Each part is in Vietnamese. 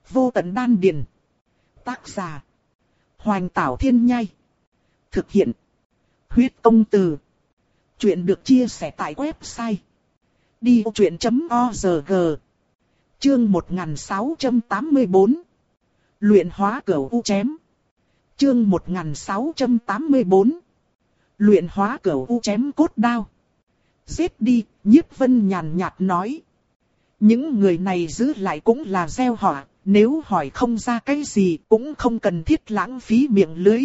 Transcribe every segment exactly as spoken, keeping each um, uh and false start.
Vô tận đan điền. Tác giả. Hoành Tảo Thiên Nhai. Thực hiện. Huyết Công Từ. Chuyện được chia sẻ tại website đi vô chuyện chấm org. Chương một nghìn sáu trăm tám mươi bốn. Luyện hóa cửu u chém. Chương một nghìn sáu trăm tám mươi bốn. Luyện hóa cửu u chém cốt đao. Giết đi, Nhiếp Vân nhàn nhạt nói. Những người này giữ lại cũng là gieo họa, nếu hỏi không ra cái gì cũng không cần thiết lãng phí miệng lưỡi.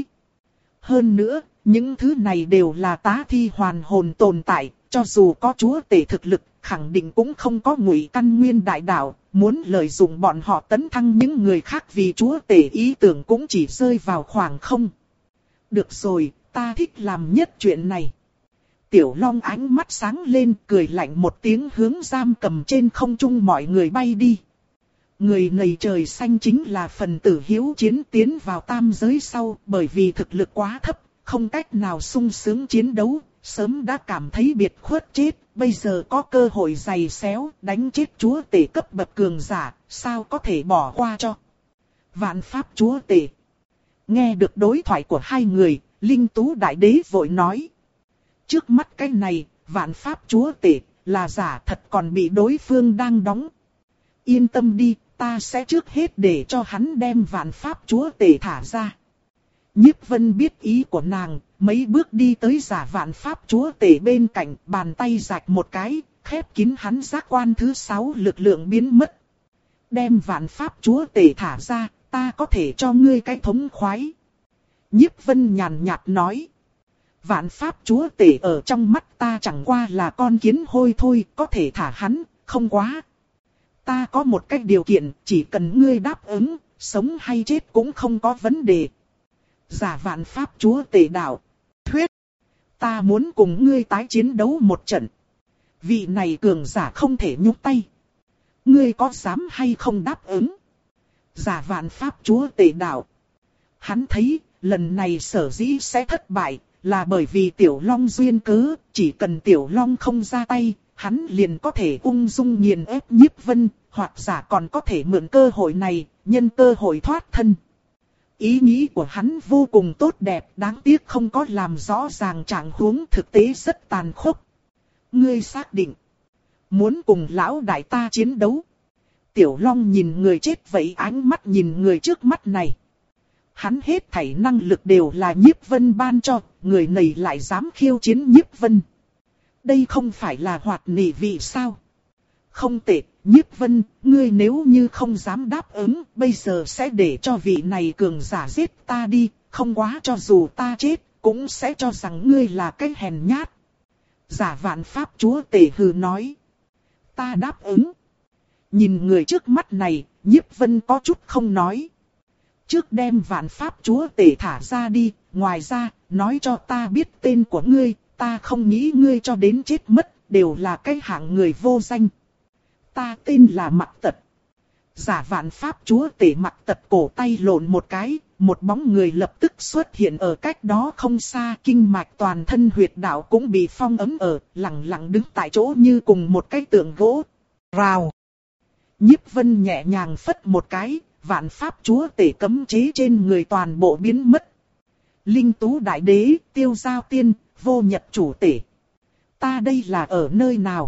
Hơn nữa, những thứ này đều là tá thi hoàn hồn tồn tại, cho dù có chúa tể thực lực, khẳng định cũng không có ngụy căn nguyên đại đạo, muốn lợi dụng bọn họ tấn thăng những người khác vì chúa tể ý tưởng cũng chỉ rơi vào khoảng không. Được rồi, ta thích làm nhất chuyện này. Tiểu Long ánh mắt sáng lên, cười lạnh một tiếng hướng giam cầm trên không trung mọi người bay đi. Người này trời xanh chính là phần tử hiếu chiến tiến vào tam giới sau, bởi vì thực lực quá thấp, không cách nào sung sướng chiến đấu, sớm đã cảm thấy biệt khuất chết, bây giờ có cơ hội giày xéo, đánh chết chúa tể cấp bậc cường giả, sao có thể bỏ qua cho. Vạn pháp chúa tể. Nghe được đối thoại của hai người, Linh Tú Đại Đế vội nói. Trước mắt cái này, vạn pháp chúa tể, là giả thật còn bị đối phương đang đóng. Yên tâm đi, ta sẽ trước hết để cho hắn đem vạn pháp chúa tể thả ra. Nhiếp Vân biết ý của nàng, mấy bước đi tới giả vạn pháp chúa tể bên cạnh, bàn tay rạch một cái, khép kín hắn giác quan thứ sáu lực lượng biến mất. Đem vạn pháp chúa tể thả ra, ta có thể cho ngươi cái thống khoái. Nhiếp Vân nhàn nhạt nói. Vạn pháp chúa tể ở trong mắt ta chẳng qua là con kiến hôi thôi, có thể thả hắn, không quá. Ta có một cái điều kiện, chỉ cần ngươi đáp ứng, sống hay chết cũng không có vấn đề. Giả vạn pháp chúa tể đạo. Thuyết. Ta muốn cùng ngươi tái chiến đấu một trận. Vị này cường giả không thể nhúc tay. Ngươi có dám hay không đáp ứng? Giả vạn pháp chúa tể đạo. Hắn thấy, lần này sở dĩ sẽ thất bại, là bởi vì Tiểu Long duyên cớ, chỉ cần Tiểu Long không ra tay, hắn liền có thể ung dung nghiền ép Nhiếp Vân, hoặc giả còn có thể mượn cơ hội này, nhân cơ hội thoát thân. Ý nghĩ của hắn vô cùng tốt đẹp, đáng tiếc không có làm rõ ràng trạng huống thực tế rất tàn khốc. Ngươi xác định, muốn cùng lão đại ta chiến đấu. Tiểu Long nhìn người chết vậy ánh mắt nhìn người trước mắt này. Hắn hết thảy năng lực đều là Nhiếp Vân ban cho, người này lại dám khiêu chiến Nhiếp Vân. Đây không phải là hoạt nị vị sao? Không tệ, Nhiếp Vân, ngươi nếu như không dám đáp ứng, bây giờ sẽ để cho vị này cường giả giết ta đi, không quá cho dù ta chết, cũng sẽ cho rằng ngươi là cái hèn nhát. Giả vạn pháp chúa tể hừ nói. Ta đáp ứng. Nhìn người trước mắt này, Nhiếp Vân có chút không nói. Trước đem vạn pháp chúa tể thả ra đi, ngoài ra, nói cho ta biết tên của ngươi, ta không nghĩ ngươi cho đến chết mất, đều là cái hạng người vô danh. Ta tên là Mặc Tật. Giả vạn pháp chúa tể Mặc Tật cổ tay lộn một cái, một bóng người lập tức xuất hiện ở cách đó không xa, kinh mạch toàn thân huyệt đạo cũng bị phong ấm ở, lặng lặng đứng tại chỗ như cùng một cái tượng gỗ. Rào. Nhiếp Vân nhẹ nhàng phất một cái, vạn pháp chúa tể cấm chế trên người toàn bộ biến mất. Linh Tú Đại Đế, Tiêu Giao Tiên, Vô Nhật chủ tể. Ta đây là ở nơi nào?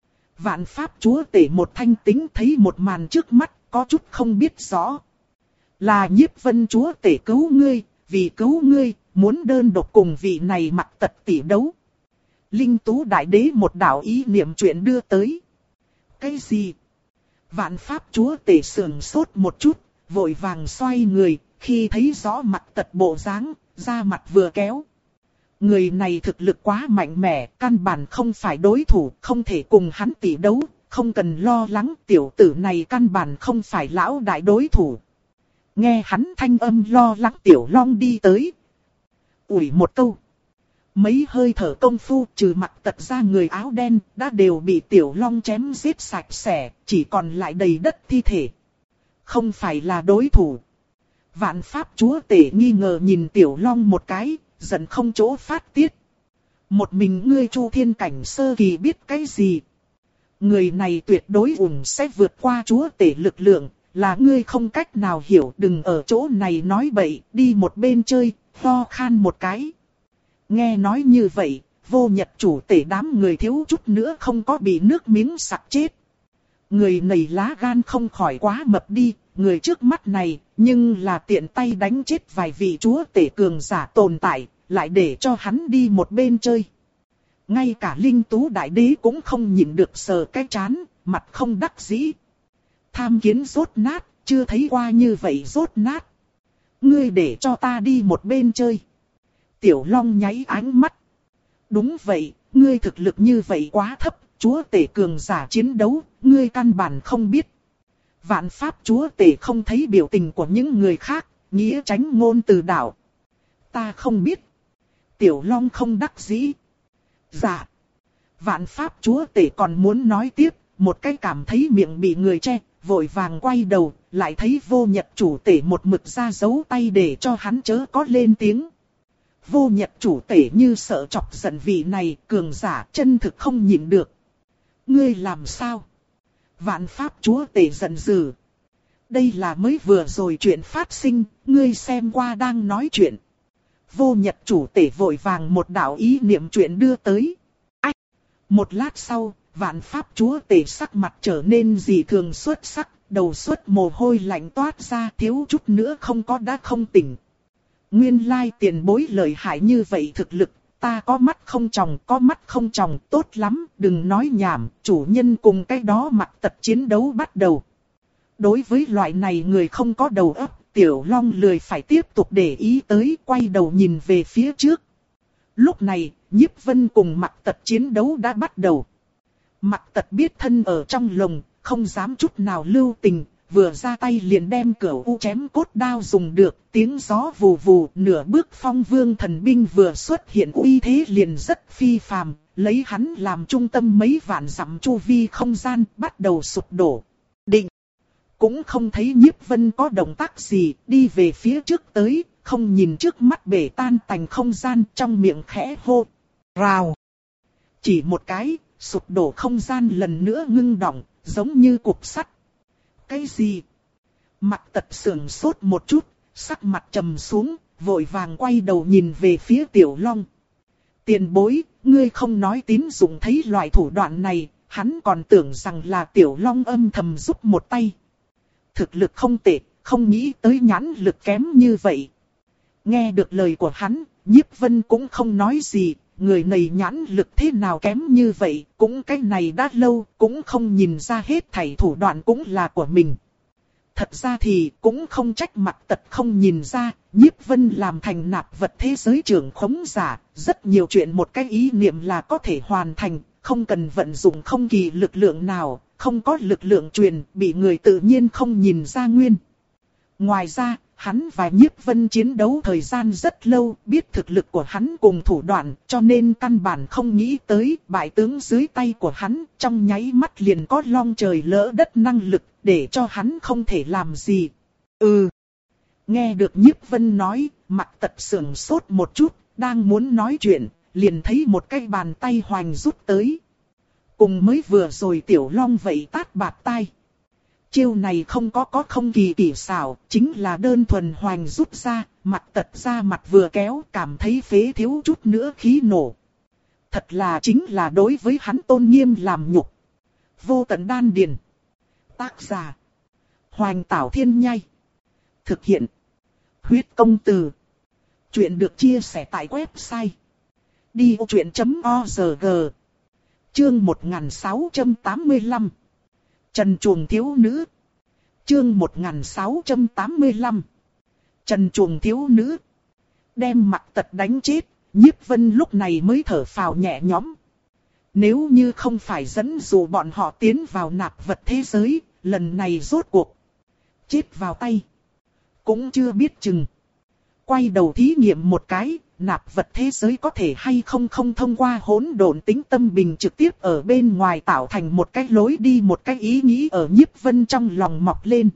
Vạn pháp chúa tể một thanh tính thấy một màn trước mắt, có chút không biết rõ. Là Nhiếp Vân chúa tể cứu ngươi, vì cứu ngươi, muốn đơn độc cùng vị này Mặc Tật tỷ đấu. Linh Tú Đại Đế một đạo ý niệm chuyện đưa tới. Cái gì? Vạn pháp chúa tể sườn sốt một chút, vội vàng xoay người, khi thấy rõ Mặc Tật bộ dáng, da mặt vừa kéo. Người này thực lực quá mạnh mẽ, căn bản không phải đối thủ, không thể cùng hắn tỷ đấu, không cần lo lắng, tiểu tử này căn bản không phải lão đại đối thủ. Nghe hắn thanh âm lo lắng, Tiểu Long đi tới. Ủi một câu. Mấy hơi thở công phu trừ Mặc Tật ra người áo đen đã đều bị Tiểu Long chém giết sạch sẽ, chỉ còn lại đầy đất thi thể. Không phải là đối thủ. Vạn pháp chúa tể nghi ngờ nhìn Tiểu Long một cái, giận không chỗ phát tiết. Một mình ngươi Chu Thiên cảnh sơ kỳ biết cái gì? Người này tuyệt đối ủng sẽ vượt qua chúa tể lực lượng, là ngươi không cách nào hiểu, đừng ở chỗ này nói bậy, đi một bên chơi, ho khan một cái. Nghe nói như vậy, Vô Nhật chủ tể đám người thiếu chút nữa không có bị nước miếng sặc chết. Người này lá gan không khỏi quá mập đi, người trước mắt này, nhưng là tiện tay đánh chết vài vị chúa tể cường giả tồn tại, lại để cho hắn đi một bên chơi. Ngay cả Linh Tú Đại Đế cũng không nhịn được sờ cái trán, mặt không đắc dĩ. Tham kiến rốt nát, chưa thấy qua như vậy rốt nát. Ngươi để cho ta đi một bên chơi. Tiểu Long nháy ánh mắt. Đúng vậy, ngươi thực lực như vậy quá thấp, chúa tể cường giả chiến đấu, ngươi căn bản không biết. Vạn pháp chúa tể không thấy biểu tình của những người khác, nghĩa tránh ngôn từ đạo. Ta không biết. Tiểu Long không đắc dĩ. Dạ. Vạn pháp chúa tể còn muốn nói tiếp, một cái cảm thấy miệng bị người che, vội vàng quay đầu, lại thấy Vô Nhật chủ tể một mực ra dấu tay để cho hắn chớ có lên tiếng. Vô Nhật chủ tể như sợ chọc giận vị này, cường giả chân thực không nhịn được. Ngươi làm sao? Vạn pháp chúa tể giận dữ. Đây là mới vừa rồi chuyện phát sinh, ngươi xem qua đang nói chuyện. Vô Nhật chủ tể vội vàng một đạo ý niệm chuyện đưa tới. Ách! Một lát sau, vạn pháp chúa tể sắc mặt trở nên dị thường xuất sắc, đầu xuất mồ hôi lạnh toát ra, thiếu chút nữa không có đã không tỉnh. Nguyên lai tiền bối lợi hại như vậy thực lực, ta có mắt không tròng, có mắt không tròng, tốt lắm, đừng nói nhảm, chủ nhân cùng cái đó mặc tật chiến đấu bắt đầu. Đối với loại này người không có đầu óc, Tiểu Long lười phải tiếp tục để ý tới, quay đầu nhìn về phía trước. Lúc này, Nhiếp Vân cùng mặc tật chiến đấu đã bắt đầu. Mặc tật biết thân ở trong lồng, không dám chút nào lưu tình, vừa ra tay liền đem cửu u chém cốt đao dùng được, tiếng gió vù vù, nửa bước phong vương thần binh vừa xuất hiện uy thế liền rất phi phàm, lấy hắn làm trung tâm mấy vạn dặm chu vi không gian, bắt đầu sụp đổ. Định! Cũng không thấy Nhiếp Vân có động tác gì, đi về phía trước tới, không nhìn trước mắt bể tan tành không gian, trong miệng khẽ hô. Rào! Chỉ một cái, sụp đổ không gian lần nữa ngưng đọng, giống như cục sắt. Cái gì? Mặc tật sưởng sốt một chút, sắc mặt trầm xuống, vội vàng quay đầu nhìn về phía Tiểu Long. Tiền bối, ngươi không nói tín dụng thấy loại thủ đoạn này, hắn còn tưởng rằng là Tiểu Long âm thầm giúp một tay. Thực lực không tệ, không nghĩ tới nhãn lực kém như vậy. Nghe được lời của hắn, Nhiếp Vân cũng không nói gì, người này nhãn lực thế nào kém như vậy, cũng cái này đã lâu, cũng không nhìn ra hết thảy thủ đoạn cũng là của mình. Thật ra thì cũng không trách mặc tật không nhìn ra, Nhiếp Vân làm thành nạp vật thế giới trưởng khống giả, rất nhiều chuyện một cái ý niệm là có thể hoàn thành, không cần vận dụng không kỳ lực lượng nào, không có lực lượng truyền, bị người tự nhiên không nhìn ra nguyên. Ngoài ra, hắn và Nhiếp Vân chiến đấu thời gian rất lâu, biết thực lực của hắn cùng thủ đoạn, cho nên căn bản không nghĩ tới bại tướng dưới tay của hắn, trong nháy mắt liền có long trời lỡ đất năng lực, để cho hắn không thể làm gì. Ừ. Nghe được Nhiếp Vân nói, mặc tật sưởng sốt một chút, đang muốn nói chuyện, liền thấy một cái bàn tay hoành rút tới. Cùng mới vừa rồi Tiểu Long vậy tát bạt tai. Chiêu này không có có không kỳ kỹ xảo, chính là đơn thuần hoành rút ra, mặt tật ra mặt vừa kéo, cảm thấy phế thiếu chút nữa khí nổ. Thật là chính là đối với hắn tôn nghiêm làm nhục. Vô tận đan điền. Tác giả. Hoành Tảo Thiên Nhai. Thực hiện. Huyết công từ. Chuyện được chia sẻ tại website. đi ô chuyện chấm org. Chương một nghìn sáu trăm tám mươi lăm. Trần Chuồng thiếu nữ. Chương một nghìn sáu trăm tám mươi lăm. Trần Chuồng thiếu nữ. Đem mặc tật đánh chết, Nhiếp Vân lúc này mới thở phào nhẹ nhõm. Nếu như không phải dẫn dụ bọn họ tiến vào nạp vật thế giới, lần này rốt cuộc chết vào tay cũng chưa biết chừng. Quay đầu thí nghiệm một cái, nạp vật thế giới có thể hay không không thông qua hỗn độn tính tâm bình trực tiếp ở bên ngoài tạo thành một cái lối đi, một cái ý nghĩ ở Nhiếp Vân trong lòng mọc lên.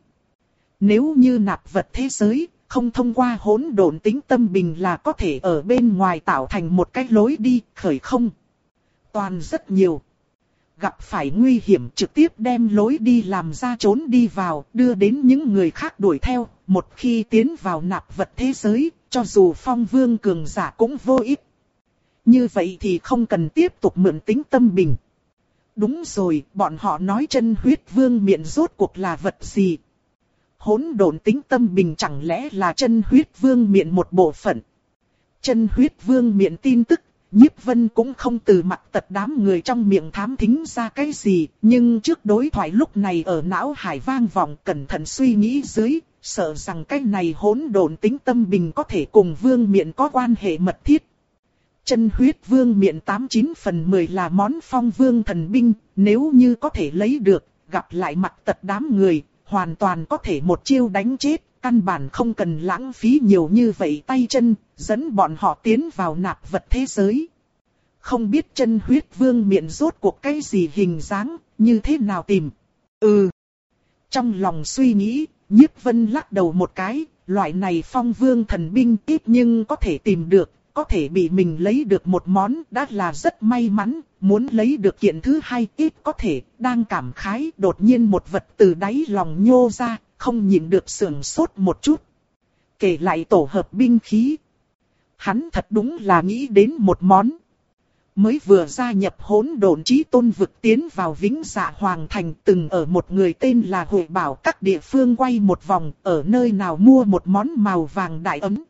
Nếu như nạp vật thế giới không thông qua hỗn độn tính tâm bình là có thể ở bên ngoài tạo thành một cái lối đi, khởi không toàn rất nhiều. gặp phải nguy hiểm trực tiếp đem lối đi làm ra trốn đi vào, đưa đến những người khác đuổi theo. Một khi tiến vào nạp vật thế giới, cho dù phong vương cường giả cũng vô ích. Như vậy thì không cần tiếp tục mượn tính tâm bình. Đúng rồi, bọn họ nói chân huyết vương miện rốt cuộc là vật gì? Hỗn độn tính tâm bình chẳng lẽ là chân huyết vương miện một bộ phận? Chân huyết vương miện tin tức, Nhiếp Vân cũng không từ mặt tật đám người trong miệng thám thính ra cái gì, nhưng trước đối thoại lúc này ở não hải vang vọng, cẩn thận suy nghĩ dưới, sợ rằng cái này hỗn độn tính tâm bình có thể cùng vương miện có quan hệ mật thiết. Chân huyết vương miện tám chín phần mười là món phong vương thần binh, nếu như có thể lấy được, gặp lại mặt tật đám người, hoàn toàn có thể một chiêu đánh chết, căn bản không cần lãng phí nhiều như vậy tay chân, dẫn bọn họ tiến vào nạp vật thế giới. Không biết chân huyết vương miện rốt cuộc cái gì hình dáng, như thế nào tìm? Ừ. Trong lòng suy nghĩ, Nhiếp Vân lắc đầu một cái, loại này phong vương thần binh ít nhưng có thể tìm được, có thể bị mình lấy được một món đã là rất may mắn, muốn lấy được kiện thứ hai ít có thể, đang cảm khái đột nhiên một vật từ đáy lòng nhô ra, không nhịn được sườn sốt một chút. Kể lại tổ hợp binh khí. Hắn thật đúng là nghĩ đến một món. Mới vừa gia nhập hỗn độn chí tôn vực tiến vào Vĩnh Dạ Hoàng Thành, từng ở một người tên là Hội Bảo các địa phương quay một vòng, ở nơi nào mua một món màu vàng đại ấm.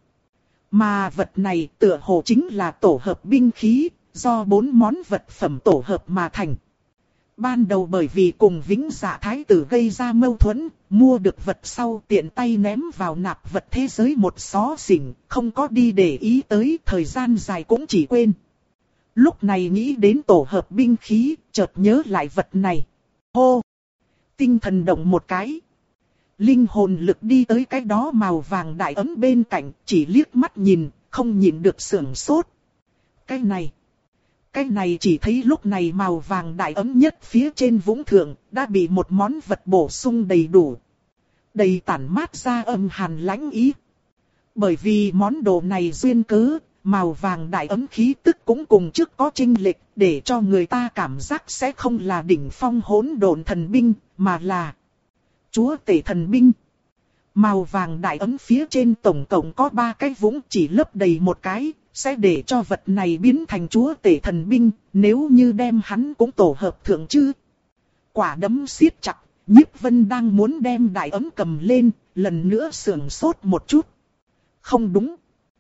Mà vật này tựa hồ chính là tổ hợp binh khí, do bốn món vật phẩm tổ hợp mà thành. Ban đầu bởi vì cùng Vĩnh Dạ Thái tử gây ra mâu thuẫn, mua được vật sau tiện tay ném vào nạp vật thế giới một xó xỉnh, không có đi để ý tới, thời gian dài cũng chỉ quên. Lúc này nghĩ đến tổ hợp binh khí, chợt nhớ lại vật này. Hô! Tinh thần động một cái. Linh hồn lực đi tới cái đó màu vàng đại ấm bên cạnh, chỉ liếc mắt nhìn, không nhìn được sưởng sốt. Cái này, cái này chỉ thấy lúc này màu vàng đại ấm nhất phía trên vũng thượng, đã bị một món vật bổ sung đầy đủ. Đầy tản mát ra âm hàn lãnh ý. Bởi vì món đồ này duyên cớ, màu vàng đại ấm khí tức cũng cùng trước có chênh lệch, để cho người ta cảm giác sẽ không là đỉnh phong hỗn độn thần binh, mà là chúa tể thần binh. Màu vàng đại ấm phía trên tổng cộng có ba cái vũng, chỉ lấp đầy một cái, sẽ để cho vật này biến thành chúa tể thần binh, nếu như đem hắn cũng tổ hợp thượng chứ. Quả đấm siết chặt, Nhiếp Vân đang muốn đem đại ấm cầm lên, lần nữa sườn sốt một chút. Không đúng.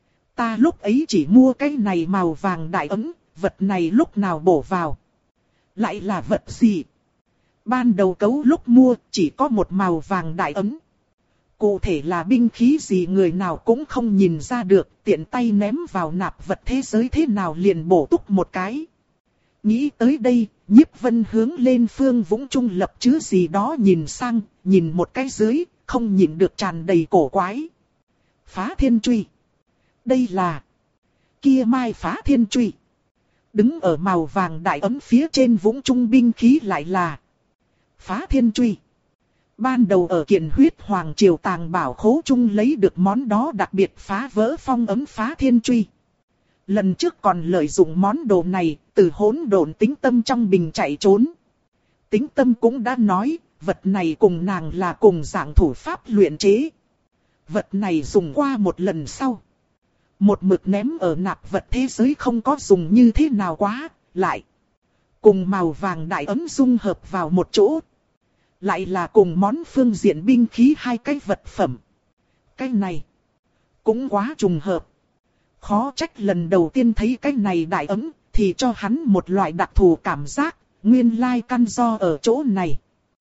Ta lúc ấy chỉ mua cái này màu vàng đại ấm, vật này lúc nào bổ vào. Lại là vật gì? Ban đầu cấu lúc mua chỉ có một màu vàng đại ấm. Cụ thể là binh khí gì người nào cũng không nhìn ra được, tiện tay ném vào nạp vật thế giới thế nào liền bổ túc một cái. Nghĩ tới đây, Nhiếp Vân hướng lên phương vũng trung lập chứ gì đó nhìn sang, nhìn một cái dưới, không nhìn được tràn đầy cổ quái. Phá thiên truy. Đây là kia mai phá thiên truy. Đứng ở màu vàng đại ấm phía trên vũng trung binh khí lại là phá thiên truy. Ban đầu ở kiện huyết hoàng triều tàng bảo khố trung lấy được món đó đặc biệt phá vỡ phong ấm phá thiên truy. Lần trước còn lợi dụng món đồ này, từ hỗn độn tính tâm trong bình chạy trốn. Tính tâm cũng đã nói, vật này cùng nàng là cùng dạng thủ pháp luyện chế. Vật này dùng qua một lần sau. Một mực ném ở nạp vật thế giới không có dùng như thế nào quá, lại cùng màu vàng đại ấm dung hợp vào một chỗ. Lại là cùng món phương diện binh khí hai cái vật phẩm. Cái này cũng quá trùng hợp. Khó trách lần đầu tiên thấy cái này đại ấm, thì cho hắn một loại đặc thù cảm giác, nguyên lai căn do ở chỗ này.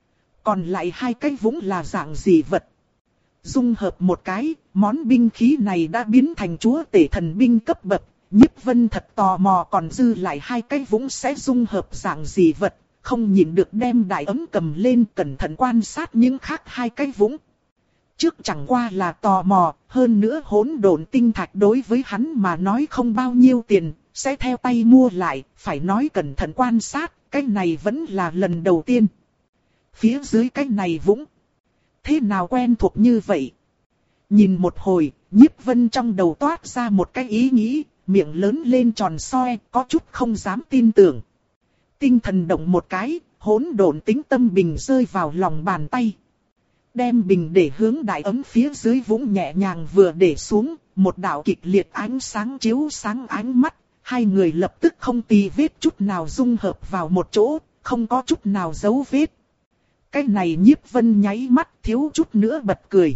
Còn lại hai cái vũng là dạng gì vật? Dung hợp một cái, món binh khí này đã biến thành chúa tể thần binh cấp bậc. Nhiếp Vân thật tò mò còn dư lại hai cái vũng sẽ dung hợp dạng gì vật, không nhịn được đem đại ấm cầm lên cẩn thận quan sát những khác hai cái vũng. Trước chẳng qua là tò mò, hơn nữa hỗn độn tinh thạch đối với hắn mà nói không bao nhiêu tiền, sẽ theo tay mua lại, phải nói cẩn thận quan sát, cái này vẫn là lần đầu tiên. Phía dưới cái này vũng, thế nào quen thuộc như vậy? Nhìn một hồi, Nhiếp Vân trong đầu toát ra một cái ý nghĩ, miệng lớn lên tròn xoe, có chút không dám tin tưởng. Tinh thần động một cái, hỗn độn tính tâm bình rơi vào lòng bàn tay. Đem bình để hướng đại ấm phía dưới vũng nhẹ nhàng vừa để xuống, một đạo kịch liệt ánh sáng chiếu sáng ánh mắt, hai người lập tức không tì vết chút nào dung hợp vào một chỗ, không có chút nào dấu vết. Cái này Nhiếp Vân nháy mắt thiếu chút nữa bật cười.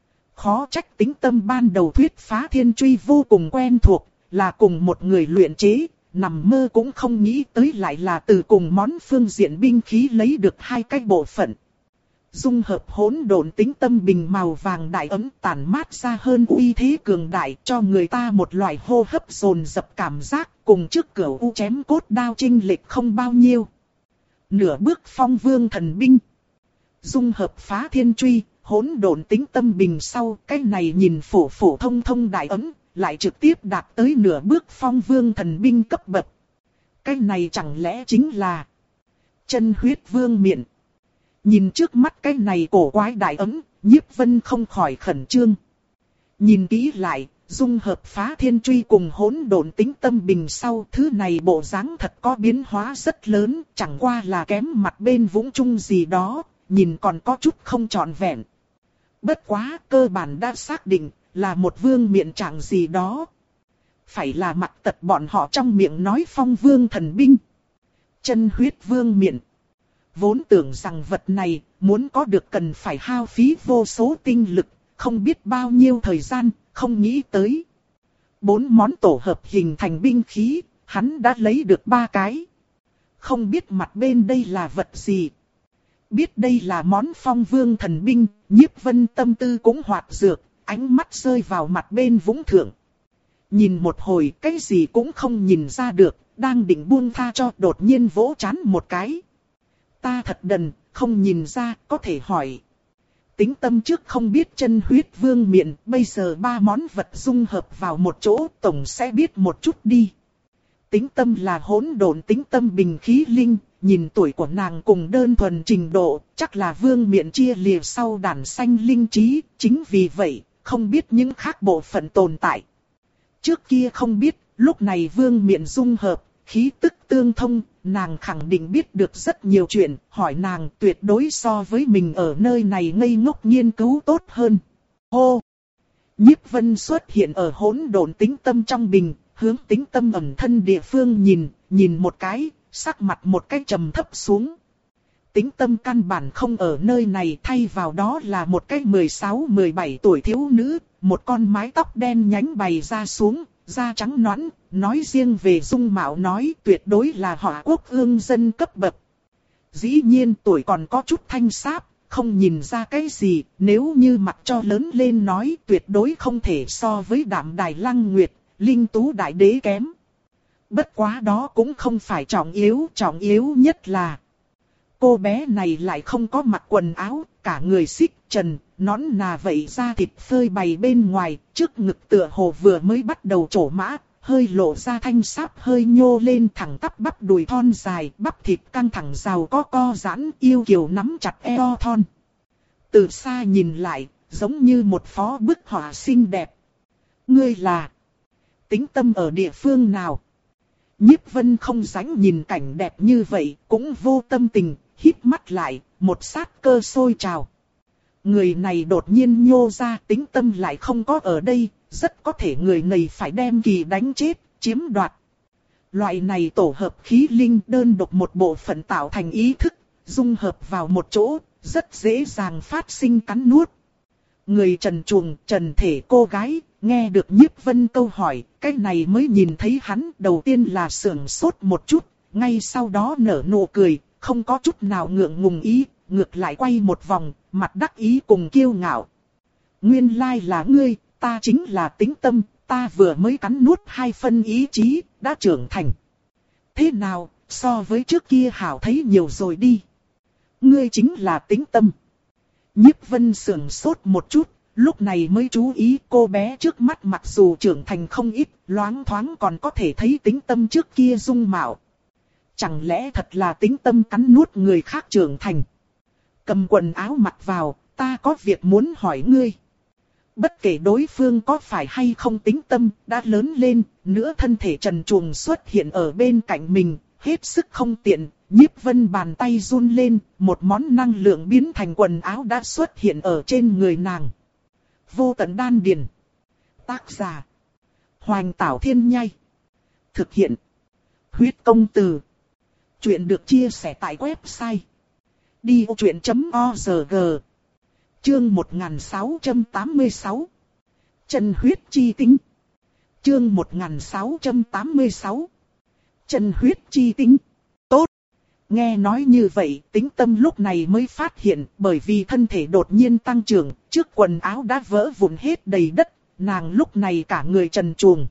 Khó trách tính tâm ban đầu thuyết phá thiên truy vô cùng quen thuộc, là cùng một người luyện chế, nằm mơ cũng không nghĩ tới lại là từ cùng món phương diện binh khí lấy được hai cái bộ phận. Dung hợp hỗn độn tính tâm bình màu vàng đại ấm tản mát ra hơn uy thế cường đại cho người ta một loại hô hấp dồn dập cảm giác cùng trước cửa u chém cốt đao chênh lệch không bao nhiêu. Nửa bước phong vương thần binh. Dung hợp phá thiên truy, hỗn độn tính tâm bình sau cái này nhìn phổ phổ thông thông đại ấm lại trực tiếp đạt tới nửa bước phong vương thần binh cấp bậc. Cái này chẳng lẽ chính là chân huyết vương miện. Nhìn trước mắt cái này cổ quái đại ấm, Nhiếp Vân không khỏi khẩn trương. Nhìn kỹ lại, dung hợp phá thiên truy cùng hỗn độn tính tâm bình sau, thứ này bộ dáng thật có biến hóa rất lớn, chẳng qua là kém mặt bên vũng chung gì đó, nhìn còn có chút không trọn vẹn. Bất quá, cơ bản đã xác định, là một vương miện trạng gì đó. Phải là mặc tật bọn họ trong miệng nói phong vương thần binh. Chân huyết vương miện. Vốn tưởng rằng vật này, muốn có được cần phải hao phí vô số tinh lực, không biết bao nhiêu thời gian, không nghĩ tới. Bốn món tổ hợp hình thành binh khí, hắn đã lấy được ba cái. Không biết mặt bên đây là vật gì. Biết đây là món phong vương thần binh, Nhiếp Vân tâm tư cũng hoạt dược, ánh mắt rơi vào mặt bên vũng thượng. Nhìn một hồi cái gì cũng không nhìn ra được, đang định buông tha cho đột nhiên vỗ trán một cái. Ta thật đần, không nhìn ra, có thể hỏi. Tính tâm trước không biết chân huyết vương miện, bây giờ ba món vật dung hợp vào một chỗ, tổng sẽ biết một chút đi. Tính tâm là hỗn độn tính tâm bình khí linh, nhìn tuổi của nàng cùng đơn thuần trình độ, chắc là vương miện chia lìa sau đàn xanh linh trí, chính vì vậy, không biết những khác bộ phận tồn tại. Trước kia không biết, lúc này vương miện dung hợp, khí tức tương thông, nàng khẳng định biết được rất nhiều chuyện, hỏi nàng tuyệt đối so với mình ở nơi này ngây ngốc nghiên cứu tốt hơn. Hô! Nhiếp Vân xuất hiện ở hỗn độn tính tâm trong bình, hướng tính tâm ẩn thân địa phương nhìn, nhìn một cái, sắc mặt một cái trầm thấp xuống. Tính tâm căn bản không ở nơi này, thay vào đó là một cái mười sáu mười bảy tuổi thiếu nữ, một con mái tóc đen nhánh bày ra xuống, da trắng nõn, nói riêng về dung mạo nói tuyệt đối là họ quốc ương dân cấp bậc. Dĩ nhiên tuổi còn có chút thanh sáp, không nhìn ra cái gì, nếu như mặt cho lớn lên nói tuyệt đối không thể so với Đạm Đài Lăng Nguyệt, Linh Tú Đại Đế kém. Bất quá đó cũng không phải trọng yếu, trọng yếu nhất là cô bé này lại không có mặc quần áo, cả người xích trần, nón nà vậy da thịt phơi bày bên ngoài, trước ngực tựa hồ vừa mới bắt đầu trổ mã, hơi lộ ra thanh sáp hơi nhô lên thẳng tắp bắp đùi thon dài, bắp thịt căng thẳng giàu có co giãn, yêu kiều nắm chặt eo thon. Từ xa nhìn lại, giống như một phó bức họa xinh đẹp. Ngươi là Tính tâm ở địa phương nào? Nhiếp Vân không rảnh nhìn cảnh đẹp như vậy, cũng vô tâm tình, hít mắt lại, một sát cơ sôi trào. Người này đột nhiên nhô ra, tính tâm lại không có ở đây, rất có thể người này phải đem kỳ đánh chết, chiếm đoạt. Loại này tổ hợp khí linh đơn độc một bộ phận tạo thành ý thức, dung hợp vào một chỗ, rất dễ dàng phát sinh cắn nuốt. Người trần truồng, trần thể cô gái, nghe được Nhiếp Vân câu hỏi, cái này mới nhìn thấy hắn, đầu tiên là sưởng sốt một chút, ngay sau đó nở nụ cười, không có chút nào ngượng ngùng ý, ngược lại quay một vòng, mặt đắc ý cùng kiêu ngạo. Nguyên lai là ngươi, ta chính là tính tâm, ta vừa mới cắn nuốt hai phân ý chí, đã trưởng thành. Thế nào, so với trước kia hảo thấy nhiều rồi đi. Ngươi chính là tính tâm. Nhiếp Vân sưởng sốt một chút, lúc này mới chú ý cô bé trước mắt mặc dù trưởng thành không ít, loáng thoáng còn có thể thấy tính tâm trước kia dung mạo. Chẳng lẽ thật là tính tâm cắn nuốt người khác trưởng thành? Cầm quần áo mặc vào, ta có việc muốn hỏi ngươi. Bất kể đối phương có phải hay không tính tâm, đã lớn lên, nữa thân thể trần truồng xuất hiện ở bên cạnh mình, hết sức không tiện, Nhiếp Vân bàn tay run lên, một món năng lượng biến thành quần áo đã xuất hiện ở trên người nàng. Vô tận đan điền. Tác giả: Hoành Tảo Thiên Nhai. Thực hiện: Huyết Công Từ. Chuyện được chia sẻ tại website đi vô chuyện chấm org. Chương một nghìn sáu trăm tám mươi sáu. Chân huyết chi tính. Chương một nghìn sáu trăm tám mươi sáu. Chân huyết chi tính. Tốt. Nghe nói như vậy, Tĩnh Tâm lúc này mới phát hiện, bởi vì thân thể đột nhiên tăng trưởng, trước quần áo đã vỡ vụn hết đầy đất, nàng lúc này cả người trần truồng.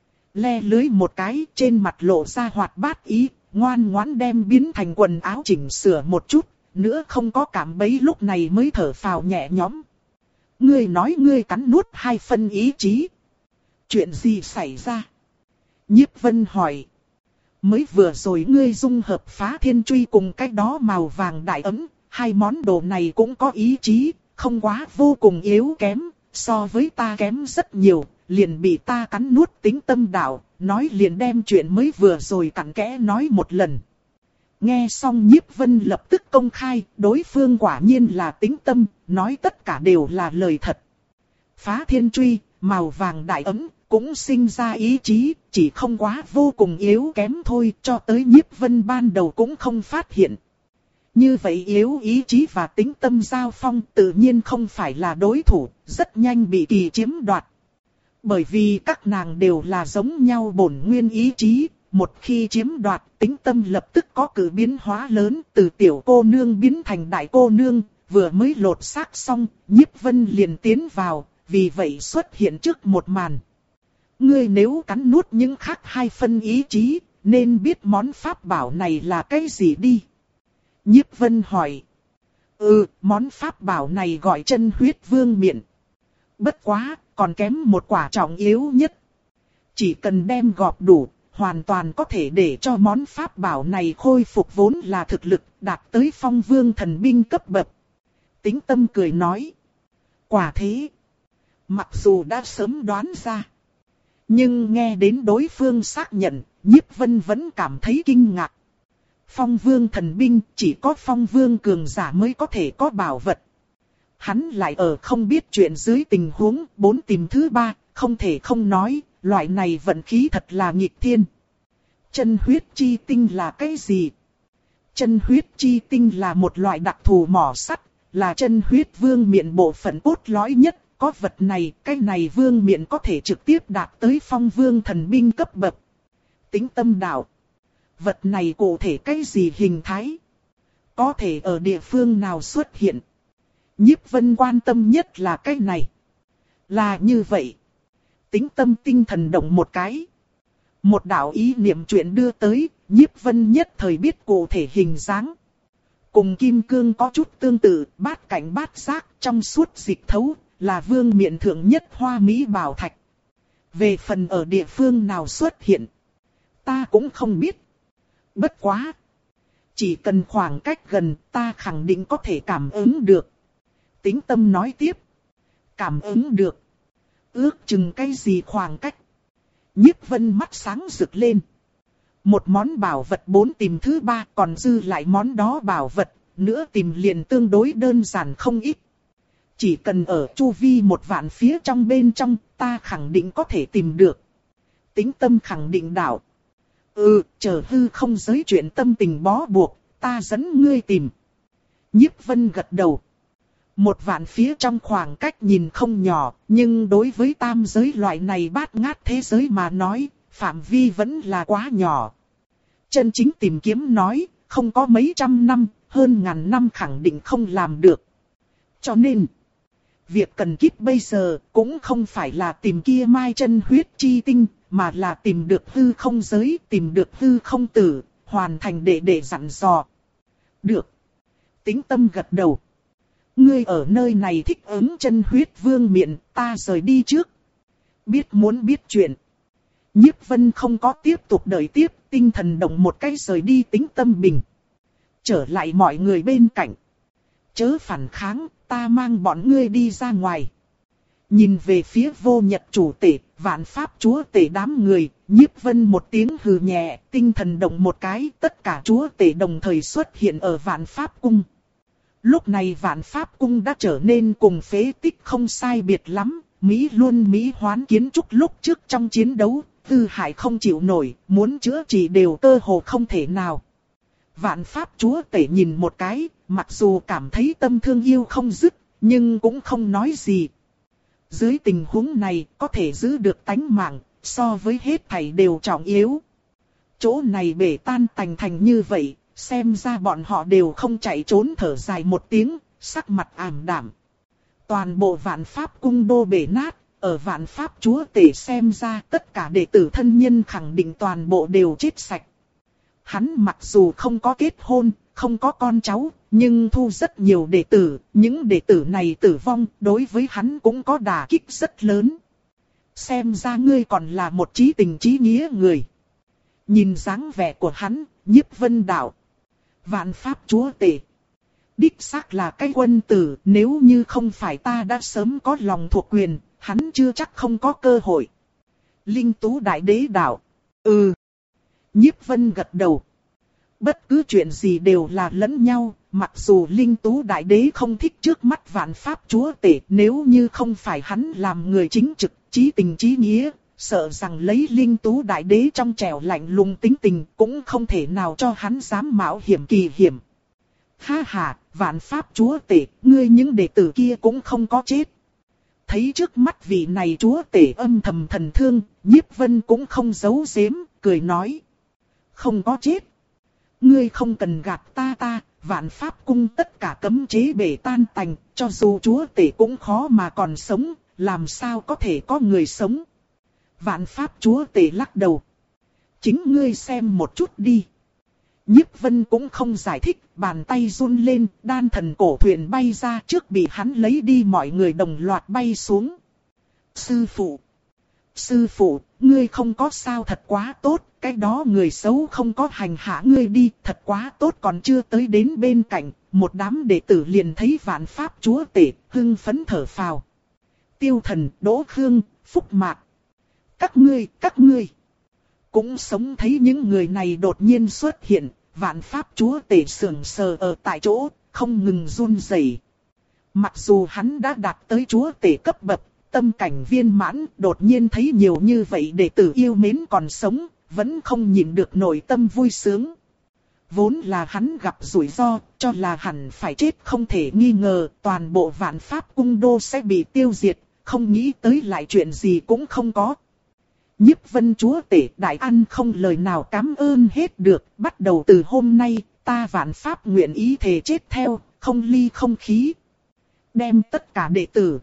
Le lưới một cái, trên mặt lộ ra hoạt bát ý, ngoan ngoãn đem biến thành quần áo chỉnh sửa một chút, nữa không có cảm bấy lúc này mới thở phào nhẹ nhõm. Ngươi nói ngươi cắn nuốt hai phân ý chí. Chuyện gì xảy ra? Nhiếp Vân hỏi. Mới vừa rồi ngươi dung hợp phá thiên truy cùng cái đó màu vàng đại ấm, hai món đồ này cũng có ý chí, không quá vô cùng yếu kém, so với ta kém rất nhiều, liền bị ta cắn nuốt. Tĩnh Tâm đạo, nói liền đem chuyện mới vừa rồi cặn kẽ nói một lần. Nghe xong Nhiếp Vân lập tức công khai, đối phương quả nhiên là Tĩnh Tâm, nói tất cả đều là lời thật. Phá thiên truy, màu vàng đại ấm, cũng sinh ra ý chí, chỉ không quá vô cùng yếu kém thôi, cho tới Nhiếp Vân ban đầu cũng không phát hiện. Như vậy yếu ý chí và Tĩnh Tâm giao phong tự nhiên không phải là đối thủ, rất nhanh bị kỳ chiếm đoạt. Bởi vì các nàng đều là giống nhau bổn nguyên ý chí, một khi chiếm đoạt, Tĩnh Tâm lập tức có cử biến hóa lớn, từ tiểu cô nương biến thành đại cô nương, vừa mới lột xác xong, Nhiếp Vân liền tiến vào, vì vậy xuất hiện trước một màn. Ngươi nếu cắn nuốt những khác hai phân ý chí, nên biết món pháp bảo này là cái gì đi. Nhiếp Vân hỏi. Ừ, món pháp bảo này gọi chân huyết vương miện. Bất quá, còn kém một quả trọng yếu nhất. Chỉ cần đem gọp đủ, hoàn toàn có thể để cho món pháp bảo này khôi phục vốn là thực lực, đạt tới phong vương thần binh cấp bậc. Tĩnh Tâm cười nói. Quả thế. Mặc dù đã sớm đoán ra, nhưng nghe đến đối phương xác nhận, Nhiếp Vân vẫn cảm thấy kinh ngạc. Phong vương thần binh chỉ có phong vương cường giả mới có thể có bảo vật. Hắn lại ở không biết chuyện dưới tình huống bốn tìm thứ ba, không thể không nói, loại này vận khí thật là nghịch thiên. Chân huyết chi tinh là cái gì? Chân huyết chi tinh là một loại đặc thù mỏ sắt, là chân huyết vương miện bộ phận cốt lõi nhất. Có vật này, cái này vương miện có thể trực tiếp đạt tới phong vương thần binh cấp bậc. Tĩnh Tâm đạo. Vật này cụ thể cái gì hình thái? Có thể ở địa phương nào xuất hiện? Nhiếp Vân quan tâm nhất là cái này. Là như vậy. Tĩnh Tâm tinh thần động một cái. Một đạo ý niệm chuyện đưa tới, Nhiếp Vân nhất thời biết cụ thể hình dáng. Cùng kim cương có chút tương tự, bát cảnh bát giác, trong suốt dịch thấu. Là vương miện thượng nhất hoa mỹ bảo thạch. Về phần ở địa phương nào xuất hiện, ta cũng không biết. Bất quá, chỉ cần khoảng cách gần, ta khẳng định có thể cảm ứng được. Tĩnh Tâm nói tiếp. Cảm ứng được. Ước chừng cái gì khoảng cách? Nhiếp Vân mắt sáng rực lên. Một món bảo vật bốn tìm thứ ba, còn dư lại món đó bảo vật, nữa tìm liền tương đối đơn giản không ít. Chỉ cần ở chu vi một vạn phía trong bên trong, ta khẳng định có thể tìm được. Tĩnh Tâm khẳng định đạo. Ừ, chờ hư không giới chuyện tâm tình bó buộc, ta dẫn ngươi tìm. Nhiếp Vân gật đầu. Một vạn phía trong khoảng cách nhìn không nhỏ, nhưng đối với tam giới loại này bát ngát thế giới mà nói, phạm vi vẫn là quá nhỏ. Chân chính tìm kiếm nói, không có mấy trăm năm, hơn ngàn năm khẳng định không làm được. Cho nên, việc cần kíp bây giờ cũng không phải là tìm kia mai chân huyết chi tinh, mà là tìm được hư không giới, tìm được hư không tử, hoàn thành để để dặn dò. Được. Tĩnh Tâm gật đầu. Ngươi ở nơi này thích ứng chân huyết vương miện, ta rời đi trước. Biết muốn biết chuyện. Nhiếp Vân không có tiếp tục đợi tiếp, tinh thần động một cái rời đi. Tĩnh Tâm bình. Trở lại mọi người bên cạnh. Chớ phản kháng, ta mang bọn ngươi đi ra ngoài. Nhìn về phía vô nhật chủ tể, vạn pháp chúa tể đám người, Nhiếp Vân một tiếng hừ nhẹ, tinh thần động một cái, tất cả chúa tể đồng thời xuất hiện ở vạn pháp cung. Lúc này vạn pháp cung đã trở nên cùng phế tích không sai biệt lắm, Mỹ luôn Mỹ hoán kiến trúc lúc trước trong chiến đấu, Tư Hải không chịu nổi, muốn chữa trị đều cơ hồ không thể nào. Vạn pháp chúa tể nhìn một cái, mặc dù cảm thấy tâm thương yêu không dứt, nhưng cũng không nói gì. Dưới tình huống này, có thể giữ được tánh mạng, so với hết thảy đều trọng yếu. Chỗ này bể tan tành thành như vậy, xem ra bọn họ đều không chạy trốn, thở dài một tiếng, sắc mặt ảm đạm. Toàn bộ vạn pháp cung đô bể nát, ở vạn pháp chúa tể xem ra tất cả đệ tử thân nhân khẳng định toàn bộ đều chết sạch. Hắn mặc dù không có kết hôn, không có con cháu, nhưng thu rất nhiều đệ tử, những đệ tử này tử vong đối với hắn cũng có đả kích rất lớn. Xem ra ngươi còn là một chí tình chí nghĩa người. Nhìn dáng vẻ của hắn, Nhiếp Vân đạo. Vạn pháp chúa tể. Đích xác là cái quân tử, nếu như không phải ta đã sớm có lòng thuộc quyền, hắn chưa chắc không có cơ hội. Linh Tú Đại Đế đạo. Ừ. Nhiếp Vân gật đầu. Bất cứ chuyện gì đều là lẫn nhau, mặc dù Linh Tú Đại Đế không thích trước mắt vạn pháp chúa tể, nếu như không phải hắn làm người chính trực, chí tình chí nghĩa, sợ rằng lấy Linh Tú Đại Đế trong trẻo lạnh lùng tính tình cũng không thể nào cho hắn dám mạo hiểm kỳ hiểm. Ha ha, vạn pháp chúa tể, ngươi những đệ tử kia cũng không có chết. Thấy trước mắt vị này chúa tể âm thầm thần thương, Nhiếp Vân cũng không giấu giếm, cười nói. Không có chết. Ngươi không cần gạt ta ta, vạn pháp cung tất cả cấm chế bể tan tành, cho dù chúa tể cũng khó mà còn sống, làm sao có thể có người sống. Vạn pháp chúa tể lắc đầu. Chính ngươi xem một chút đi. Nhiếp Vân cũng không giải thích, bàn tay run lên, đan thần cổ thuyền bay ra, trước bị hắn lấy đi, mọi người đồng loạt bay xuống. Sư phụ! Sư phụ, ngươi không có sao, thật quá tốt, cái đó người xấu không có hành hạ ngươi đi, thật quá tốt. Còn chưa tới đến bên cạnh, một đám đệ tử liền thấy vạn pháp chúa tể, hưng phấn thở phào. Tiêu Thần, Đỗ Khương, Phúc Mạc. Các ngươi, các ngươi. Cũng sống thấy những người này đột nhiên xuất hiện, vạn pháp chúa tể sững sờ ở tại chỗ, không ngừng run rẩy. Mặc dù hắn đã đạt tới chúa tể cấp bậc, tâm cảnh viên mãn, đột nhiên thấy nhiều như vậy đệ tử yêu mến còn sống, vẫn không nhịn được nội tâm vui sướng. Vốn là hắn gặp rủi ro, cho là hẳn phải chết không thể nghi ngờ, toàn bộ vạn pháp cung đô sẽ bị tiêu diệt, không nghĩ tới lại chuyện gì cũng không có. Nhiếp Vân chúa tể đại ăn không lời nào cảm ơn hết được, bắt đầu từ hôm nay, ta vạn pháp nguyện ý thề chết theo, không ly không khí. Đem tất cả đệ tử.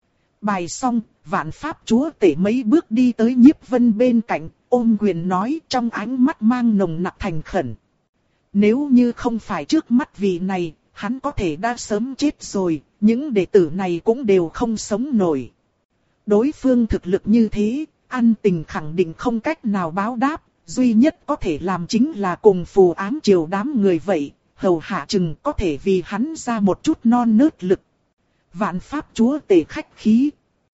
Bài xong, vạn pháp chúa tể mấy bước đi tới Nhiếp Vân bên cạnh, ôm quyền nói, trong ánh mắt mang nồng nặc thành khẩn. Nếu như không phải trước mắt vị này, hắn có thể đã sớm chết rồi, những đệ tử này cũng đều không sống nổi. Đối phương thực lực như thế, ăn tình khẳng định không cách nào báo đáp, duy nhất có thể làm chính là cùng phù ám triều đám người vậy, hầu hạ chừng có thể vì hắn ra một chút non nớt lực. Vạn pháp chúa tể khách khí.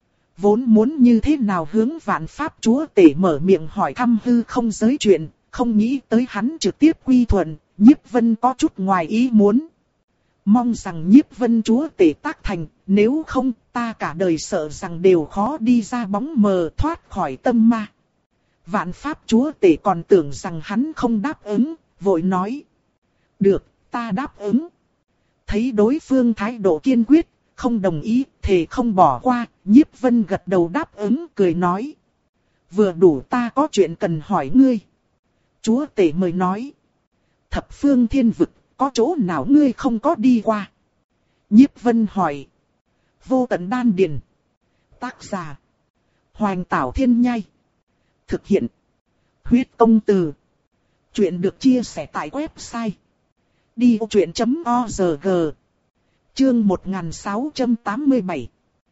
Vốn muốn như thế nào hướng vạn pháp chúa tể mở miệng hỏi thăm hư không giới chuyện, không nghĩ tới hắn trực tiếp quy thuận, Nhiếp Vân có chút ngoài ý muốn. Mong rằng Nhiếp Vân chúa tể tác thành, nếu không ta cả đời sợ rằng đều khó đi ra bóng mờ thoát khỏi tâm ma. Vạn pháp chúa tể còn tưởng rằng hắn không đáp ứng, vội nói. Được, ta đáp ứng. Thấy đối phương thái độ kiên quyết, không đồng ý, thề không bỏ qua, Nhiếp Vân gật đầu đáp ứng, cười nói. Vừa đủ, ta có chuyện cần hỏi ngươi. Chúa tể mời nói. Thập phương thiên vực, có chỗ nào ngươi không có đi qua? Nhiếp Vân hỏi. Vô tận đan điền. Tác giả. Hoành Tảo Thiên Nhai. Thực hiện. Huyết Công Từ. Chuyện được chia sẻ tại website. đi ô chuyện chấm o rờ giê. Chương một nghìn sáu trăm tám mươi bảy.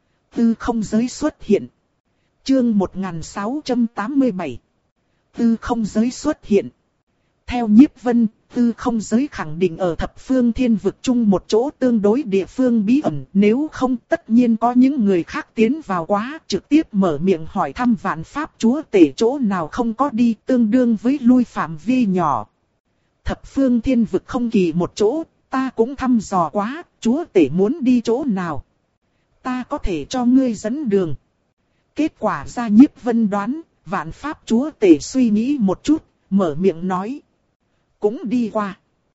Tư không giới xuất hiện. Chương một nghìn sáu trăm tám mươi bảy. Tư không giới xuất hiện. Theo Nhiếp Vân, tư không giới khẳng định ở thập phương thiên vực chung một chỗ tương đối địa phương bí ẩn, nếu không tất nhiên có những người khác tiến vào quá, trực tiếp mở miệng hỏi thăm vạn pháp chúa tể chỗ nào không có đi, tương đương với lui phạm vi nhỏ. Thập phương thiên vực không kỳ một chỗ, ta cũng thăm dò quá, chúa tể muốn đi chỗ nào. Ta có thể cho ngươi dẫn đường. Kết quả ra Nhiếp Vân đoán, vạn pháp chúa tể suy nghĩ một chút, mở miệng nói. Cũng đi qua.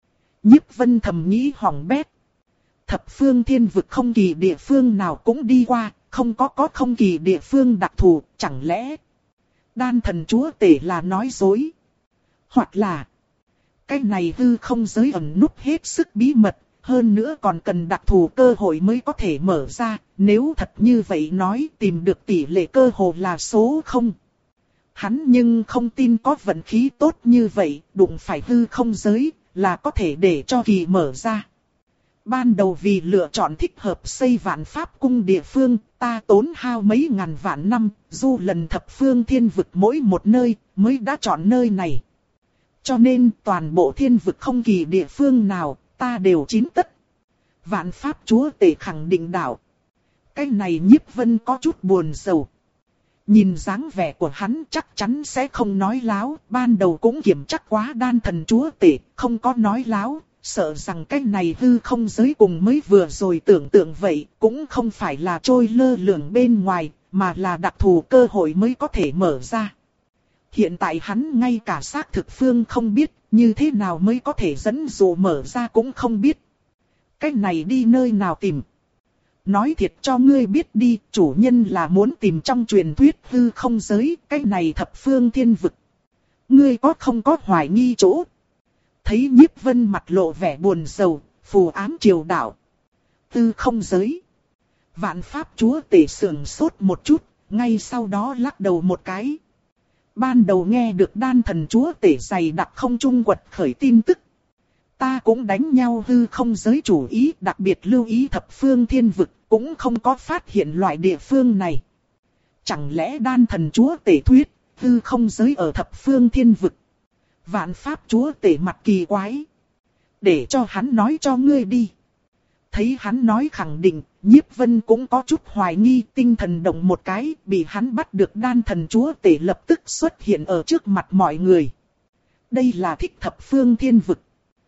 Nhiếp Vân thầm nghĩ hỏng bét. Thập phương thiên vực không kỳ địa phương nào cũng đi qua, không có có không kỳ địa phương đặc thù, chẳng lẽ đan thần chúa tể là nói dối? Hoặc là cái này hư không giới ẩn núp hết sức bí mật, hơn nữa còn cần đặc thù cơ hội mới có thể mở ra, nếu thật như vậy nói tìm được tỷ lệ cơ hội là số không. Hắn nhưng không tin có vận khí tốt như vậy, đụng phải hư không giới, là có thể để cho kỳ mở ra. Ban đầu vì lựa chọn thích hợp xây vạn pháp cung địa phương, ta tốn hao mấy ngàn vạn năm, du lần thập phương thiên vực mỗi một nơi, mới đã chọn nơi này. Cho nên toàn bộ thiên vực không kỳ địa phương nào, ta đều chín tất. Vạn pháp chúa tể khẳng định đạo. Cái này Nhiếp Vân có chút buồn rầu. Nhìn dáng vẻ của hắn chắc chắn sẽ không nói láo, ban đầu cũng kiểm chắc quá đan thần chúa tể, không có nói láo, sợ rằng cái này hư không giới cùng mới vừa rồi tưởng tượng vậy, cũng không phải là trôi lơ lửng bên ngoài, mà là đặc thù cơ hội mới có thể mở ra. Hiện tại hắn ngay cả xác thực phương không biết, như thế nào mới có thể dẫn dụ mở ra cũng không biết. Cái này đi nơi nào tìm? Nói thiệt cho ngươi biết đi, chủ nhân là muốn tìm trong truyền thuyết hư không giới, cái này thập phương thiên vực. Ngươi có không có hoài nghi chỗ? Thấy Nhiếp Vân mặt lộ vẻ buồn rầu, phù ám triều đạo. Hư không giới. Vạn pháp chúa tể sưởng sốt một chút, ngay sau đó lắc đầu một cái. Ban đầu nghe được đan thần chúa tể dày đặc không trung quật khởi tin tức. Ta cũng đánh nhau hư không giới chủ ý, đặc biệt lưu ý thập phương thiên vực, cũng không có phát hiện loại địa phương này. Chẳng lẽ đan thần chúa tể thuyết, hư không giới ở thập phương thiên vực? Vạn pháp chúa tể mặt kỳ quái. Để cho hắn nói cho ngươi đi. Thấy hắn nói khẳng định, Nhiếp Vân cũng có chút hoài nghi, tinh thần động một cái, bị hắn bắt được đan thần chúa tể lập tức xuất hiện ở trước mặt mọi người. Đây là thích thập phương thiên vực.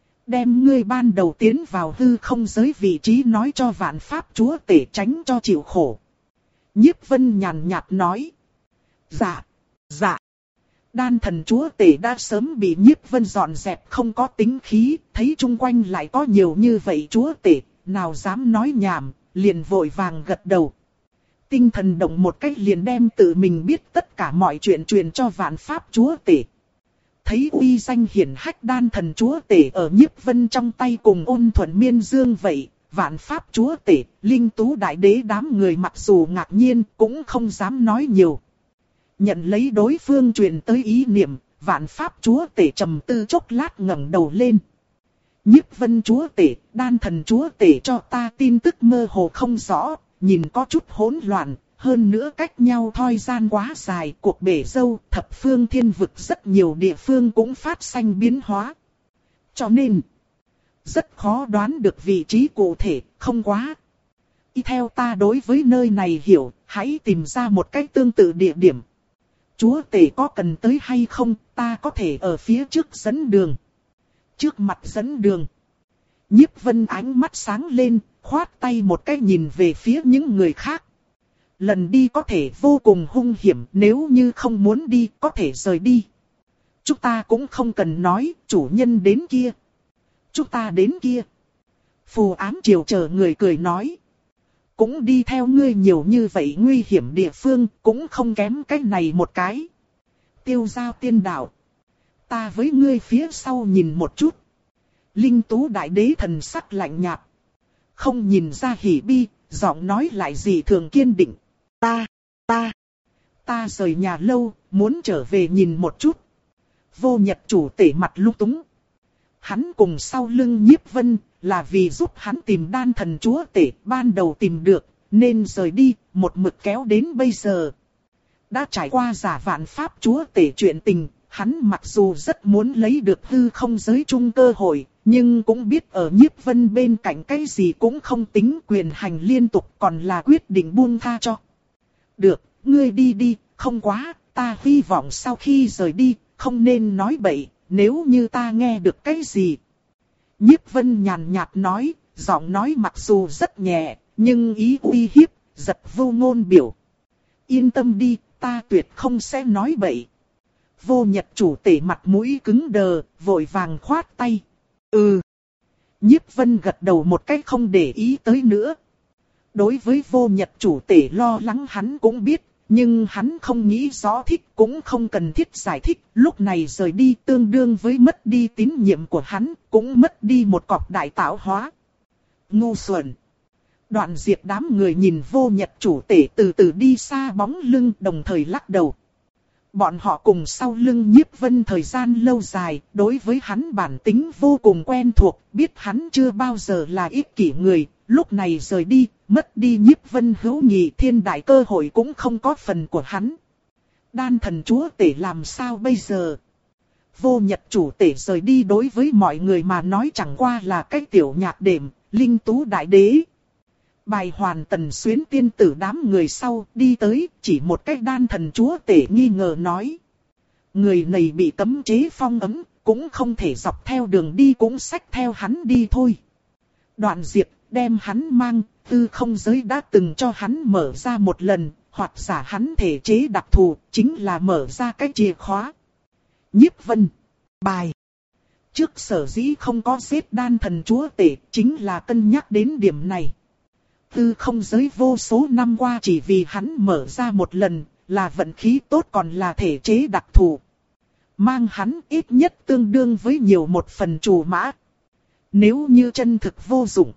Đem ngươi ban đầu tiến vào hư không giới vị trí nói cho vạn pháp chúa tể tránh cho chịu khổ. Nhiếp Vân nhàn nhạt nói. Dạ, dạ. Đan thần chúa tể đã sớm bị Nhiếp Vân dọn dẹp không có tính khí, thấy chung quanh lại có nhiều như vậy chúa tể, nào dám nói nhảm, liền vội vàng gật đầu. Tinh thần động một cách liền đem tự mình biết tất cả mọi chuyện truyền cho vạn pháp chúa tể. Thấy uy danh hiển hách đan thần chúa tể ở Nhiếp Vân trong tay cùng Ôn Thuần Miên Dương vậy, vạn pháp chúa tể, linh tú đại đế đám người mặc dù ngạc nhiên cũng không dám nói nhiều. Nhận lấy đối phương truyền tới ý niệm, vạn pháp chúa tể trầm tư chốc lát ngẩng đầu lên. Nhiếp Vân chúa tể, đan thần chúa tể cho ta tin tức mơ hồ không rõ, nhìn có chút hỗn loạn. Hơn nữa cách nhau thời gian quá dài, cuộc bể dâu, thập phương thiên vực rất nhiều địa phương cũng phát sinh biến hóa. Cho nên, rất khó đoán được vị trí cụ thể, không quá. Y theo ta đối với nơi này hiểu, hãy tìm ra một cách tương tự địa điểm. Chúa tể có cần tới hay không, ta có thể ở phía trước dẫn đường. Trước mặt dẫn đường. Nhiếp Vân ánh mắt sáng lên, khoát tay một cái nhìn về phía những người khác. Lần đi có thể vô cùng hung hiểm, nếu như không muốn đi có thể rời đi. Chúng ta cũng không cần nói, chủ nhân đến kia. Chúng ta đến kia. Phù ám triều chờ người cười nói. Cũng đi theo ngươi nhiều như vậy nguy hiểm địa phương, cũng không kém cái này một cái. Tiêu giao tiên đạo. Ta với ngươi phía sau nhìn một chút. Linh tú đại đế thần sắc lạnh nhạt. Không nhìn ra hỉ bi, giọng nói lại gì thường kiên định. Ta, ta, ta rời nhà lâu, muốn trở về nhìn một chút. Vô Nhật chủ tể mặt lung túng. Hắn cùng sau lưng Nhiếp Vân, là vì giúp hắn tìm đan thần chúa tể, ban đầu tìm được, nên rời đi, một mực kéo đến bây giờ. Đã trải qua giả vạn pháp chúa tể chuyện tình, Hắn mặc dù rất muốn lấy được hư không giới chung cơ hội, nhưng cũng biết ở Nhiếp Vân bên cạnh cái gì cũng không tính, quyền hành liên tục còn là quyết định buông tha cho. Được, ngươi đi đi, không quá, ta hy vọng sau khi rời đi, không nên nói bậy, nếu như ta nghe được cái gì. Nhiếp Vân nhàn nhạt nói, giọng nói mặc dù rất nhẹ, nhưng ý uy hiếp, giật vô ngôn biểu. Yên tâm đi, ta tuyệt không sẽ nói bậy. Vô Nhật chủ tể mặt mũi cứng đờ, vội vàng khoát tay. Ừ. Nhiếp Vân gật đầu một cách không để ý tới nữa. Đối với Vô Nhật chủ tể lo lắng hắn cũng biết, nhưng hắn không nghĩ rõ thích cũng không cần thiết giải thích. Lúc này rời đi tương đương với mất đi tín nhiệm của hắn, cũng mất đi một cọc đại tạo hóa. Ngu xuẩn. Đoạn Diệt đám người nhìn Vô Nhật chủ tể từ từ đi xa bóng lưng, đồng thời lắc đầu. Bọn họ cùng sau lưng Nhiếp Vân thời gian lâu dài, đối với hắn bản tính vô cùng quen thuộc, biết hắn chưa bao giờ là ích kỷ người, lúc này rời đi, mất đi Nhiếp Vân hữu nghị, thiên đại cơ hội cũng không có phần của hắn. Đan thần chúa tể làm sao bây giờ? Vô Nhật chủ tể rời đi đối với mọi người mà nói chẳng qua là cái tiểu nhạc đệm, linh tú đại đế. Bài hoàn Tần Xuyến tiên tử đám người sau đi tới, chỉ một cách đan thần chúa tể nghi ngờ nói. Người này bị cấm chế phong ấm, cũng không thể dọc theo đường đi, cũng xách theo hắn đi thôi. Đoạn Diệt đem hắn mang, tư không giới đã từng cho hắn mở ra một lần, hoặc giả hắn thể chế đặc thù, chính là mở ra cái chìa khóa. Nhiếp Vân. Bài. Trước sở dĩ không có giết đan thần chúa tể, chính là cân nhắc đến điểm này. Tư không giới vô số năm qua chỉ vì hắn mở ra một lần, là vận khí tốt còn là thể chế đặc thù. Mang hắn ít nhất tương đương với nhiều một phần trù mã. Nếu như chân thực vô dụng,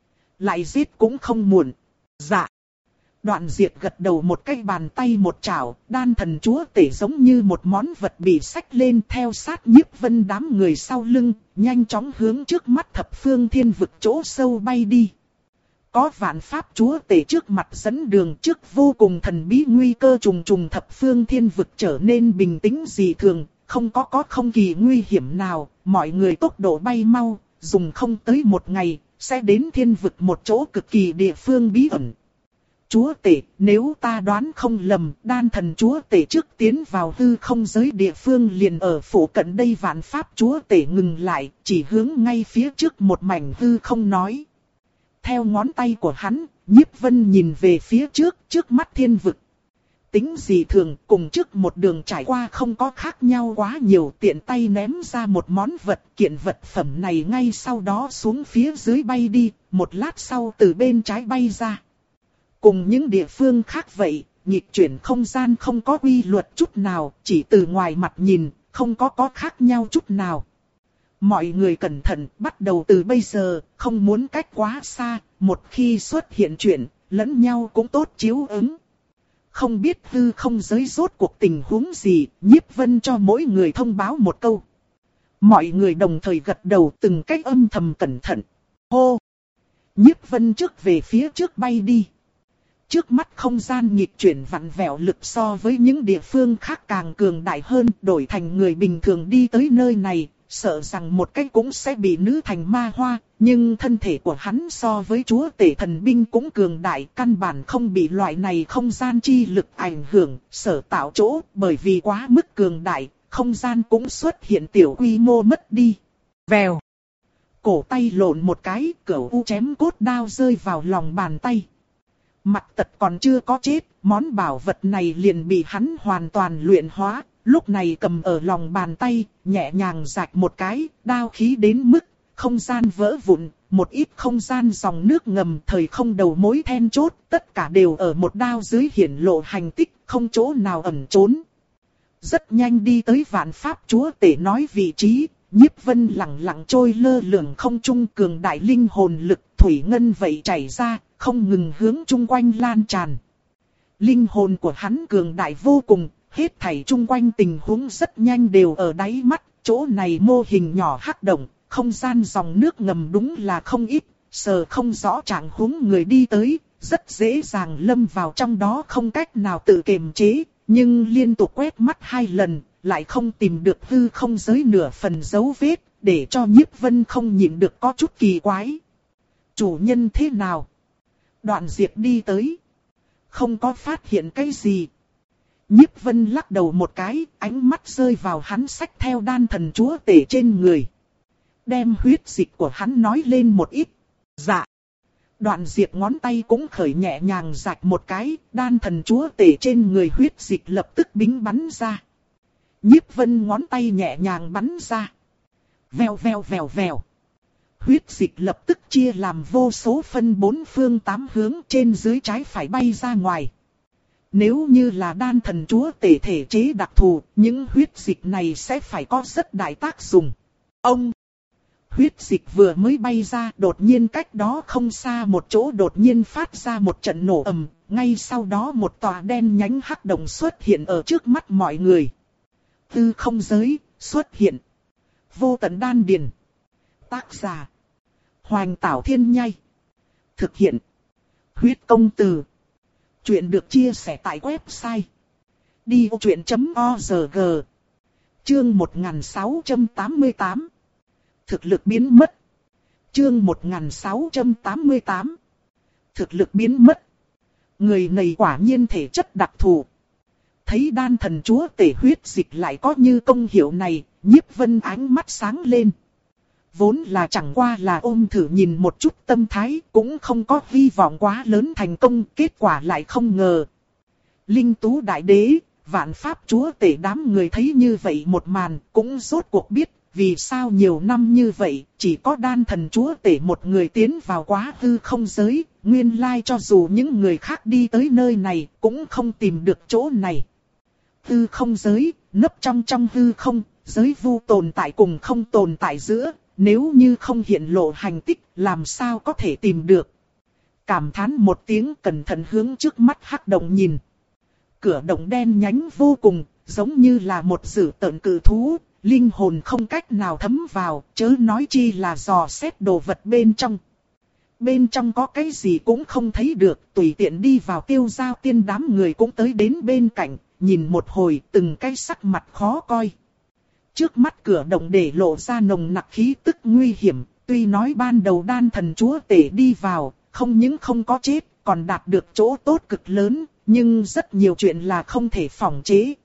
lại giết cũng không muộn. Dạ. Đoạn Diệt gật đầu một cái, bàn tay một chảo, đan thần chúa tể giống như một món vật bị xách lên, theo sát Nhiếp Vân đám người sau lưng, nhanh chóng hướng trước mắt thập phương thiên vực chỗ sâu bay đi. Có vạn pháp chúa tể trước mặt dẫn đường, trước vô cùng thần bí nguy cơ trùng trùng, thập phương thiên vực trở nên bình tĩnh dị thường, không có có không kỳ nguy hiểm nào, mọi người tốc độ bay mau, dùng không tới một ngày, sẽ đến thiên vực một chỗ cực kỳ địa phương bí ẩn. Chúa tể, nếu ta đoán không lầm, đan thần chúa tể trước tiến vào hư không giới địa phương liền ở phủ cận đây. Vạn pháp chúa tể ngừng lại, chỉ hướng ngay phía trước một mảnh hư không nói. Theo ngón tay của hắn, Nhiếp Vân nhìn về phía trước, trước mắt thiên vực. Tính dị thường, cùng trước một đường trải qua không có khác nhau quá nhiều, tiện tay ném ra một món vật, kiện vật phẩm này ngay sau đó xuống phía dưới bay đi, một lát sau từ bên trái bay ra. Cùng những địa phương khác vậy, nghịch chuyển không gian không có quy luật chút nào, chỉ từ ngoài mặt nhìn, không có có khác nhau chút nào. Mọi người cẩn thận, bắt đầu từ bây giờ, không muốn cách quá xa, một khi xuất hiện chuyện, lẫn nhau cũng tốt chiếu ứng. Không biết hư không giới rốt cuộc tình huống gì, Nhiếp Vân cho mỗi người thông báo một câu. Mọi người đồng thời gật đầu, từng cách âm thầm cẩn thận. Hô! Nhiếp Vân trước về phía trước bay đi. Trước mắt không gian nghịch chuyển vặn vẹo lực so với những địa phương khác càng cường đại hơn, đổi thành người bình thường đi tới nơi này, sợ rằng một cách cũng sẽ bị nữ thành ma hoa, nhưng thân thể của hắn so với chúa tể thần binh cũng cường đại, căn bản không bị loại này không gian chi lực ảnh hưởng, sở tạo chỗ, bởi vì quá mức cường đại, không gian cũng xuất hiện tiểu quy mô mất đi. Vèo. Cổ tay lộn một cái, cửu u chém cốt đao rơi vào lòng bàn tay. Mặt tật còn chưa có chết, món bảo vật này liền bị hắn hoàn toàn luyện hóa, lúc này cầm ở lòng bàn tay, nhẹ nhàng rạch một cái, đao khí đến mức, không gian vỡ vụn, một ít không gian dòng nước ngầm, thời không đầu mối then chốt, tất cả đều ở một đao dưới hiển lộ hành tích, không chỗ nào ẩn trốn. Rất nhanh đi tới vạn pháp chúa tể nói vị trí, Nhiếp Vân lặng lặng trôi lơ lửng không trung, cường đại linh hồn lực, thủy ngân vậy chảy ra, không ngừng hướng chung quanh lan tràn. Linh hồn của hắn cường đại vô cùng, hết thảy chung quanh tình huống rất nhanh đều ở đáy mắt, chỗ này mô hình nhỏ hắc động, không gian dòng nước ngầm đúng là không ít, sờ không rõ trạng huống người đi tới, rất dễ dàng lâm vào trong đó không cách nào tự kiềm chế, nhưng liên tục quét mắt hai lần, lại không tìm được hư không giới nửa phần dấu vết, để cho Nhiếp Vân không nhịn được có chút kỳ quái. Chủ nhân thế nào? Đoạn Diệp đi tới. Không có phát hiện cái gì. Nhiếp Vân lắc đầu một cái, ánh mắt rơi vào hắn xách theo đan thần chúa tể trên người. Đem huyết dịch của hắn nói lên một ít. Dạ. Đoạn Diệp ngón tay cũng khởi nhẹ nhàng rạch một cái, đan thần chúa tể trên người huyết dịch lập tức bính bắn ra. Nhiếp Vân ngón tay nhẹ nhàng bắn ra. Vèo vèo vèo vèo. Huyết dịch lập tức chia làm vô số phân bốn phương tám hướng trên dưới trái phải bay ra ngoài. Nếu như là đan thần chúa tể thể chế đặc thù, những huyết dịch này sẽ phải có rất đại tác dụng. Ông! Huyết dịch vừa mới bay ra, đột nhiên cách đó không xa một chỗ đột nhiên phát ra một trận nổ ầm, ngay sau đó một tòa đen nhánh hắc động xuất hiện ở trước mắt mọi người. Hư không giới, xuất hiện. Vô tận đan điền. Tác giả. Hoành Tảo Thiên Nhai. Thực hiện. Huyết công từ. Chuyện được chia sẻ tại website. đi ô chuyện chấm org. Chương một nghìn sáu trăm tám mươi tám. Thực lực biến mất. Chương một nghìn sáu trăm tám mươi tám. Thực lực biến mất. Người này quả nhiên thể chất đặc thù. Thấy đan thần chúa tể huyết dịch lại có như công hiệu này, Nhiếp Vân ánh mắt sáng lên. Vốn là chẳng qua là ôm thử nhìn một chút tâm thái, cũng không có hy vọng quá lớn thành công, kết quả lại không ngờ. Linh Tú Đại Đế, Vạn Pháp Chúa tể đám người thấy như vậy một màn, cũng rốt cuộc biết, vì sao nhiều năm như vậy, chỉ có đan thần chúa tể một người tiến vào quá hư không giới, nguyên lai cho dù những người khác đi tới nơi này, cũng không tìm được chỗ này. Hư không giới, nấp trong trong hư không, giới vu tồn tại cùng không tồn tại giữa, nếu như không hiện lộ hành tích, làm sao có thể tìm được. Cảm thán một tiếng cẩn thận hướng trước mắt hắc động nhìn. Cửa động đen nhánh vô cùng, giống như là một dữ tợn cự thú, linh hồn không cách nào thấm vào, chớ nói chi là dò xét đồ vật bên trong. Bên trong có cái gì cũng không thấy được, tùy tiện đi vào Tiêu Giao Tiên đám người cũng tới đến bên cạnh, nhìn một hồi từng cái sắc mặt khó coi. Trước mắt cửa động để lộ ra nồng nặc khí tức nguy hiểm, tuy nói ban đầu đan thần chúa tể đi vào, không những không có chết, còn đạt được chỗ tốt cực lớn, nhưng rất nhiều chuyện là không thể phòng chế.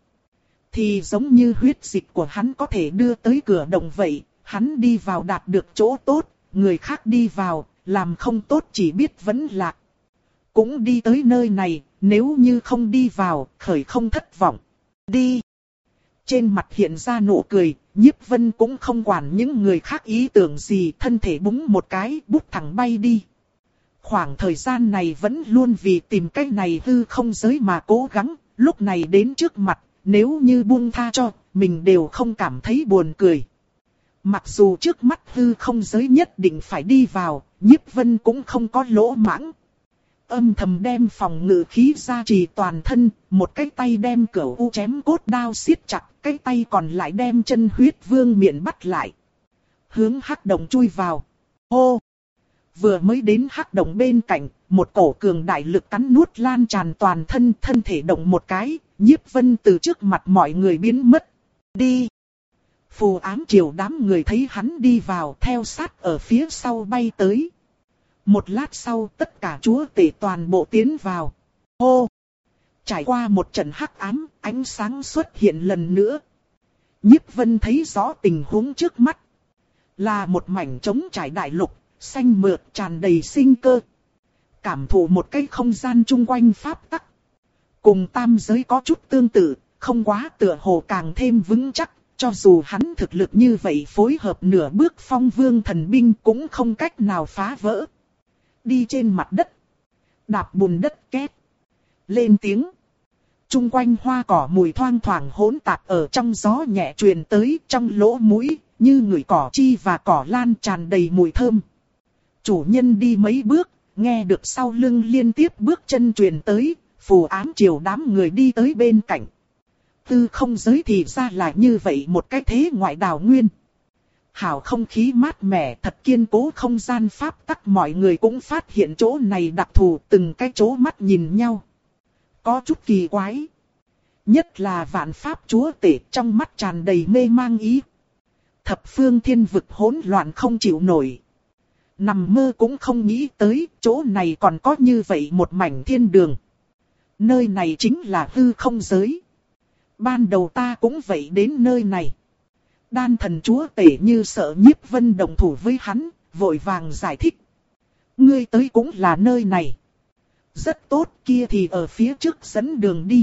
Thì giống như huyết dịch của hắn có thể đưa tới cửa động vậy, hắn đi vào đạt được chỗ tốt, người khác đi vào, làm không tốt chỉ biết vẫn lạc. Cũng đi tới nơi này, nếu như không đi vào, khởi không thất vọng. Đi! Trên mặt hiện ra nụ cười, Nhiếp Vân cũng không quản những người khác ý tưởng gì, thân thể búng một cái, bút thẳng bay đi. Khoảng thời gian này vẫn luôn vì tìm cái này hư không giới mà cố gắng, lúc này đến trước mặt, nếu như buông tha cho, mình đều không cảm thấy buồn cười. Mặc dù trước mắt hư không giới nhất định phải đi vào, Nhiếp Vân cũng không có lỗ mãng. Âm thầm đem phòng ngự khí gia trì toàn thân, một cái tay đem cửu u chém cốt đao siết chặt, cái tay còn lại đem chân huyết vương miện bắt lại. Hướng hắc động chui vào. Hô! Vừa mới đến hắc động bên cạnh, một cổ cường đại lực cắn nuốt lan tràn toàn thân, thân thể động một cái, Nhiếp Vân từ trước mặt mọi người biến mất. Đi! Phù Ám Triều đám người thấy hắn đi vào, theo sát ở phía sau bay tới. Một lát sau tất cả chúa tể toàn bộ tiến vào. Hô! Trải qua một trận hắc ám, ánh sáng xuất hiện lần nữa. Nhiếp Vân thấy rõ tình huống trước mắt. Là một mảnh trống trải đại lục, xanh mượt tràn đầy sinh cơ. Cảm thụ một cái không gian chung quanh pháp tắc. Cùng tam giới có chút tương tự, không quá tựa hồ càng thêm vững chắc. Cho dù hắn thực lực như vậy phối hợp nửa bước phong vương thần binh cũng không cách nào phá vỡ. Đi trên mặt đất. Đạp bùn đất két. Lên tiếng. Trung quanh hoa cỏ mùi thoang thoảng hỗn tạp ở trong gió nhẹ truyền tới trong lỗ mũi, như ngửi cỏ chi và cỏ lan tràn đầy mùi thơm. Chủ nhân đi mấy bước, nghe được sau lưng liên tiếp bước chân truyền tới, Phù Ám Triều đám người đi tới bên cạnh. Tư không giới thì ra là như vậy một cái thế ngoại đảo nguyên. Hảo không khí mát mẻ thật kiên cố không gian pháp tắc, mọi người cũng phát hiện chỗ này đặc thù, từng cái chỗ mắt nhìn nhau. Có chút kỳ quái. Nhất là vạn pháp chúa tể trong mắt tràn đầy mê mang ý. Thập phương thiên vực hỗn loạn không chịu nổi. Nằm mơ cũng không nghĩ tới chỗ này còn có như vậy một mảnh thiên đường. Nơi này chính là hư không giới. Ban đầu ta cũng vậy đến nơi này. Đan thần chúa tể như sợ Nhiếp Vân đồng thủ với hắn, vội vàng giải thích. Ngươi tới cũng là nơi này. Rất tốt, kia thì ở phía trước dẫn đường đi.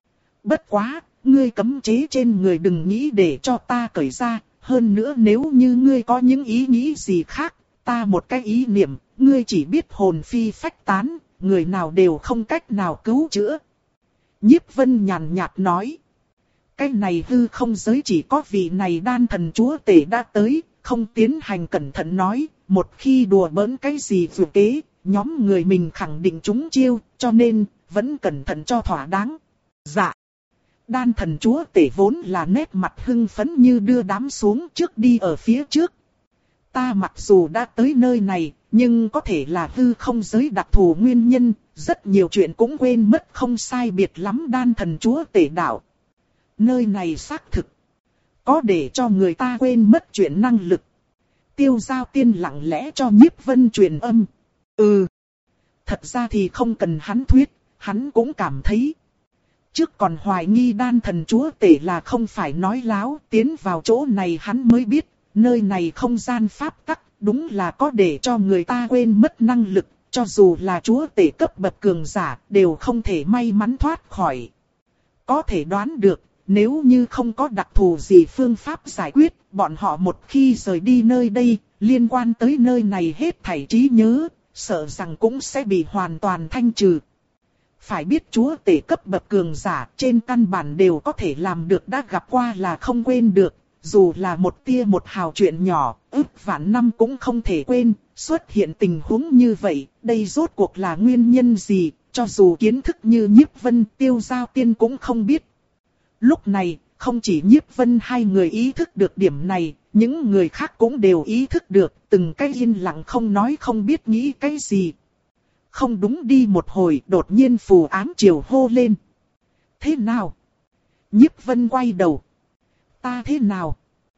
Bất quá, ngươi cấm chế trên người đừng nghĩ để cho ta cởi ra. Hơn nữa nếu như ngươi có những ý nghĩ gì khác, ta một cái ý niệm, ngươi chỉ biết hồn phi phách tán, người nào đều không cách nào cứu chữa. Nhiếp Vân nhàn nhạt nói. Cái này hư không giới chỉ có vị này đan thần chúa tể đã tới, không tiến hành cẩn thận nói, một khi đùa bỡn cái gì vừa kế, nhóm người mình khẳng định trúng chiêu, cho nên, vẫn cẩn thận cho thỏa đáng. Dạ. Đan thần chúa tể vốn là nét mặt hưng phấn như đưa đám xuống trước đi ở phía trước. Ta mặc dù đã tới nơi này, nhưng có thể là hư không giới đặc thù nguyên nhân, rất nhiều chuyện cũng quên mất không sai biệt lắm đan thần chúa tể đạo. Nơi này xác thực, có để cho người ta quên mất chuyện năng lực. Tiêu Giao Tiên lặng lẽ cho Nhiếp Vân truyền âm. Ừ, thật ra thì không cần hắn thuyết, hắn cũng cảm thấy. Trước còn hoài nghi đan thần chúa tể là không phải nói láo, tiến vào chỗ này hắn mới biết, nơi này không gian pháp tắc, đúng là có để cho người ta quên mất năng lực, cho dù là chúa tể cấp bậc cường giả, đều không thể may mắn thoát khỏi. Có thể đoán được, nếu như không có đặc thù gì phương pháp giải quyết, bọn họ một khi rời đi nơi đây, liên quan tới nơi này hết thảy trí nhớ, sợ rằng cũng sẽ bị hoàn toàn thanh trừ. Phải biết chúa tể cấp bậc cường giả trên căn bản đều có thể làm được đã gặp qua là không quên được, dù là một tia một hào chuyện nhỏ, ức vạn năm cũng không thể quên, xuất hiện tình huống như vậy, đây rốt cuộc là nguyên nhân gì, cho dù kiến thức như Nhiếp Vân, Tiêu Giao Tiên cũng không biết. Lúc này, không chỉ Nhiếp Vân hai người ý thức được điểm này, những người khác cũng đều ý thức được, từng cái yên lặng không nói không biết nghĩ cái gì. Không đúng đi một hồi, đột nhiên Phù Ám Triều hô lên. Thế nào? Nhiếp Vân quay đầu. Ta thế nào?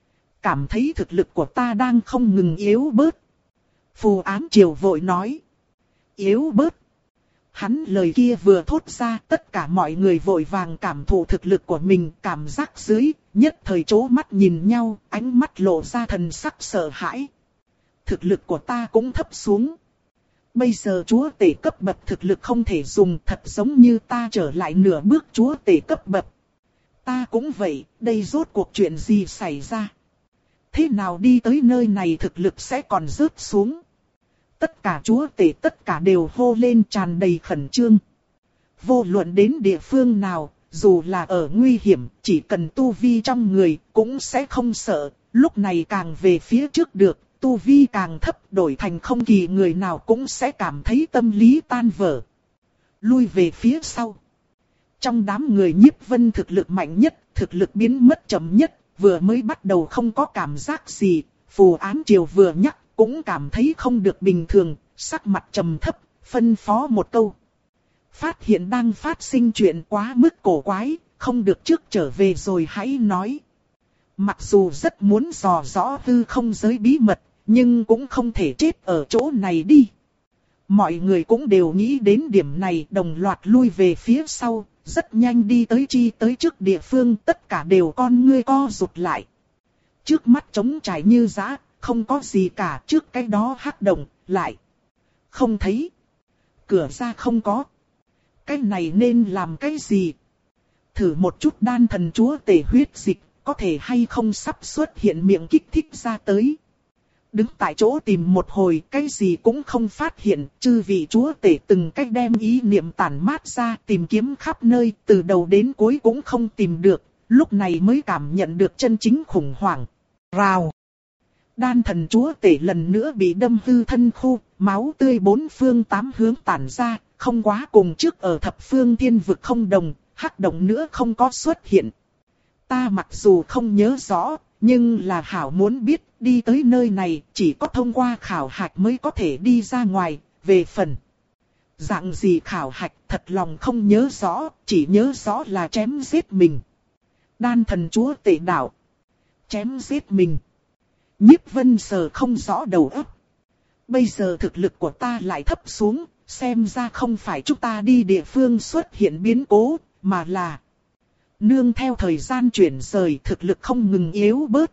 Cảm thấy thực lực của ta đang không ngừng yếu bớt. Phù Ám Triều vội nói. Yếu bớt? Hắn lời kia vừa thốt ra, tất cả mọi người vội vàng cảm thụ thực lực của mình, cảm giác dưới, nhất thời chố mắt nhìn nhau, ánh mắt lộ ra thần sắc sợ hãi. Thực lực của ta cũng thấp xuống. Bây giờ chúa tể cấp bậc thực lực không thể dùng, thật giống như ta trở lại nửa bước chúa tể cấp bậc. Ta cũng vậy, đây rốt cuộc chuyện gì xảy ra? Thế nào đi tới nơi này thực lực sẽ còn rớt xuống? Tất cả chúa tể tất cả đều hô lên tràn đầy khẩn trương. Vô luận đến địa phương nào, dù là ở nguy hiểm, chỉ cần tu vi trong người cũng sẽ không sợ. Lúc này càng về phía trước được, tu vi càng thấp, đổi thành không kỳ người nào cũng sẽ cảm thấy tâm lý tan vỡ. Lui về phía sau. Trong đám người Nhiếp Vân thực lực mạnh nhất, thực lực biến mất chậm nhất, vừa mới bắt đầu không có cảm giác gì, Phù Ám Triều vừa nhắc cũng cảm thấy không được bình thường, sắc mặt trầm thấp, phân phó một câu. Phát hiện đang phát sinh chuyện quá mức cổ quái, không được trước trở về rồi hãy nói. Mặc dù rất muốn dò rõ hư không giới bí mật, nhưng cũng không thể chết ở chỗ này đi. Mọi người cũng đều nghĩ đến điểm này, đồng loạt lui về phía sau, rất nhanh đi tới chi tới trước địa phương, tất cả đều con ngươi co rụt lại. Trước mắt trống trải như dã, không có gì cả, trước cái đó hắc động, lại không thấy. Cửa ra không có. Cái này nên làm cái gì? Thử một chút đan thần chúa tể huyết dịch, có thể hay không sắp xuất hiện miệng kích thích ra tới. Đứng tại chỗ tìm một hồi, cái gì cũng không phát hiện, chư vị chúa tể từng cách đem ý niệm tản mát ra, tìm kiếm khắp nơi, từ đầu đến cuối cũng không tìm được, lúc này mới cảm nhận được chân chính khủng hoảng. Rào! Đan thần chúa tể lần nữa bị đâm hư thân khu, máu tươi bốn phương tám hướng tản ra, không quá cùng trước ở thập phương thiên vực không đồng, hắc động nữa không có xuất hiện. Ta mặc dù không nhớ rõ, nhưng là hảo muốn biết, đi tới nơi này chỉ có thông qua khảo hạch mới có thể đi ra ngoài, về phần Dạng gì khảo hạch thật lòng không nhớ rõ, chỉ nhớ rõ là chém giết mình. Đan thần chúa tể đạo. Chém giết mình. Nhiếp Vân sờ không rõ đầu óc. Bây giờ thực lực của ta lại thấp xuống, xem ra không phải chúng ta đi địa phương xuất hiện biến cố, mà là nương theo thời gian chuyển rời thực lực không ngừng yếu bớt.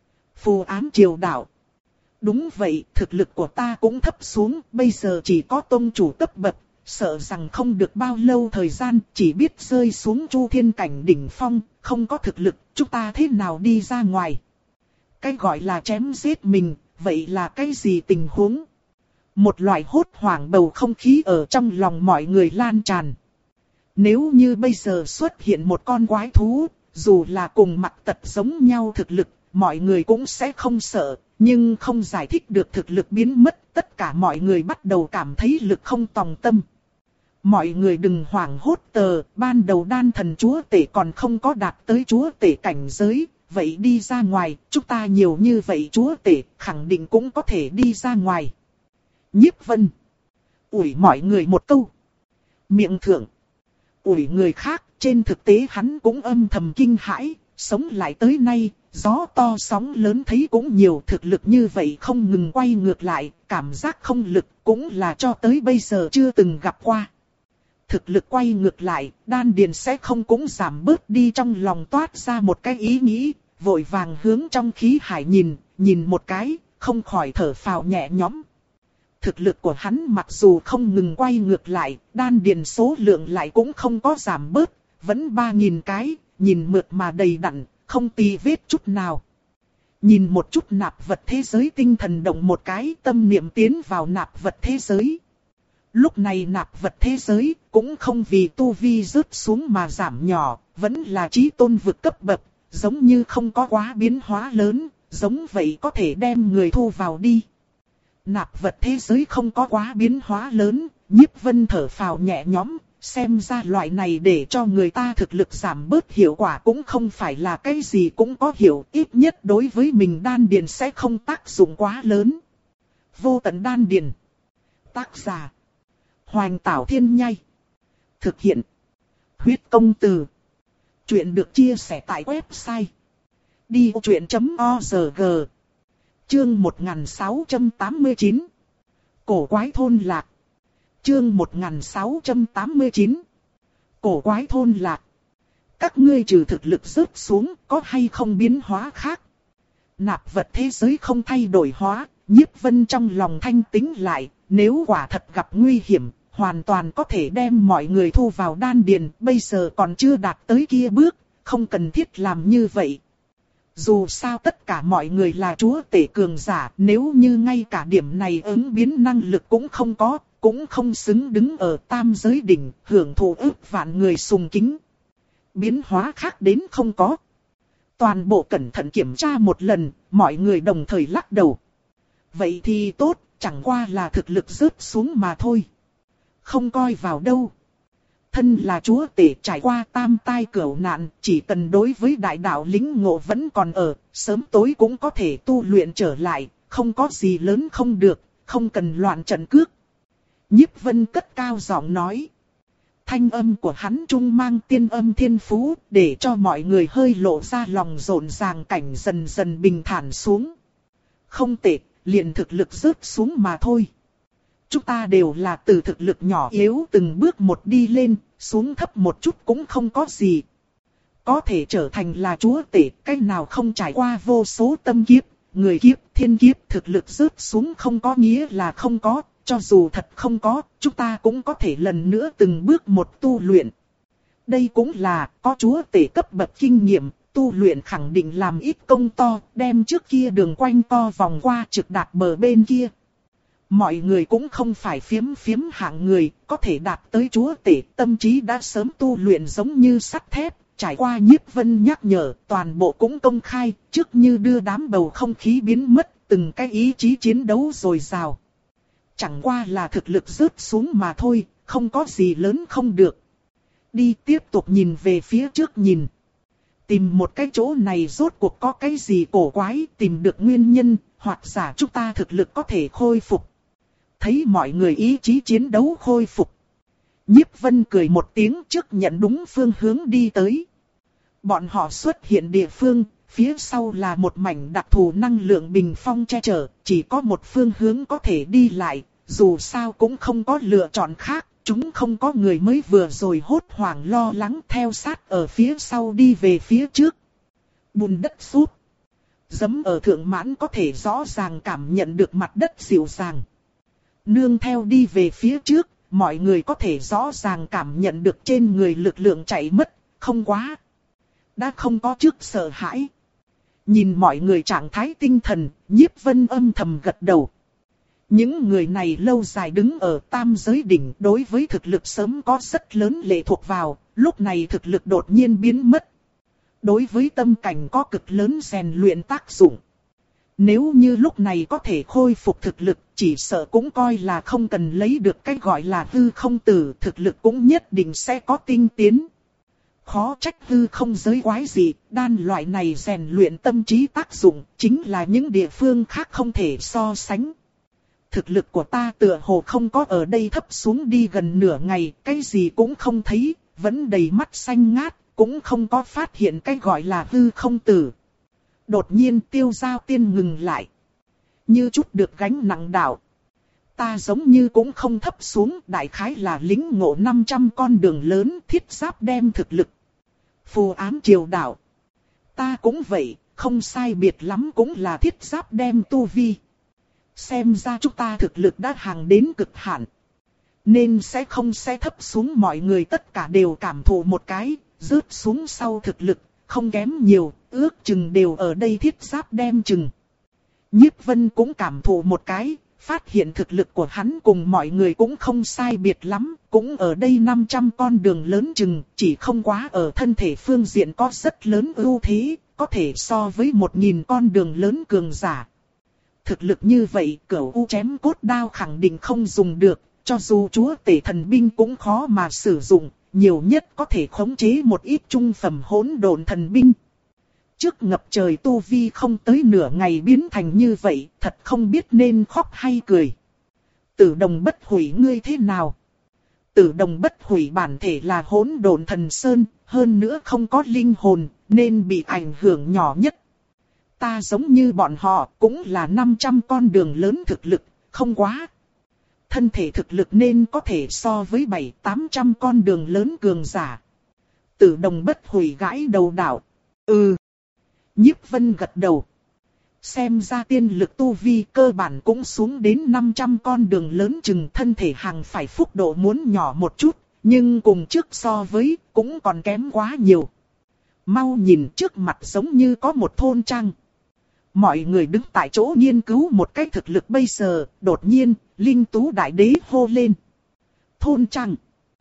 Phù ám triều đạo. Đúng vậy, thực lực của ta cũng thấp xuống, bây giờ chỉ có tông chủ cấp bậc, sợ rằng không được bao lâu thời gian, chỉ biết rơi xuống chu thiên cảnh đỉnh phong, không có thực lực, chúng ta thế nào đi ra ngoài. Cái gọi là chém giết mình, vậy là cái gì tình huống? Một loại hốt hoảng bầu không khí ở trong lòng mọi người lan tràn. Nếu như bây giờ xuất hiện một con quái thú, dù là cùng mặt tật giống nhau thực lực, mọi người cũng sẽ không sợ, nhưng không giải thích được thực lực biến mất, tất cả mọi người bắt đầu cảm thấy lực không tòng tâm. Mọi người đừng hoảng hốt tờ, ban đầu đan thần chúa tể còn không có đạt tới chúa tể cảnh giới, vậy đi ra ngoài, chúng ta nhiều như vậy chúa tể, khẳng định cũng có thể đi ra ngoài. Nhiếp Vân ủi mọi người một câu. Miệng thượng ủi người khác, trên thực tế hắn cũng âm thầm kinh hãi, sống lại tới nay, gió to sóng lớn thấy cũng nhiều, thực lực như vậy không ngừng quay ngược lại, cảm giác không lực cũng là cho tới bây giờ chưa từng gặp qua. Thực lực quay ngược lại, đan điền sẽ không cũng giảm bớt đi, trong lòng toát ra một cái ý nghĩ, vội vàng hướng trong khí hải nhìn, nhìn một cái, không khỏi thở phào nhẹ nhõm. Thực lực của hắn mặc dù không ngừng quay ngược lại, đan điền số lượng lại cũng không có giảm bớt, vẫn ba nghìn cái, nhìn mượt mà đầy đặn, không tì vết chút nào. Nhìn một chút nạp vật thế giới, tinh thần động một cái, tâm niệm tiến vào nạp vật thế giới. Lúc này nạp vật thế giới cũng không vì tu vi rớt xuống mà giảm nhỏ, vẫn là chí tôn vực cấp bậc, giống như không có quá biến hóa lớn, giống vậy có thể đem người thu vào đi. Nạp vật thế giới không có quá biến hóa lớn, Nhiếp Vân thở phào nhẹ nhõm, xem ra loại này để cho người ta thực lực giảm bớt hiệu quả cũng không phải là cái gì cũng có hiệu, ít nhất đối với mình đan điền sẽ không tác dụng quá lớn. Vô tận đan điền. Tác giả Hoành Tảo Thiên Nhai. Thực hiện Huyết Công Từ. Chuyện được chia sẻ tại website đi ô chuyện chấm org. Chương một nghìn sáu trăm tám mươi chín. Cổ quái thôn lạc. Chương một nghìn sáu trăm tám mươi chín. Cổ quái thôn lạc. Các ngươi trừ thực lực rớt xuống, có hay không biến hóa khác? Nạp vật thế giới không thay đổi hóa, Nhiếp Vân trong lòng thanh tĩnh lại, nếu quả thật gặp nguy hiểm, hoàn toàn có thể đem mọi người thu vào đan điền, bây giờ còn chưa đạt tới kia bước, không cần thiết làm như vậy. Dù sao tất cả mọi người là chúa tể cường giả, nếu như ngay cả điểm này ứng biến năng lực cũng không có, cũng không xứng đứng ở tam giới đỉnh, hưởng thụ ức vạn người sùng kính. Biến hóa khác đến không có. Toàn bộ cẩn thận kiểm tra một lần, mọi người đồng thời lắc đầu. Vậy thì tốt, chẳng qua là thực lực rớt xuống mà thôi. Không coi vào đâu. Thân là chúa tể trải qua tam tai cửu nạn, chỉ cần đối với đại đạo lĩnh ngộ vẫn còn ở, sớm tối cũng có thể tu luyện trở lại, không có gì lớn không được, không cần loạn trận cước. Nhiếp Vân cất cao giọng nói. Thanh âm của hắn trung mang tiên âm thiên phú, để cho mọi người hơi lộ ra lòng rộn ràng, cảnh dần dần bình thản xuống. Không tệ, liền thực lực rớt xuống mà thôi. Chúng ta đều là từ thực lực nhỏ yếu từng bước một đi lên, xuống thấp một chút cũng không có gì. Có thể trở thành là chúa tể, cái nào không trải qua vô số tâm kiếp, người kiếp, thiên kiếp, thực lực rớt xuống không có nghĩa là không có, cho dù thật không có, chúng ta cũng có thể lần nữa từng bước một tu luyện. Đây cũng là có chúa tể cấp bậc kinh nghiệm, tu luyện khẳng định làm ít công to, đem trước kia đường quanh co vòng qua trực đạt bờ bên kia. Mọi người cũng không phải phiếm phiếm hạng người, có thể đạt tới chúa tể, tâm trí đã sớm tu luyện giống như sắt thép, trải qua Nhiếp Vân nhắc nhở, toàn bộ cũng công khai, trước như đưa đám bầu không khí biến mất, từng cái ý chí chiến đấu dồi dào. Chẳng qua là thực lực rớt xuống mà thôi, không có gì lớn không được. Đi tiếp tục nhìn về phía trước nhìn. Tìm một cái chỗ này rốt cuộc có cái gì cổ quái, tìm được nguyên nhân, hoặc giả chúng ta thực lực có thể khôi phục. thấy mọi người ý chí chiến đấu khôi phục. Nhiếp Vân cười một tiếng trước nhận đúng phương hướng đi tới. Bọn họ xuất hiện địa phương, phía sau là một mảnh đặc thù năng lượng bình phong che chở, chỉ có một phương hướng có thể đi lại, dù sao cũng không có lựa chọn khác, chúng không có người mới vừa rồi hốt hoảng lo lắng theo sát ở phía sau đi về phía trước. Bùn đất sút, dẫm ở thượng mãn có thể rõ ràng cảm nhận được mặt đất dịu dàng. Nương theo đi về phía trước, mọi người có thể rõ ràng cảm nhận được trên người lực lượng chạy mất, không quá. Đã không có trước sợ hãi. Nhìn mọi người trạng thái tinh thần, Nhiếp Vân âm thầm gật đầu. Những người này lâu dài đứng ở tam giới đỉnh đối với thực lực sớm có rất lớn lệ thuộc vào, lúc này thực lực đột nhiên biến mất. Đối với tâm cảnh có cực lớn rèn luyện tác dụng. Nếu như lúc này có thể khôi phục thực lực, chỉ sợ cũng coi là không cần lấy được cái gọi là hư không tử, thực lực cũng nhất định sẽ có tinh tiến. Khó trách hư không giới quái gì, đan loại này rèn luyện tâm trí tác dụng, chính là những địa phương khác không thể so sánh. Thực lực của ta tựa hồ không có ở đây thấp xuống đi gần nửa ngày, cái gì cũng không thấy, vẫn đầy mắt xanh ngát, cũng không có phát hiện cái gọi là hư không tử. Đột nhiên Tiêu Giao Tiên ngừng lại. Như chút được gánh nặng đạo. Ta giống như cũng không thấp xuống, đại khái là lính ngộ năm trăm con đường lớn thiết giáp đem thực lực. Phù ám triều đạo. Ta cũng vậy, không sai biệt lắm cũng là thiết giáp đem tu vi. Xem ra chúng ta thực lực đã hàng đến cực hạn. Nên sẽ không sẽ thấp xuống, mọi người tất cả đều cảm thụ một cái, rớt xuống sau thực lực, không kém nhiều, ước chừng đều ở đây thiết giáp đem chừng. Nhiếp Vân cũng cảm thụ một cái, phát hiện thực lực của hắn cùng mọi người cũng không sai biệt lắm, cũng ở đây năm trăm con đường lớn chừng, chỉ không quá ở thân thể phương diện có rất lớn ưu thế, có thể so với một nghìn con đường lớn cường giả. Thực lực như vậy, cửu u chém cốt đao khẳng định không dùng được, cho dù chúa tể thần binh cũng khó mà sử dụng, nhiều nhất có thể khống chế một ít trung phẩm hỗn độn thần binh. Trước ngập trời tu vi không tới nửa ngày biến thành như vậy, thật không biết nên khóc hay cười. Tử đồng bất hủy ngươi thế nào? Tử đồng bất hủy bản thể là hỗn độn thần sơn, hơn nữa không có linh hồn, nên bị ảnh hưởng nhỏ nhất. Ta giống như bọn họ, cũng là năm trăm con đường lớn thực lực, không quá. Thân thể thực lực nên có thể so với bảy tám trăm con đường lớn cường giả. Tử đồng bất hủy gãi đầu đảo. Ừ. Nhiếp Vân gật đầu. Xem ra tiên lực tu vi cơ bản cũng xuống đến năm trăm con đường lớn chừng, thân thể hàng phải phúc độ muốn nhỏ một chút, nhưng cùng trước so với cũng còn kém quá nhiều. Mau nhìn trước mặt giống như có một thôn trang. Mọi người đứng tại chỗ nghiên cứu một cái thực lực bây giờ, đột nhiên, Linh Tú Đại Đế hô lên. Thôn trang.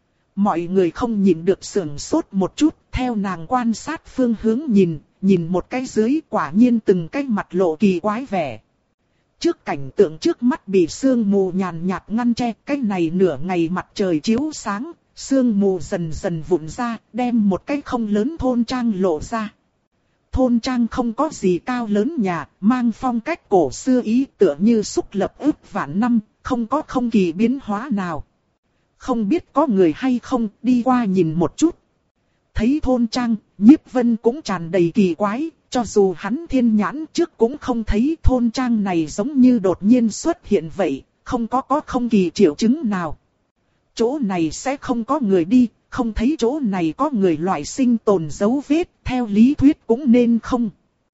Mọi người không nhìn được sưởng sốt một chút, theo nàng quan sát phương hướng nhìn, nhìn một cái dưới quả nhiên từng cái mặt lộ kỳ quái vẻ. Trước cảnh tượng trước mắt bị sương mù nhàn nhạt ngăn che, cái này nửa ngày mặt trời chiếu sáng, sương mù dần dần vụn ra, đem một cái không lớn thôn trang lộ ra. Thôn trang không có gì cao lớn nhà, mang phong cách cổ xưa ý tựa như xúc lập ức vạn năm, không có không kỳ biến hóa nào. Không biết có người hay không, đi qua nhìn một chút. Thấy thôn trang, Nhiếp Vân cũng tràn đầy kỳ quái, cho dù hắn thiên nhãn trước cũng không thấy thôn trang này giống như đột nhiên xuất hiện vậy, không có có không kỳ triệu chứng nào. Chỗ này sẽ không có người đi, không thấy chỗ này có người loại sinh tồn dấu vết, theo lý thuyết cũng nên không.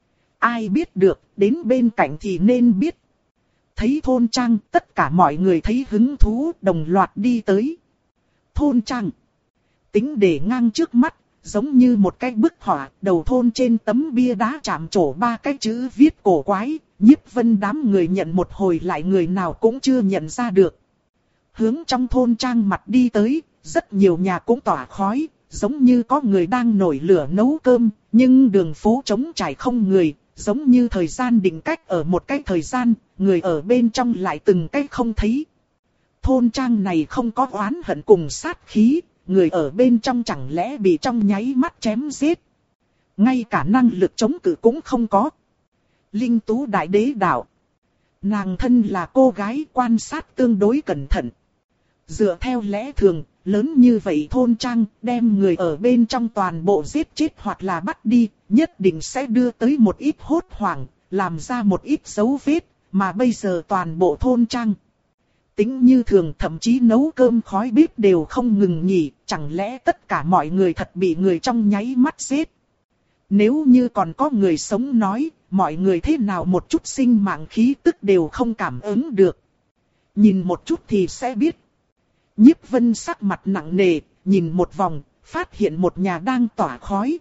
Ai biết được, đến bên cạnh thì nên biết. Thấy thôn trang, tất cả mọi người thấy hứng thú, đồng loạt đi tới. Thôn trang. Tính để ngang trước mắt, giống như một cái bức họa, đầu thôn trên tấm bia đá chạm trổ ba cái chữ viết cổ quái, Nhiếp Vân đám người nhận một hồi lại người nào cũng chưa nhận ra được. Hướng trong thôn trang mặt đi tới, rất nhiều nhà cũng tỏa khói, giống như có người đang nổi lửa nấu cơm, nhưng đường phố trống trải không người, giống như thời gian định cách ở một cái thời gian, người ở bên trong lại từng cái không thấy. Thôn trang này không có oán hận cùng sát khí, người ở bên trong chẳng lẽ bị trong nháy mắt chém giết. Ngay cả năng lực chống cự cũng không có. Linh Tú Đại Đế đạo. Nàng thân là cô gái quan sát tương đối cẩn thận. Dựa theo lẽ thường, lớn như vậy thôn trang, đem người ở bên trong toàn bộ giết chết hoặc là bắt đi, nhất định sẽ đưa tới một ít hốt hoảng, làm ra một ít dấu vết, mà bây giờ toàn bộ thôn trang. Tính như thường, thậm chí nấu cơm khói bếp đều không ngừng nghỉ, chẳng lẽ tất cả mọi người thật bị người trong nháy mắt giết. Nếu như còn có người sống nói, mọi người thế nào một chút sinh mạng khí tức đều không cảm ứng được. Nhìn một chút thì sẽ biết. Nhiếp Vân sắc mặt nặng nề, nhìn một vòng, phát hiện một nhà đang tỏa khói.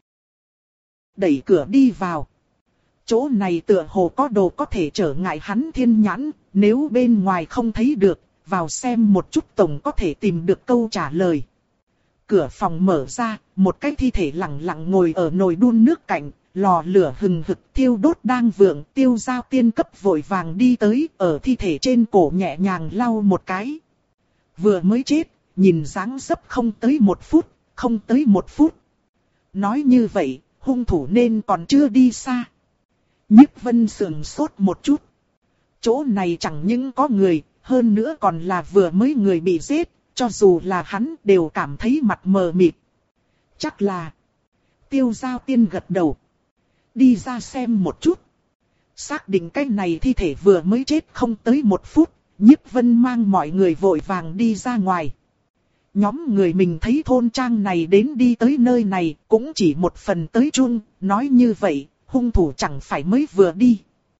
Đẩy cửa đi vào. Chỗ này tựa hồ có đồ có thể trở ngại hắn thiên nhãn, nếu bên ngoài không thấy được, vào xem một chút tổng có thể tìm được câu trả lời. Cửa phòng mở ra, một cái thi thể lặng lặng ngồi ở nồi đun nước cạnh, lò lửa hừng hực thiêu đốt đang vượng, Tiêu Giao Tiên cấp vội vàng đi tới, ở thi thể trên cổ nhẹ nhàng lau một cái. Vừa mới chết, nhìn dáng dấp không tới một phút, không tới một phút. Nói như vậy, hung thủ nên còn chưa đi xa. Nhiếp Vân sườn sốt một chút. Chỗ này chẳng những có người, hơn nữa còn là vừa mới người bị giết, cho dù là hắn đều cảm thấy mặt mờ mịt. Chắc là... Tiêu Giao Tiên gật đầu. Đi ra xem một chút. Xác định cái này thi thể vừa mới chết không tới một phút, Nhiếp Vân mang mọi người vội vàng đi ra ngoài. Nhóm người mình thấy thôn trang này đến đi tới nơi này cũng chỉ một phần tới chung, nói như vậy, hung thủ chẳng phải mới vừa đi.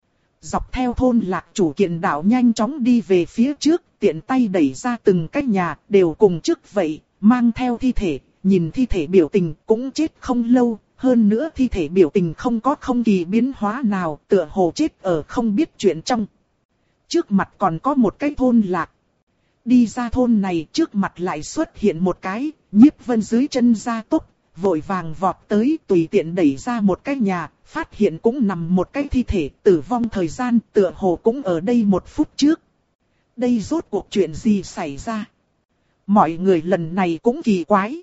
Dọc theo thôn lạc chủ kiện đạo nhanh chóng đi về phía trước, tiện tay đẩy ra từng cái nhà, đều cùng trước vậy, mang theo thi thể, nhìn thi thể biểu tình cũng chết không lâu, hơn nữa thi thể biểu tình không có không kỳ biến hóa nào, tựa hồ chết ở không biết chuyện trong. Trước mặt còn có một cái thôn lạc. Đi ra thôn này trước mặt lại xuất hiện một cái, Nhiếp Vân dưới chân ra tốc, vội vàng vọt tới tùy tiện đẩy ra một cái nhà, phát hiện cũng nằm một cái thi thể, tử vong thời gian tựa hồ cũng ở đây một phút trước. Đây rốt cuộc chuyện gì xảy ra? Mọi người lần này cũng kỳ quái.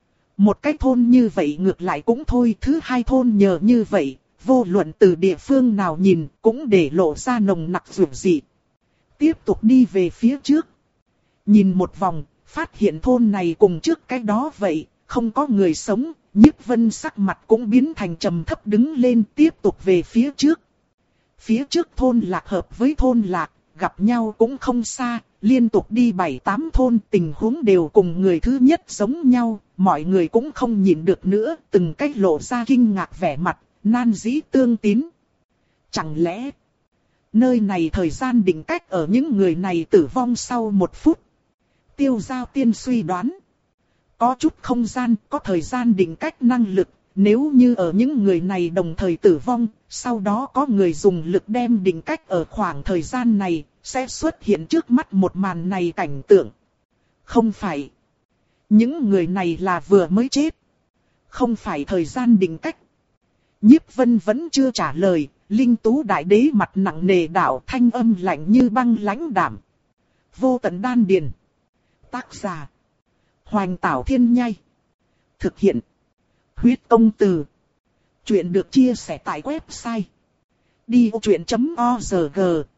Một cái thôn như vậy ngược lại cũng thôi, thứ hai thôn nhờ như vậy, vô luận từ địa phương nào nhìn cũng để lộ ra nồng nặc dữ dị. Tiếp tục đi về phía trước. Nhìn một vòng, phát hiện thôn này cùng trước cái đó vậy, không có người sống, Nhiếp Vân sắc mặt cũng biến thành trầm thấp đứng lên tiếp tục về phía trước. Phía trước thôn lạc hợp với thôn lạc, gặp nhau cũng không xa, liên tục đi bảy tám thôn, tình huống đều cùng người thứ nhất giống nhau, mọi người cũng không nhịn được nữa, từng cách lộ ra kinh ngạc vẻ mặt, nan dĩ tương tín. Chẳng lẽ, nơi này thời gian định cách ở những người này tử vong sau một phút? Tiêu Giao Tiên suy đoán. Có chút không gian, có thời gian định cách năng lực, nếu như ở những người này đồng thời tử vong, sau đó có người dùng lực đem định cách ở khoảng thời gian này, sẽ xuất hiện trước mắt một màn này cảnh tượng. Không phải. Những người này là vừa mới chết. Không phải thời gian định cách. Nhiếp Vân vẫn chưa trả lời, Linh Tú Đại Đế mặt nặng nề đạo thanh âm lạnh như băng lãnh đạm. Vô Tận Đan Điền. Tác giả. Hoành Tảo Thiên Nhai. Thực hiện. Huyết Công Từ. Chuyện được chia sẻ tại website đi vô chuyện chấm org.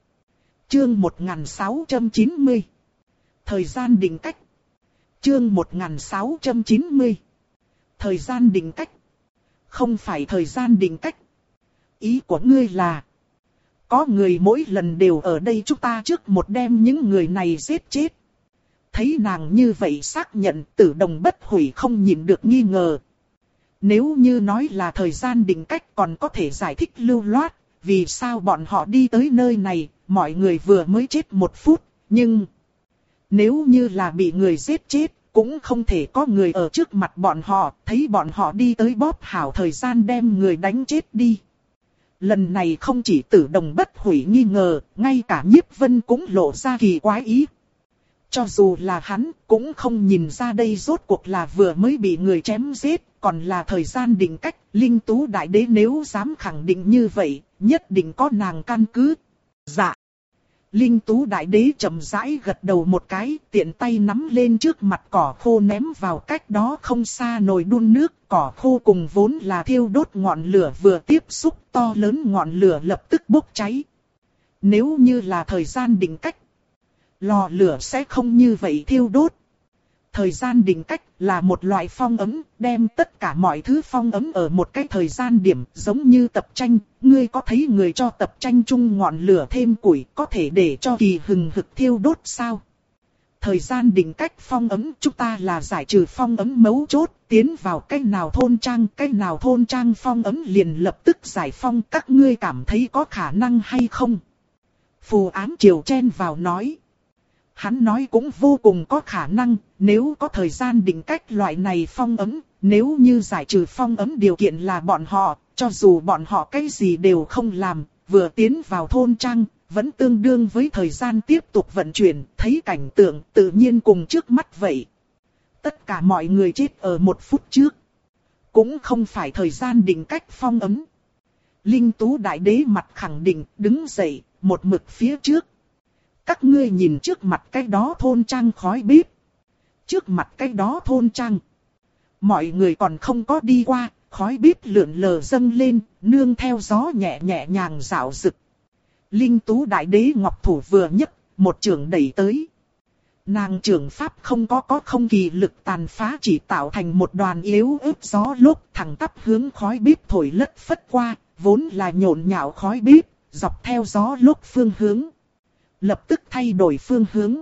Chương một nghìn sáu trăm chín mươi. Thời gian định cách. Chương một nghìn sáu trăm chín mươi. Thời gian định cách. Không phải thời gian định cách. Ý của ngươi là, có người mỗi lần đều ở đây chúng ta trước một đêm những người này giết chết. Thấy nàng như vậy xác nhận, Tử Đồng Bất Hủy không nhịn được nghi ngờ. Nếu như nói là thời gian định cách còn có thể giải thích lưu loát, vì sao bọn họ đi tới nơi này, mọi người vừa mới chết một phút, nhưng nếu như là bị người giết chết, cũng không thể có người ở trước mặt bọn họ, thấy bọn họ đi tới bóp hảo thời gian đem người đánh chết đi. Lần này không chỉ Tử Đồng Bất Hủy nghi ngờ, ngay cả Nhiếp Vân cũng lộ ra kỳ quái ý. Cho dù là hắn, cũng không nhìn ra đây rốt cuộc là vừa mới bị người chém giết, còn là thời gian định cách. Linh Tú Đại Đế nếu dám khẳng định như vậy, nhất định có nàng căn cứ. Dạ. Linh Tú Đại Đế chậm rãi gật đầu một cái, tiện tay nắm lên trước mặt cỏ khô ném vào cách đó không xa nồi đun nước. Cỏ khô cùng vốn là thiêu đốt ngọn lửa vừa tiếp xúc, to lớn ngọn lửa lập tức bốc cháy. Nếu như là thời gian định cách, lò lửa sẽ không như vậy thiêu đốt. Thời gian định cách là một loại phong ấn, đem tất cả mọi thứ phong ấn ở một cái thời gian điểm, giống như tập tranh. Ngươi có thấy người cho tập tranh chung ngọn lửa thêm củi có thể để cho kỳ hừng hực thiêu đốt sao? Thời gian định cách phong ấn chúng ta là giải trừ phong ấn mấu chốt, tiến vào cái nào thôn trang, cái nào thôn trang phong ấn liền lập tức giải phong. Các ngươi cảm thấy có khả năng hay không? Phù Ám Triều chen vào nói. Hắn nói cũng vô cùng có khả năng, nếu có thời gian định cách loại này phong ấn, nếu như giải trừ phong ấn điều kiện là bọn họ, cho dù bọn họ cái gì đều không làm, vừa tiến vào thôn trang, vẫn tương đương với thời gian tiếp tục vận chuyển, thấy cảnh tượng tự nhiên cùng trước mắt vậy. Tất cả mọi người chết ở một phút trước, cũng không phải thời gian định cách phong ấn. Linh Tú Đại Đế mặt khẳng định, đứng dậy, một mực phía trước. Các ngươi nhìn trước mặt cái đó thôn trang khói bếp. Trước mặt cái đó thôn trang. Mọi người còn không có đi qua, khói bếp lượn lờ dâng lên, nương theo gió nhẹ nhẹ nhàng rạo rực. Linh Tú Đại Đế ngọc thủ vừa nhấc, một chưởng đẩy tới. Nàng chưởng pháp không có có không kỳ lực tàn phá, chỉ tạo thành một đoàn yếu ớt gió lốc thẳng tắp hướng khói bếp thổi lất phất qua, vốn là nhộn nhạo khói bếp, dọc theo gió lốc phương hướng. Lập tức thay đổi phương hướng.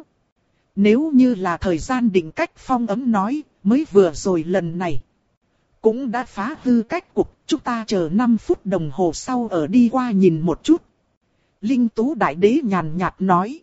Nếu như là thời gian định cách phong ấm nói, mới vừa rồi lần này cũng đã phá hư cách cục, chúng ta chờ năm phút đồng hồ sau ở đi qua nhìn một chút. Linh Tú Đại Đế nhàn nhạt nói.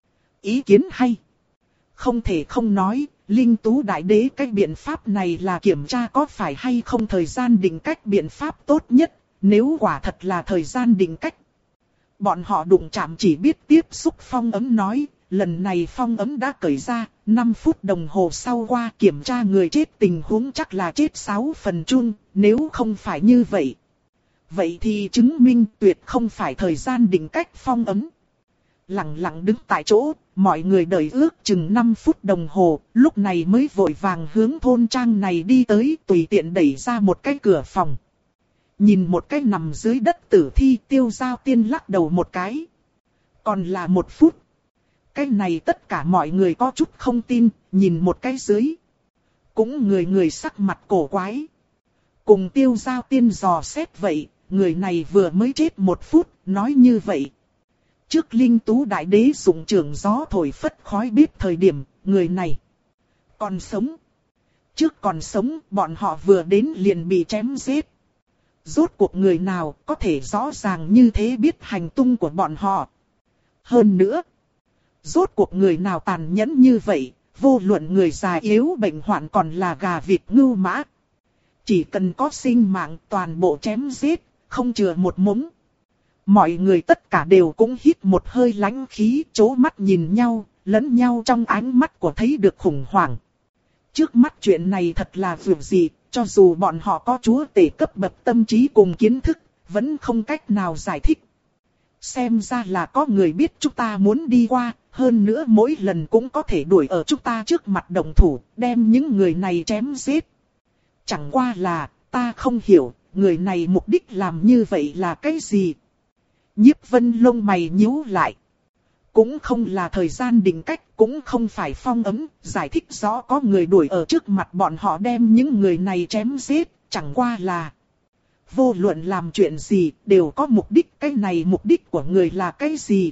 Ý kiến hay. Không thể không nói, Linh Tú Đại Đế cái biện pháp này là kiểm tra có phải hay không thời gian định cách biện pháp tốt nhất, nếu quả thật là thời gian định cách. Bọn họ đụng chạm chỉ biết tiếp xúc phong ấm nói, lần này phong ấm đã cởi ra, năm phút đồng hồ sau qua kiểm tra người chết tình huống chắc là chết sáu phần chung, nếu không phải như vậy. Vậy thì chứng minh tuyệt không phải thời gian định cách phong ấm. Lặng lặng đứng tại chỗ, mọi người đợi ước chừng năm phút đồng hồ, lúc này mới vội vàng hướng thôn trang này đi tới, tùy tiện đẩy ra một cái cửa phòng. Nhìn một cái nằm dưới đất tử thi, Tiêu Giao Tiên lắc đầu một cái. Còn là một phút. Cái này tất cả mọi người có chút không tin, nhìn một cái dưới. Cũng người người sắc mặt cổ quái. Cùng Tiêu Giao Tiên dò xét vậy, người này vừa mới chết một phút, nói như vậy. Trước Linh Tú Đại Đế dùng trường gió thổi phất khói bếp thời điểm, người này còn sống. Trước còn sống, bọn họ vừa đến liền bị chém giết. Rốt cuộc người nào có thể rõ ràng như thế biết hành tung của bọn họ. Hơn nữa, rốt cuộc người nào tàn nhẫn như vậy, vô luận người già yếu bệnh hoạn còn là gà vịt ngưu mã. Chỉ cần có sinh mạng toàn bộ chém giết, không chừa một mống. Mọi người tất cả đều cũng hít một hơi lãnh khí, chố mắt nhìn nhau, lẫn nhau trong ánh mắt của thấy được khủng hoảng. Trước mắt chuyện này thật là vượt gì, cho dù bọn họ có chúa tể cấp bậc tâm trí cùng kiến thức, vẫn không cách nào giải thích. Xem ra là có người biết chúng ta muốn đi qua, hơn nữa mỗi lần cũng có thể đuổi ở chúng ta trước mặt đồng thủ, đem những người này chém giết. Chẳng qua là, ta không hiểu, người này mục đích làm như vậy là cái gì? Nhiếp Vân lông mày nhíu lại. Cũng không là thời gian định cách, cũng không phải phong ấm, giải thích rõ có người đuổi ở trước mặt bọn họ đem những người này chém giết, chẳng qua là vô luận làm chuyện gì đều có mục đích, cái này mục đích của người là cái gì?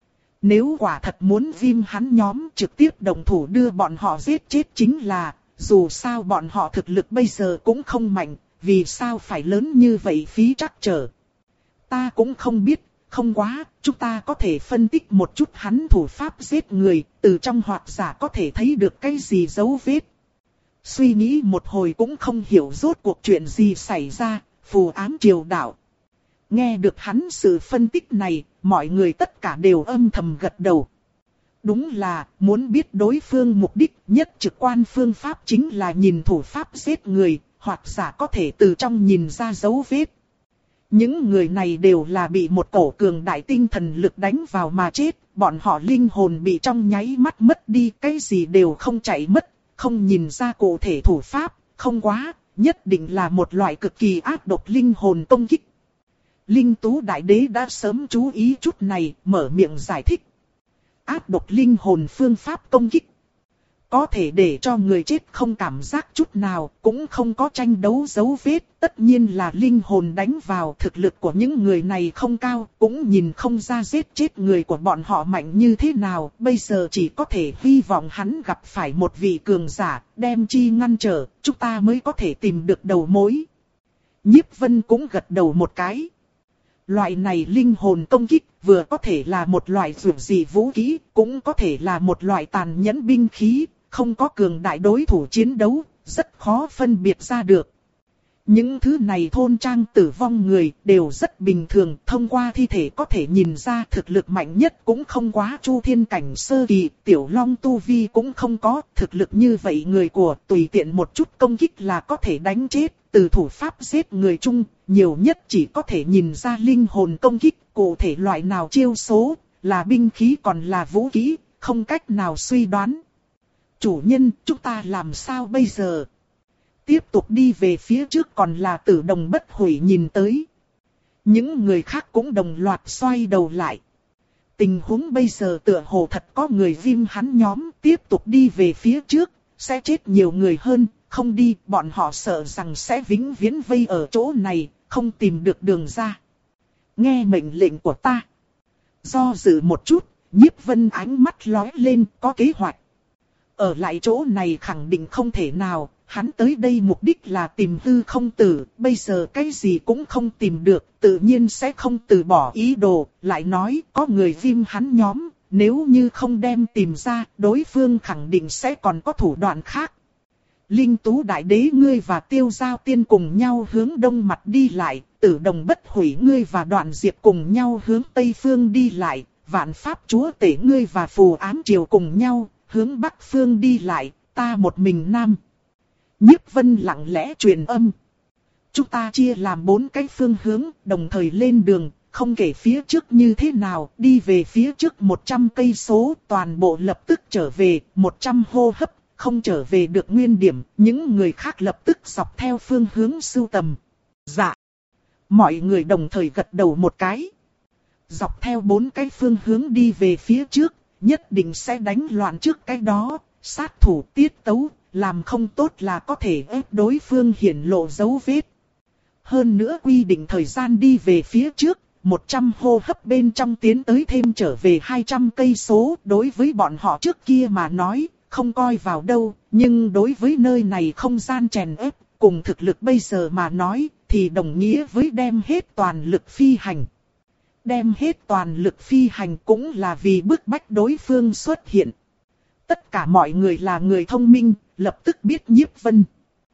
Nếu quả thật muốn viêm hắn nhóm trực tiếp đồng thủ đưa bọn họ giết chết chính là, dù sao bọn họ thực lực bây giờ cũng không mạnh, vì sao phải lớn như vậy phí trắc trở? Ta cũng không biết. Không quá, chúng ta có thể phân tích một chút hắn thủ pháp giết người, từ trong hoạt giả có thể thấy được cái gì dấu vết. Suy nghĩ một hồi cũng không hiểu rốt cuộc chuyện gì xảy ra, Phù Ám Triều đạo. Nghe được hắn sự phân tích này, mọi người tất cả đều âm thầm gật đầu. Đúng là, muốn biết đối phương mục đích nhất trực quan phương pháp chính là nhìn thủ pháp giết người, hoạt giả có thể từ trong nhìn ra dấu vết. Những người này đều là bị một cổ cường đại tinh thần lực đánh vào mà chết, bọn họ linh hồn bị trong nháy mắt mất đi, cái gì đều không chạy mất, không nhìn ra cụ thể thủ pháp, không quá, nhất định là một loại cực kỳ ác độc linh hồn công kích. Linh Tú Đại Đế đã sớm chú ý chút này, mở miệng giải thích. Áp độc linh hồn phương pháp công kích. Có thể để cho người chết không cảm giác chút nào, cũng không có tranh đấu dấu vết. Tất nhiên là linh hồn đánh vào, thực lực của những người này không cao, cũng nhìn không ra giết chết người của bọn họ mạnh như thế nào. Bây giờ chỉ có thể hy vọng hắn gặp phải một vị cường giả, đem chi ngăn trở, chúng ta mới có thể tìm được đầu mối. Nhiếp Vân cũng gật đầu một cái. Loại này linh hồn công kích vừa có thể là một loại dược dị vũ khí, cũng có thể là một loại tàn nhẫn binh khí, không có cường đại đối thủ chiến đấu, rất khó phân biệt ra được. Những thứ này thôn trang tử vong người đều rất bình thường, thông qua thi thể có thể nhìn ra thực lực mạnh nhất cũng không quá Chu Thiên cảnh sơ kỳ, Tiểu Long tu vi cũng không có, thực lực như vậy người của tùy tiện một chút công kích là có thể đánh chết, từ thủ pháp giết người chung, nhiều nhất chỉ có thể nhìn ra linh hồn công kích, cụ thể loại nào chiêu số, là binh khí còn là vũ khí, không cách nào suy đoán. Chủ nhân, chúng ta làm sao bây giờ? Tiếp tục đi về phía trước còn là Tử Đồng Bất Hủy nhìn tới. Những người khác cũng đồng loạt xoay đầu lại. Tình huống bây giờ tựa hồ thật có người viêm hắn nhóm tiếp tục đi về phía trước, sẽ chết nhiều người hơn, không đi bọn họ sợ rằng sẽ vĩnh viễn vây ở chỗ này, không tìm được đường ra. Nghe mệnh lệnh của ta. Do dự một chút, Nhiếp Vân ánh mắt lóe lên có kế hoạch. Ở lại chỗ này khẳng định không thể nào, hắn tới đây mục đích là tìm hư không tử, bây giờ cái gì cũng không tìm được, tự nhiên sẽ không từ bỏ ý đồ, lại nói có người viêm hắn nhóm, nếu như không đem tìm ra, đối phương khẳng định sẽ còn có thủ đoạn khác. Linh Tú Đại Đế ngươi và Tiêu Giao Tiên cùng nhau hướng đông mặt đi lại, Tử Đồng Bất Hủy ngươi và Đoạn Diệp cùng nhau hướng tây phương đi lại, Vạn Pháp Chúa Tể ngươi và Phù Ám Triều cùng nhau hướng bắc phương đi lại, ta một mình nam. Nhiếp Vân lặng lẽ truyền âm. Chúng ta chia làm bốn cái phương hướng, đồng thời lên đường, không kể phía trước như thế nào, đi về phía trước một trăm cây số, toàn bộ lập tức trở về, một trăm hô hấp, không trở về được nguyên điểm, những người khác lập tức dọc theo phương hướng sưu tầm. Dạ. Mọi người đồng thời gật đầu một cái. Dọc theo bốn cái phương hướng đi về phía trước, nhất định sẽ đánh loạn trước cái đó, sát thủ tiết tấu, làm không tốt là có thể ép đối phương hiển lộ dấu vết. Hơn nữa quy định thời gian đi về phía trước, một trăm hô hấp bên trong tiến tới thêm trở về hai trăm cây số, đối với bọn họ trước kia mà nói, không coi vào đâu, nhưng đối với nơi này không gian chèn ép, cùng thực lực bây giờ mà nói, thì đồng nghĩa với đem hết toàn lực phi hành. Đem hết toàn lực phi hành cũng là vì bức bách đối phương xuất hiện. Tất cả mọi người là người thông minh, lập tức biết Nhiếp Vân.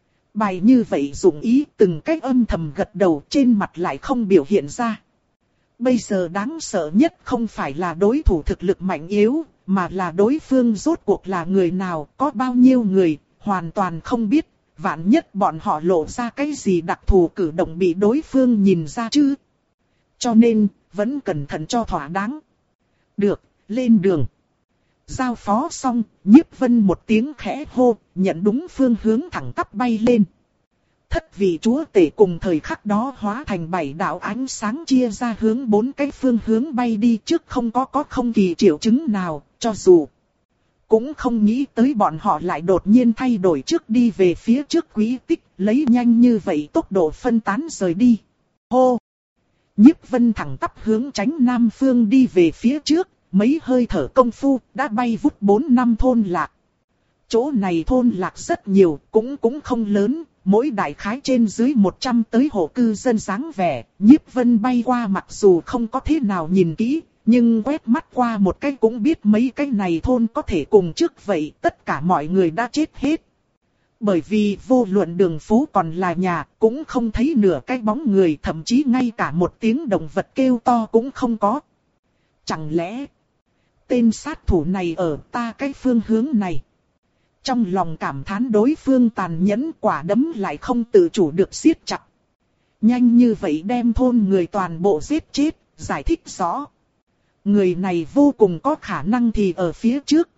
Bài như vậy dụng ý từng cách âm thầm gật đầu trên mặt lại không biểu hiện ra. Bây giờ đáng sợ nhất không phải là đối thủ thực lực mạnh yếu, mà là đối phương rốt cuộc là người nào, có bao nhiêu người, hoàn toàn không biết. Vạn nhất bọn họ lộ ra cái gì đặc thù cử động bị đối phương nhìn ra chứ. Cho nên, vẫn cẩn thận cho thỏa đáng. Được, lên đường. Giao phó xong, Nhiếp Vân một tiếng khẽ hô, nhận đúng phương hướng thẳng tắp bay lên. Thất vị chúa tể cùng thời khắc đó hóa thành bảy đạo ánh sáng chia ra hướng bốn cái phương hướng bay đi trước không có có không kỳ triệu chứng nào, cho dù. Cũng không nghĩ tới bọn họ lại đột nhiên thay đổi trước đi về phía trước quý tích, lấy nhanh như vậy tốc độ phân tán rời đi. Hô! Nhiếp Vân thẳng tắp hướng tránh nam phương đi về phía trước, mấy hơi thở công phu đã bay vút bốn năm thôn lạc. Chỗ này thôn lạc rất nhiều, cũng cũng không lớn, mỗi đại khái trên dưới một trăm tới hộ cư dân dáng vẻ. Nhiếp Vân bay qua mặc dù không có thế nào nhìn kỹ, nhưng quét mắt qua một cái cũng biết mấy cái này thôn có thể cùng trước vậy, tất cả mọi người đã chết hết. Bởi vì vô luận đường phố còn là nhà, cũng không thấy nửa cái bóng người, thậm chí ngay cả một tiếng động vật kêu to cũng không có. Chẳng lẽ, tên sát thủ này ở ta cái phương hướng này? Trong lòng cảm thán đối phương tàn nhẫn, quả đấm lại không tự chủ được siết chặt. Nhanh như vậy đem thôn người toàn bộ giết chết, giải thích rõ. Người này vô cùng có khả năng thì ở phía trước.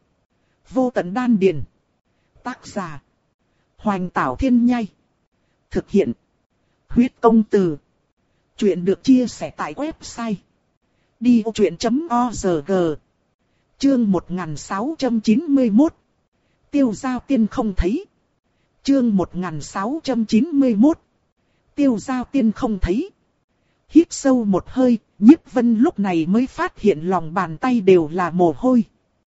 Vô tận đan điền. Tác giả: Hoành Tảo Thiên Nhai. Thực hiện: Huyết Công Từ. Chuyện được chia sẻ tại website đi ô chuyện chấm org. Chương một nghìn sáu trăm chín mươi mốt. Tiêu Giao Tiên không thấy. Chương một nghìn sáu trăm chín mươi mốt. Tiêu Giao Tiên không thấy. Hít sâu một hơi, Nhiếp Vân lúc này mới phát hiện lòng bàn tay đều là mồ hôi.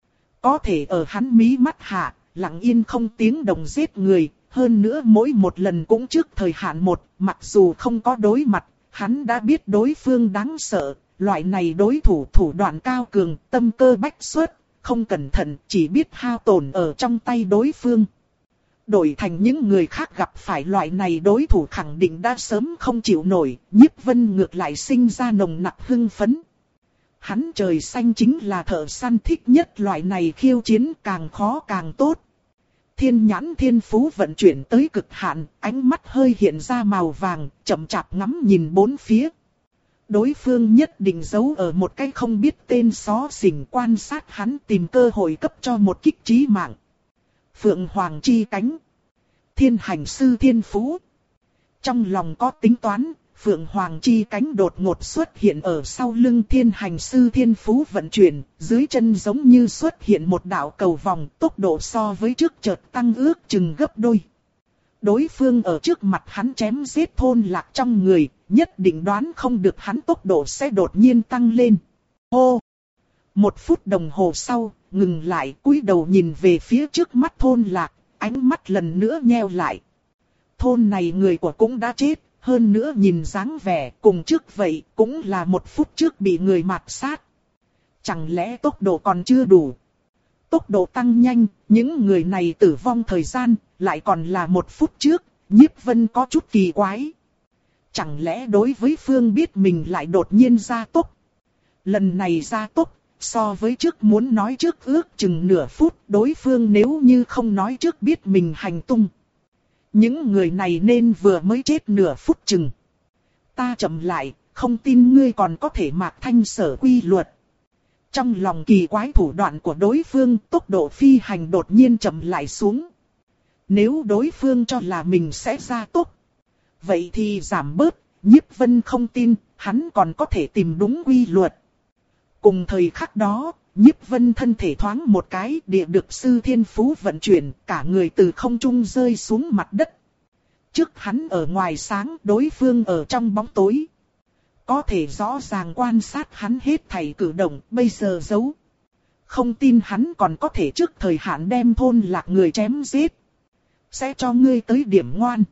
Có thể ở hắn mí mắt hạ, lặng yên không tiếng động giết người, hơn nữa mỗi một lần cũng trước thời hạn một, mặc dù không có đối mặt, hắn đã biết đối phương đáng sợ, loại này đối thủ thủ đoạn cao cường, tâm cơ bách xuất, không cẩn thận chỉ biết hao tổn ở trong tay đối phương. Đổi thành những người khác gặp phải loại này đối thủ khẳng định đã sớm không chịu nổi, Nhiếp Vân ngược lại sinh ra nồng nặc hưng phấn. Hắn trời xanh chính là thợ săn thích nhất loại này khiêu chiến, càng khó càng tốt. Thiên nhãn thiên phú vận chuyển tới cực hạn, ánh mắt hơi hiện ra màu vàng, chậm chạp ngắm nhìn bốn phía. Đối phương nhất định giấu ở một cái không biết tên xó xỉnh, quan sát hắn tìm cơ hội cấp cho một kích chí mạng. Phượng Hoàng chi cánh. Thiên hành sư thiên phú. Trong lòng có tính toán, Phượng Hoàng chi cánh đột ngột xuất hiện ở sau lưng thiên hành sư thiên phú vận chuyển, dưới chân giống như xuất hiện một đạo cầu vòng, tốc độ so với trước chợt tăng ước chừng gấp đôi. Đối phương ở trước mặt hắn chém giết thôn lạc trong người, nhất định đoán không được hắn tốc độ sẽ đột nhiên tăng lên. Hô! Một phút đồng hồ sau, ngừng lại, cúi đầu nhìn về phía trước mắt thôn lạc, ánh mắt lần nữa nheo lại. Thôn này người của cũng đã chết, hơn nữa nhìn dáng vẻ cùng trước vậy, cũng là một phút trước bị người mạt sát. Chẳng lẽ tốc độ còn chưa đủ? Tốc độ tăng nhanh, những người này tử vong thời gian, lại còn là một phút trước, Nhiếp Vân có chút kỳ quái. Chẳng lẽ đối với phương biết mình lại đột nhiên gia tốc? Lần này gia tốc, so với trước muốn nói trước ước chừng nửa phút, đối phương nếu như không nói trước biết mình hành tung. Những người này nên vừa mới chết nửa phút chừng. Ta chậm lại, không tin ngươi còn có thể mạc thanh sở quy luật. Trong lòng kỳ quái thủ đoạn của đối phương, tốc độ phi hành đột nhiên chậm lại xuống. Nếu đối phương cho là mình sẽ gia tốc, vậy thì giảm bớt. Nhiếp Vân không tin, hắn còn có thể tìm đúng quy luật. Cùng thời khắc đó, Nhiếp Vân thân thể thoáng một cái, địa được sư thiên phú vận chuyển, cả người từ không trung rơi xuống mặt đất. Trước hắn ở ngoài sáng, đối phương ở trong bóng tối. Có thể rõ ràng quan sát hắn hết thảy cử động, bây giờ giấu. Không tin hắn còn có thể trước thời hạn đem thôn lạc người chém giết. Sẽ cho ngươi tới điểm ngoan.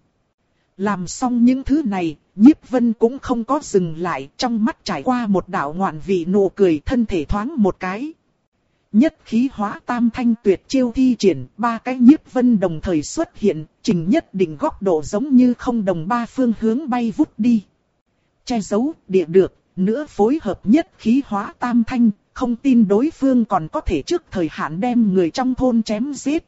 Làm xong những thứ này, Nhiếp Vân cũng không có dừng lại, trong mắt trải qua một đạo ngoạn vị nụ cười, thân thể thoáng một cái. Nhất khí hóa tam thanh tuyệt chiêu thi triển, ba cái Nhiếp Vân đồng thời xuất hiện, trình nhất định góc độ giống như không đồng ba phương hướng bay vút đi. Che giấu, địa được, nữa phối hợp nhất khí hóa tam thanh, không tin đối phương còn có thể trước thời hạn đem người trong thôn chém giết.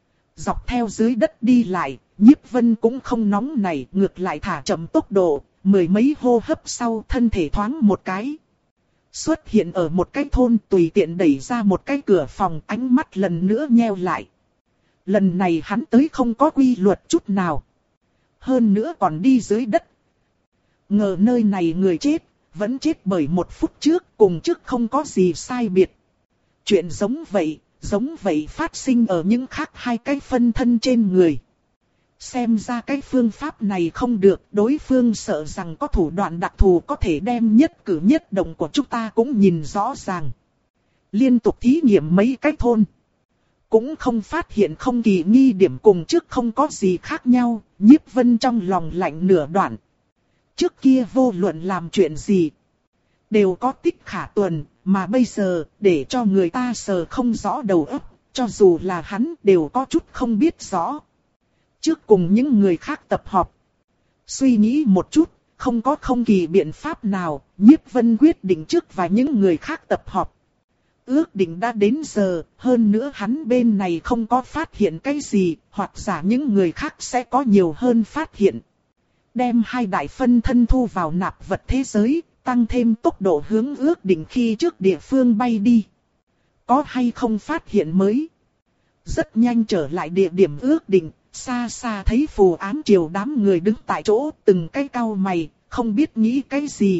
Dọc theo dưới đất đi lại, Nhiếp Vân cũng không nóng nảy, ngược lại thả chậm tốc độ, mười mấy hô hấp sau thân thể thoáng một cái. Xuất hiện ở một cái thôn, tùy tiện đẩy ra một cái cửa phòng, ánh mắt lần nữa nheo lại. Lần này hắn tới không có quy luật chút nào. Hơn nữa còn đi dưới đất. Ngờ nơi này người chết, vẫn chết bởi một phút trước, cùng trước không có gì sai biệt. Chuyện giống vậy, giống vậy phát sinh ở những khác hai cái phân thân trên người. Xem ra cái phương pháp này không được, đối phương sợ rằng có thủ đoạn đặc thù có thể đem nhất cử nhất động của chúng ta cũng nhìn rõ ràng. Liên tục thí nghiệm mấy cái thôn. Cũng không phát hiện không kỳ nghi điểm, cùng trước không có gì khác nhau, Nhiếp Vân trong lòng lạnh nửa đoạn. Trước kia vô luận làm chuyện gì, đều có tích khả tuần, mà bây giờ, để cho người ta sờ không rõ đầu óc, cho dù là hắn đều có chút không biết rõ. Trước cùng những người khác tập họp, suy nghĩ một chút, không có không kỳ biện pháp nào, Nhiếp Vân quyết định trước và những người khác tập họp. Ước định đã đến giờ, hơn nữa hắn bên này không có phát hiện cái gì, hoặc giả những người khác sẽ có nhiều hơn phát hiện. Đem hai đại phân thân thu vào nạp vật thế giới, tăng thêm tốc độ hướng ước định khi trước địa phương bay đi. Có hay không phát hiện mới? Rất nhanh trở lại địa điểm ước định, xa xa thấy phù ám triều đám người đứng tại chỗ, từng cái cau mày, không biết nghĩ cái gì.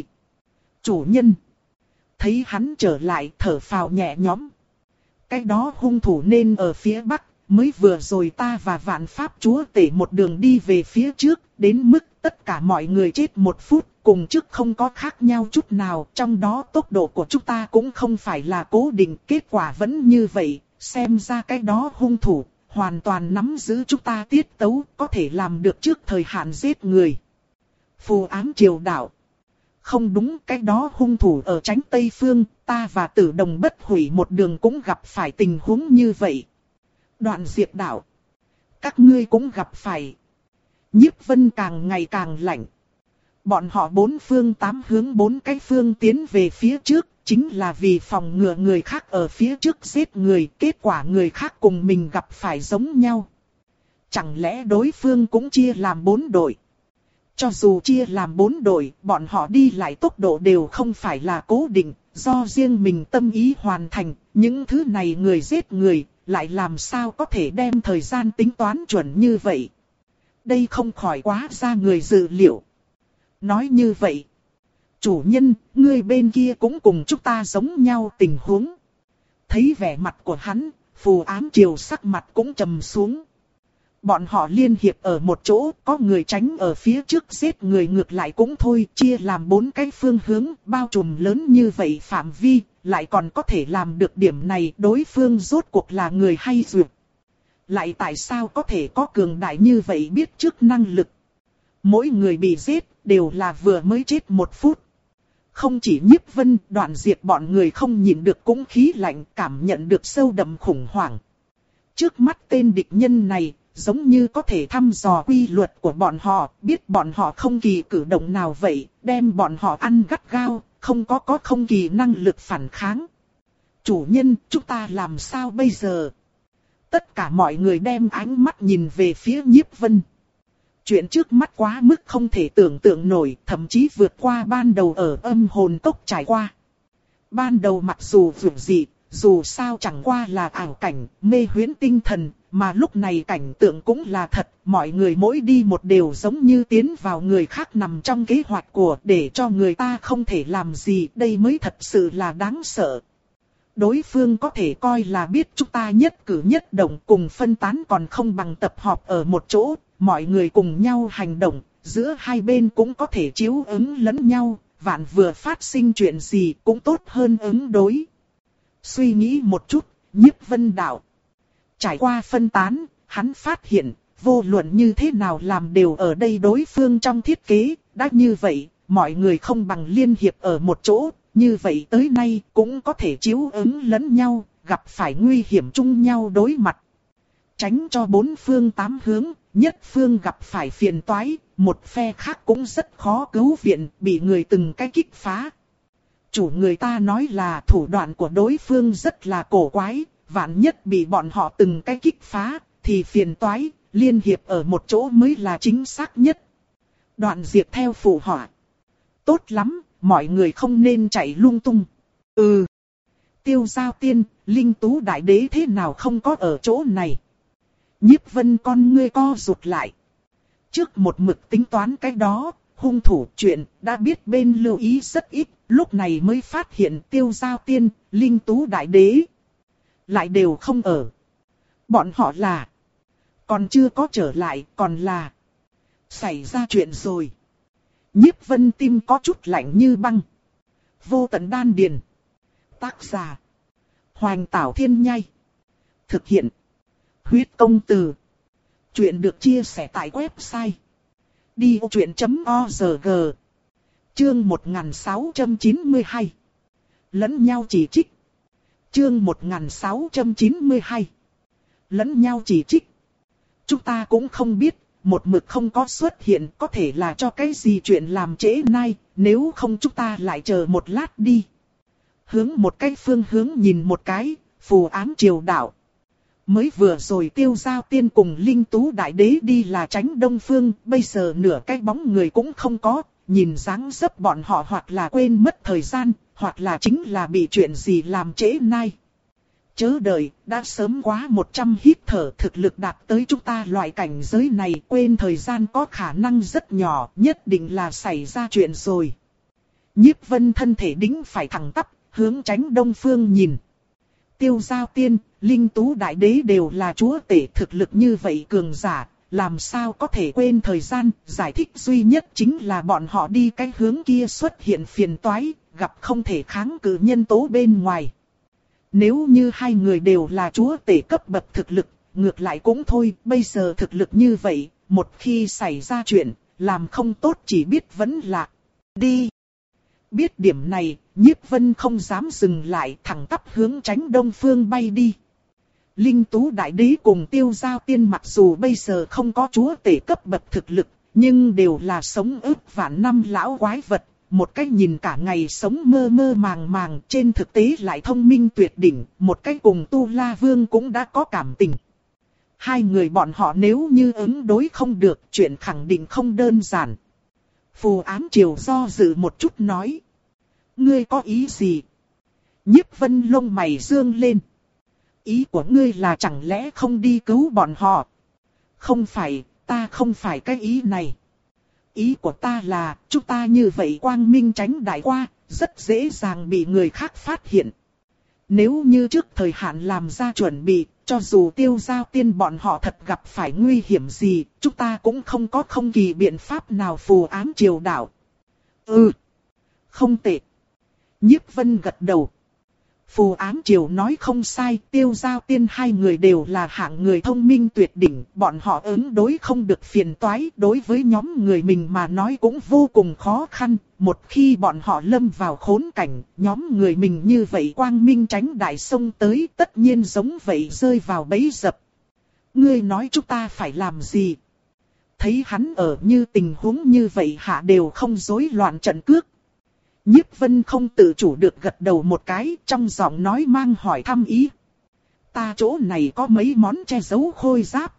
Chủ nhân. Thấy hắn trở lại thở phào nhẹ nhõm. Cái đó hung thủ nên ở phía bắc, mới vừa rồi ta và vạn pháp chúa tể một đường đi về phía trước, đến mức tất cả mọi người chết một phút, cùng trước không có khác nhau chút nào, trong đó tốc độ của chúng ta cũng không phải là cố định, kết quả vẫn như vậy, xem ra cái đó hung thủ, hoàn toàn nắm giữ chúng ta tiết tấu, có thể làm được trước thời hạn giết người. Phù ám triều đạo. Không đúng, cái đó hung thủ ở tránh Tây Phương, ta và Tử Đồng Bất Hủy một đường cũng gặp phải tình huống như vậy. Đoạn Diệp đạo. Các ngươi cũng gặp phải. Nhiếp Vân càng ngày càng lạnh. Bọn họ bốn phương tám hướng bốn cái phương tiến về phía trước, chính là vì phòng ngừa người khác ở phía trước giết người, kết quả người khác cùng mình gặp phải giống nhau. Chẳng lẽ đối phương cũng chia làm bốn đội? Cho dù chia làm bốn đội, bọn họ đi lại tốc độ đều không phải là cố định, do riêng mình tâm ý hoàn thành, những thứ này người giết người, lại làm sao có thể đem thời gian tính toán chuẩn như vậy? Đây không khỏi quá ra người dự liệu. Nói như vậy, chủ nhân, ngươi bên kia cũng cùng chúng ta giống nhau tình huống. Thấy vẻ mặt của hắn, phù ám triều sắc mặt cũng trầm xuống. Bọn họ liên hiệp ở một chỗ, có người tránh ở phía trước giết người ngược lại cũng thôi, chia làm bốn cái phương hướng, bao trùm lớn như vậy phạm vi, lại còn có thể làm được điểm này, đối phương rốt cuộc là người hay duyệt. Lại tại sao có thể có cường đại như vậy biết trước năng lực. Mỗi người bị giết, đều là vừa mới chết một phút. Không chỉ Nhiếp Vân, Đoạn Diệp bọn người không nhìn được cũng khí lạnh, cảm nhận được sâu đậm khủng hoảng. Trước mắt tên địch nhân này, giống như có thể thăm dò quy luật của bọn họ, biết bọn họ không kỳ cử động nào vậy, đem bọn họ ăn gắt gao, không có có không kỳ năng lực phản kháng. Chủ nhân, chúng ta làm sao bây giờ? Tất cả mọi người đem ánh mắt nhìn về phía Nhiếp Vân. Chuyện trước mắt quá mức không thể tưởng tượng nổi, thậm chí vượt qua ban đầu ở âm hồn cốc trải qua. Ban đầu mặc dù vượt dị, dù sao chẳng qua là ảo cảnh, mê huyễn tinh thần, mà lúc này cảnh tượng cũng là thật, mọi người mỗi đi một đều giống như tiến vào người khác nằm trong kế hoạch của, để cho người ta không thể làm gì, đây mới thật sự là đáng sợ. Đối phương có thể coi là biết chúng ta nhất cử nhất động cùng phân tán còn không bằng tập họp ở một chỗ, mọi người cùng nhau hành động, giữa hai bên cũng có thể chiếu ứng lẫn nhau, vạn vừa phát sinh chuyện gì cũng tốt hơn ứng đối. Suy nghĩ một chút, Nhiếp Vân đạo. Trải qua phân tán, hắn phát hiện, vô luận như thế nào làm đều ở đây đối phương trong thiết kế, đã như vậy, mọi người không bằng liên hiệp ở một chỗ, như vậy tới nay cũng có thể chiếu ứng lẫn nhau, gặp phải nguy hiểm chung nhau đối mặt. Tránh cho bốn phương tám hướng, nhất phương gặp phải phiền toái, một phe khác cũng rất khó cứu viện, bị người từng cái kích phá. Chủ người ta nói là thủ đoạn của đối phương rất là cổ quái, vạn nhất bị bọn họ từng cái kích phá, thì phiền toái, liên hiệp ở một chỗ mới là chính xác nhất. Đoạn Diệp theo phụ họa. Tốt lắm, mọi người không nên chạy lung tung. Ừ. Tiêu Giao Tiên, Linh Tú Đại Đế thế nào không có ở chỗ này? Nhiếp Vân con ngươi co rụt lại. Trước một mực tính toán cái đó, hung thủ chuyện đã biết bên lưu ý rất ít, lúc này mới phát hiện Tiêu Giao Tiên, Linh Tú Đại Đế lại đều không ở. Bọn họ là còn chưa có trở lại, còn là xảy ra chuyện rồi. Nhiếp Vân tim có chút lạnh như băng. Vô Tận Đan Điền. Tác giả Hoành Tảo Thiên Nhai. Thực hiện Huyết Công Từ. Chuyện được chia sẻ tại website đi ô chuyện chấm org. Chương một nghìn sáu trăm chín mươi hai. Lẫn nhau chỉ trích. Chương một nghìn sáu trăm chín mươi hai. Lẫn nhau chỉ trích. Chúng ta cũng không biết, một mực không có xuất hiện, có thể là cho cái gì chuyện làm trễ nay, nếu không chúng ta lại chờ một lát đi. Hướng một cái phương hướng nhìn một cái, phù ám triều đạo. Mới vừa rồi Tiêu Giao Tiên cùng Linh Tú Đại Đế đi là tránh đông phương, bây giờ nửa cái bóng người cũng không có, nhìn dáng dấp bọn họ hoặc là quên mất thời gian, hoặc là chính là bị chuyện gì làm trễ nay. Chớ đợi, đã sớm quá một trăm hít thở, thực lực đạt tới chúng ta loại cảnh giới này, quên thời gian có khả năng rất nhỏ, nhất định là xảy ra chuyện rồi. Nhiếp Vân thân thể đĩnh phải thẳng tắp, hướng tránh đông phương nhìn. Tiêu Giao Tiên, Linh Tú Đại Đế đều là chúa tể, thực lực như vậy cường giả, làm sao có thể quên thời gian. Giải thích duy nhất chính là bọn họ đi cái hướng kia xuất hiện phiền toái, gặp không thể kháng cự nhân tố bên ngoài. Nếu như hai người đều là chúa tể cấp bậc thực lực, ngược lại cũng thôi, bây giờ thực lực như vậy, một khi xảy ra chuyện, làm không tốt chỉ biết vẫn lạc. Đi! Biết điểm này, Nhiếp Vân không dám dừng lại, thẳng tắp hướng tránh đông phương bay đi. Linh Tú Đại Đế cùng Tiêu Giao Tiên mặc dù bây giờ không có chúa tể cấp bậc thực lực, nhưng đều là sống ức vạn năm lão quái vật. Một cách nhìn cả ngày sống mơ mơ màng màng, trên thực tế lại thông minh tuyệt đỉnh, một cách cùng Tu La Vương cũng đã có cảm tình. Hai người bọn họ nếu như ứng đối không được, chuyện khẳng định không đơn giản. Phù Ám Triều do dự một chút nói. Ngươi có ý gì? Nhiếp Vân lông mày dương lên. Ý của ngươi là chẳng lẽ không đi cứu bọn họ? Không phải, ta không phải cái ý này. Ý của ta là, chúng ta như vậy quang minh tránh đại qua, rất dễ dàng bị người khác phát hiện. Nếu như trước thời hạn làm ra chuẩn bị, cho dù Tiêu Giao Tiên bọn họ thật gặp phải nguy hiểm gì, chúng ta cũng không có không kỳ biện pháp nào. Phù Ám Triều đạo. Ừ, không tệ. Nhiếp Vân gật đầu. Phù Ám Triều nói không sai, Tiêu Giao Tiên hai người đều là hạng người thông minh tuyệt đỉnh, bọn họ ứng đối không được phiền toái, đối với nhóm người mình mà nói cũng vô cùng khó khăn, một khi bọn họ lâm vào khốn cảnh, nhóm người mình như vậy quang minh tránh đại sông tới, tất nhiên giống vậy rơi vào bẫy dập. Ngươi nói chúng ta phải làm gì? Thấy hắn ở như tình huống như vậy hạ đều không rối loạn trận cước. Nhiếp Vân không tự chủ được gật đầu một cái, trong giọng nói mang hỏi thăm ý. Ta chỗ này có mấy món che giấu khôi giáp.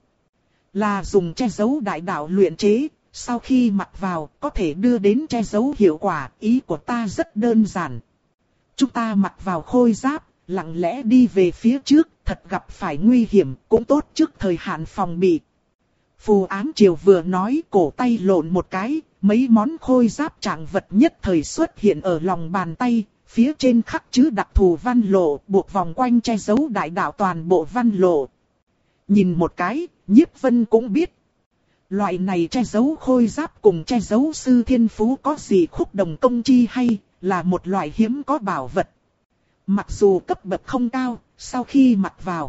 Là dùng che giấu đại đạo luyện chế, sau khi mặc vào có thể đưa đến che giấu hiệu quả. Ý của ta rất đơn giản. Chúng ta mặc vào khôi giáp, lặng lẽ đi về phía trước, thật gặp phải nguy hiểm, cũng tốt trước thời hạn phòng bị. Phù Ám Triều vừa nói, cổ tay lộn một cái, mấy món khôi giáp trạng vật nhất thời xuất hiện ở lòng bàn tay, phía trên khắc chữ đặc thù văn lộ, buộc vòng quanh che giấu đại đạo toàn bộ văn lộ. Nhìn một cái, Nhiếp Vân cũng biết. Loại này che giấu khôi giáp cùng che giấu sư thiên phú có gì khúc đồng công chi hay, là một loại hiếm có bảo vật. Mặc dù cấp bậc không cao, sau khi mặc vào,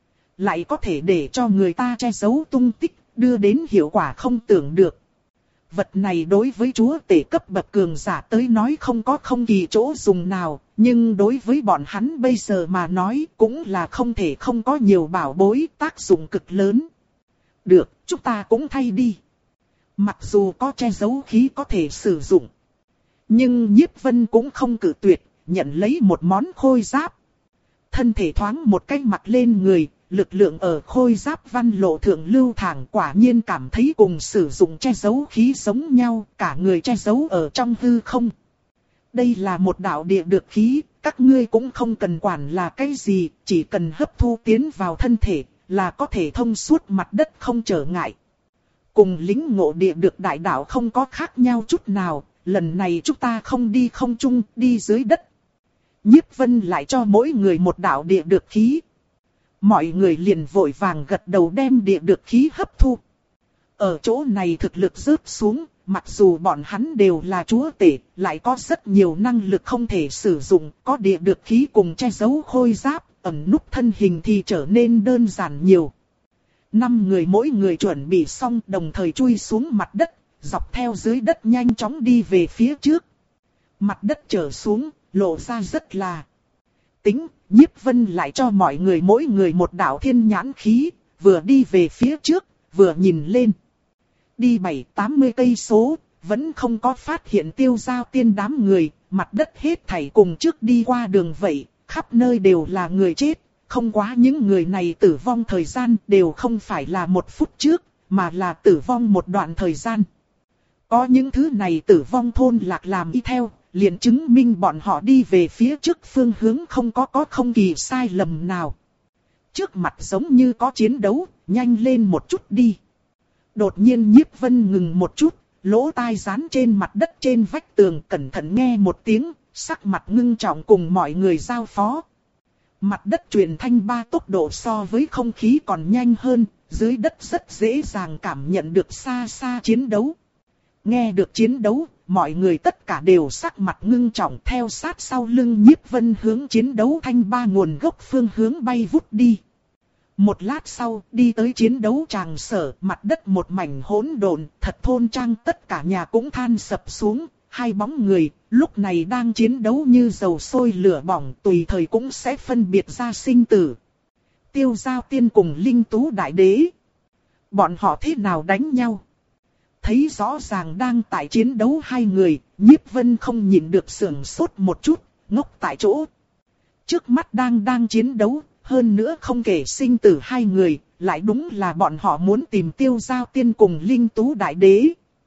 lại có thể để cho người ta che giấu tung tích, đưa đến hiệu quả không tưởng được. Vật này đối với chúa tể cấp bậc cường giả tới nói không có không kỳ chỗ dùng nào, nhưng đối với bọn hắn bây giờ mà nói cũng là không thể không có nhiều bảo bối, tác dụng cực lớn. Được, chúng ta cũng thay đi. Mặc dù có che giấu khí có thể sử dụng, nhưng Nhiếp Vân cũng không cự tuyệt, nhận lấy một món khôi giáp. Thân thể thoáng một cái mặc lên người, lực lượng ở khôi giáp văn lộ thượng lưu thẳng, quả nhiên cảm thấy cùng sử dụng che giấu khí giống nhau, cả người che giấu ở trong hư không. Đây là một đạo địa được khí, các ngươi cũng không cần quản là cái gì, chỉ cần hấp thu tiến vào thân thể, là có thể thông suốt mặt đất không trở ngại. Cùng lính ngộ địa được đại đạo không có khác nhau chút nào, lần này chúng ta không đi không trung, đi dưới đất. Nhiếp Vân lại cho mỗi người một đạo địa được khí. Mọi người liền vội vàng gật đầu đem địa được khí hấp thu. Ở chỗ này thực lực rớt xuống, mặc dù bọn hắn đều là chúa tể, lại có rất nhiều năng lực không thể sử dụng, có địa được khí cùng che giấu khôi giáp, ẩn núp thân hình thì trở nên đơn giản nhiều. Năm người mỗi người chuẩn bị xong, đồng thời chui xuống mặt đất, dọc theo dưới đất nhanh chóng đi về phía trước. Mặt đất trở xuống, lộ ra rất là tính. Nhiếp Vân lại cho mọi người mỗi người một đạo thiên nhãn khí, vừa đi về phía trước, vừa nhìn lên. Đi bảy tám mươi cây số, vẫn không có phát hiện Tiêu Giao Tiên đám người, mặt đất hết thảy cùng trước đi qua đường vậy, khắp nơi đều là người chết, không quá những người này tử vong thời gian đều không phải là một phút trước, mà là tử vong một đoạn thời gian. Có những thứ này tử vong thôn lạc làm y theo, liền chứng minh bọn họ đi về phía trước phương hướng không có có không kỳ sai lầm nào. Trước mặt giống như có chiến đấu, nhanh lên một chút đi. Đột nhiên Nhiếp Vân ngừng một chút, lỗ tai dán trên mặt đất trên vách tường, cẩn thận nghe một tiếng, sắc mặt ngưng trọng cùng mọi người giao phó. Mặt đất truyền thanh ba tốc độ so với không khí còn nhanh hơn, dưới đất rất dễ dàng cảm nhận được xa xa chiến đấu. Nghe được chiến đấu, mọi người tất cả đều sắc mặt ngưng trọng theo sát sau lưng Nhiếp Vân hướng chiến đấu thanh ba nguồn gốc phương hướng bay vút đi. Một lát sau, đi tới chiến đấu tràng sở, mặt đất một mảnh hỗn độn, thật thôn trang tất cả nhà cũng than sập xuống, hai bóng người, lúc này đang chiến đấu như dầu sôi lửa bỏng, tùy thời cũng sẽ phân biệt ra sinh tử. Tiêu Giao Tiên cùng Linh Tú Đại Đế. Bọn họ thế nào đánh nhau? Thấy rõ ràng đang tại chiến đấu hai người, Nhiếp Vân không nhìn được sưởng sốt một chút, ngốc tại chỗ. Trước mắt đang đang chiến đấu, hơn nữa không kể sinh tử hai người, lại đúng là bọn họ muốn tìm Tiêu Giao Tiên cùng Linh Tú Đại Đế.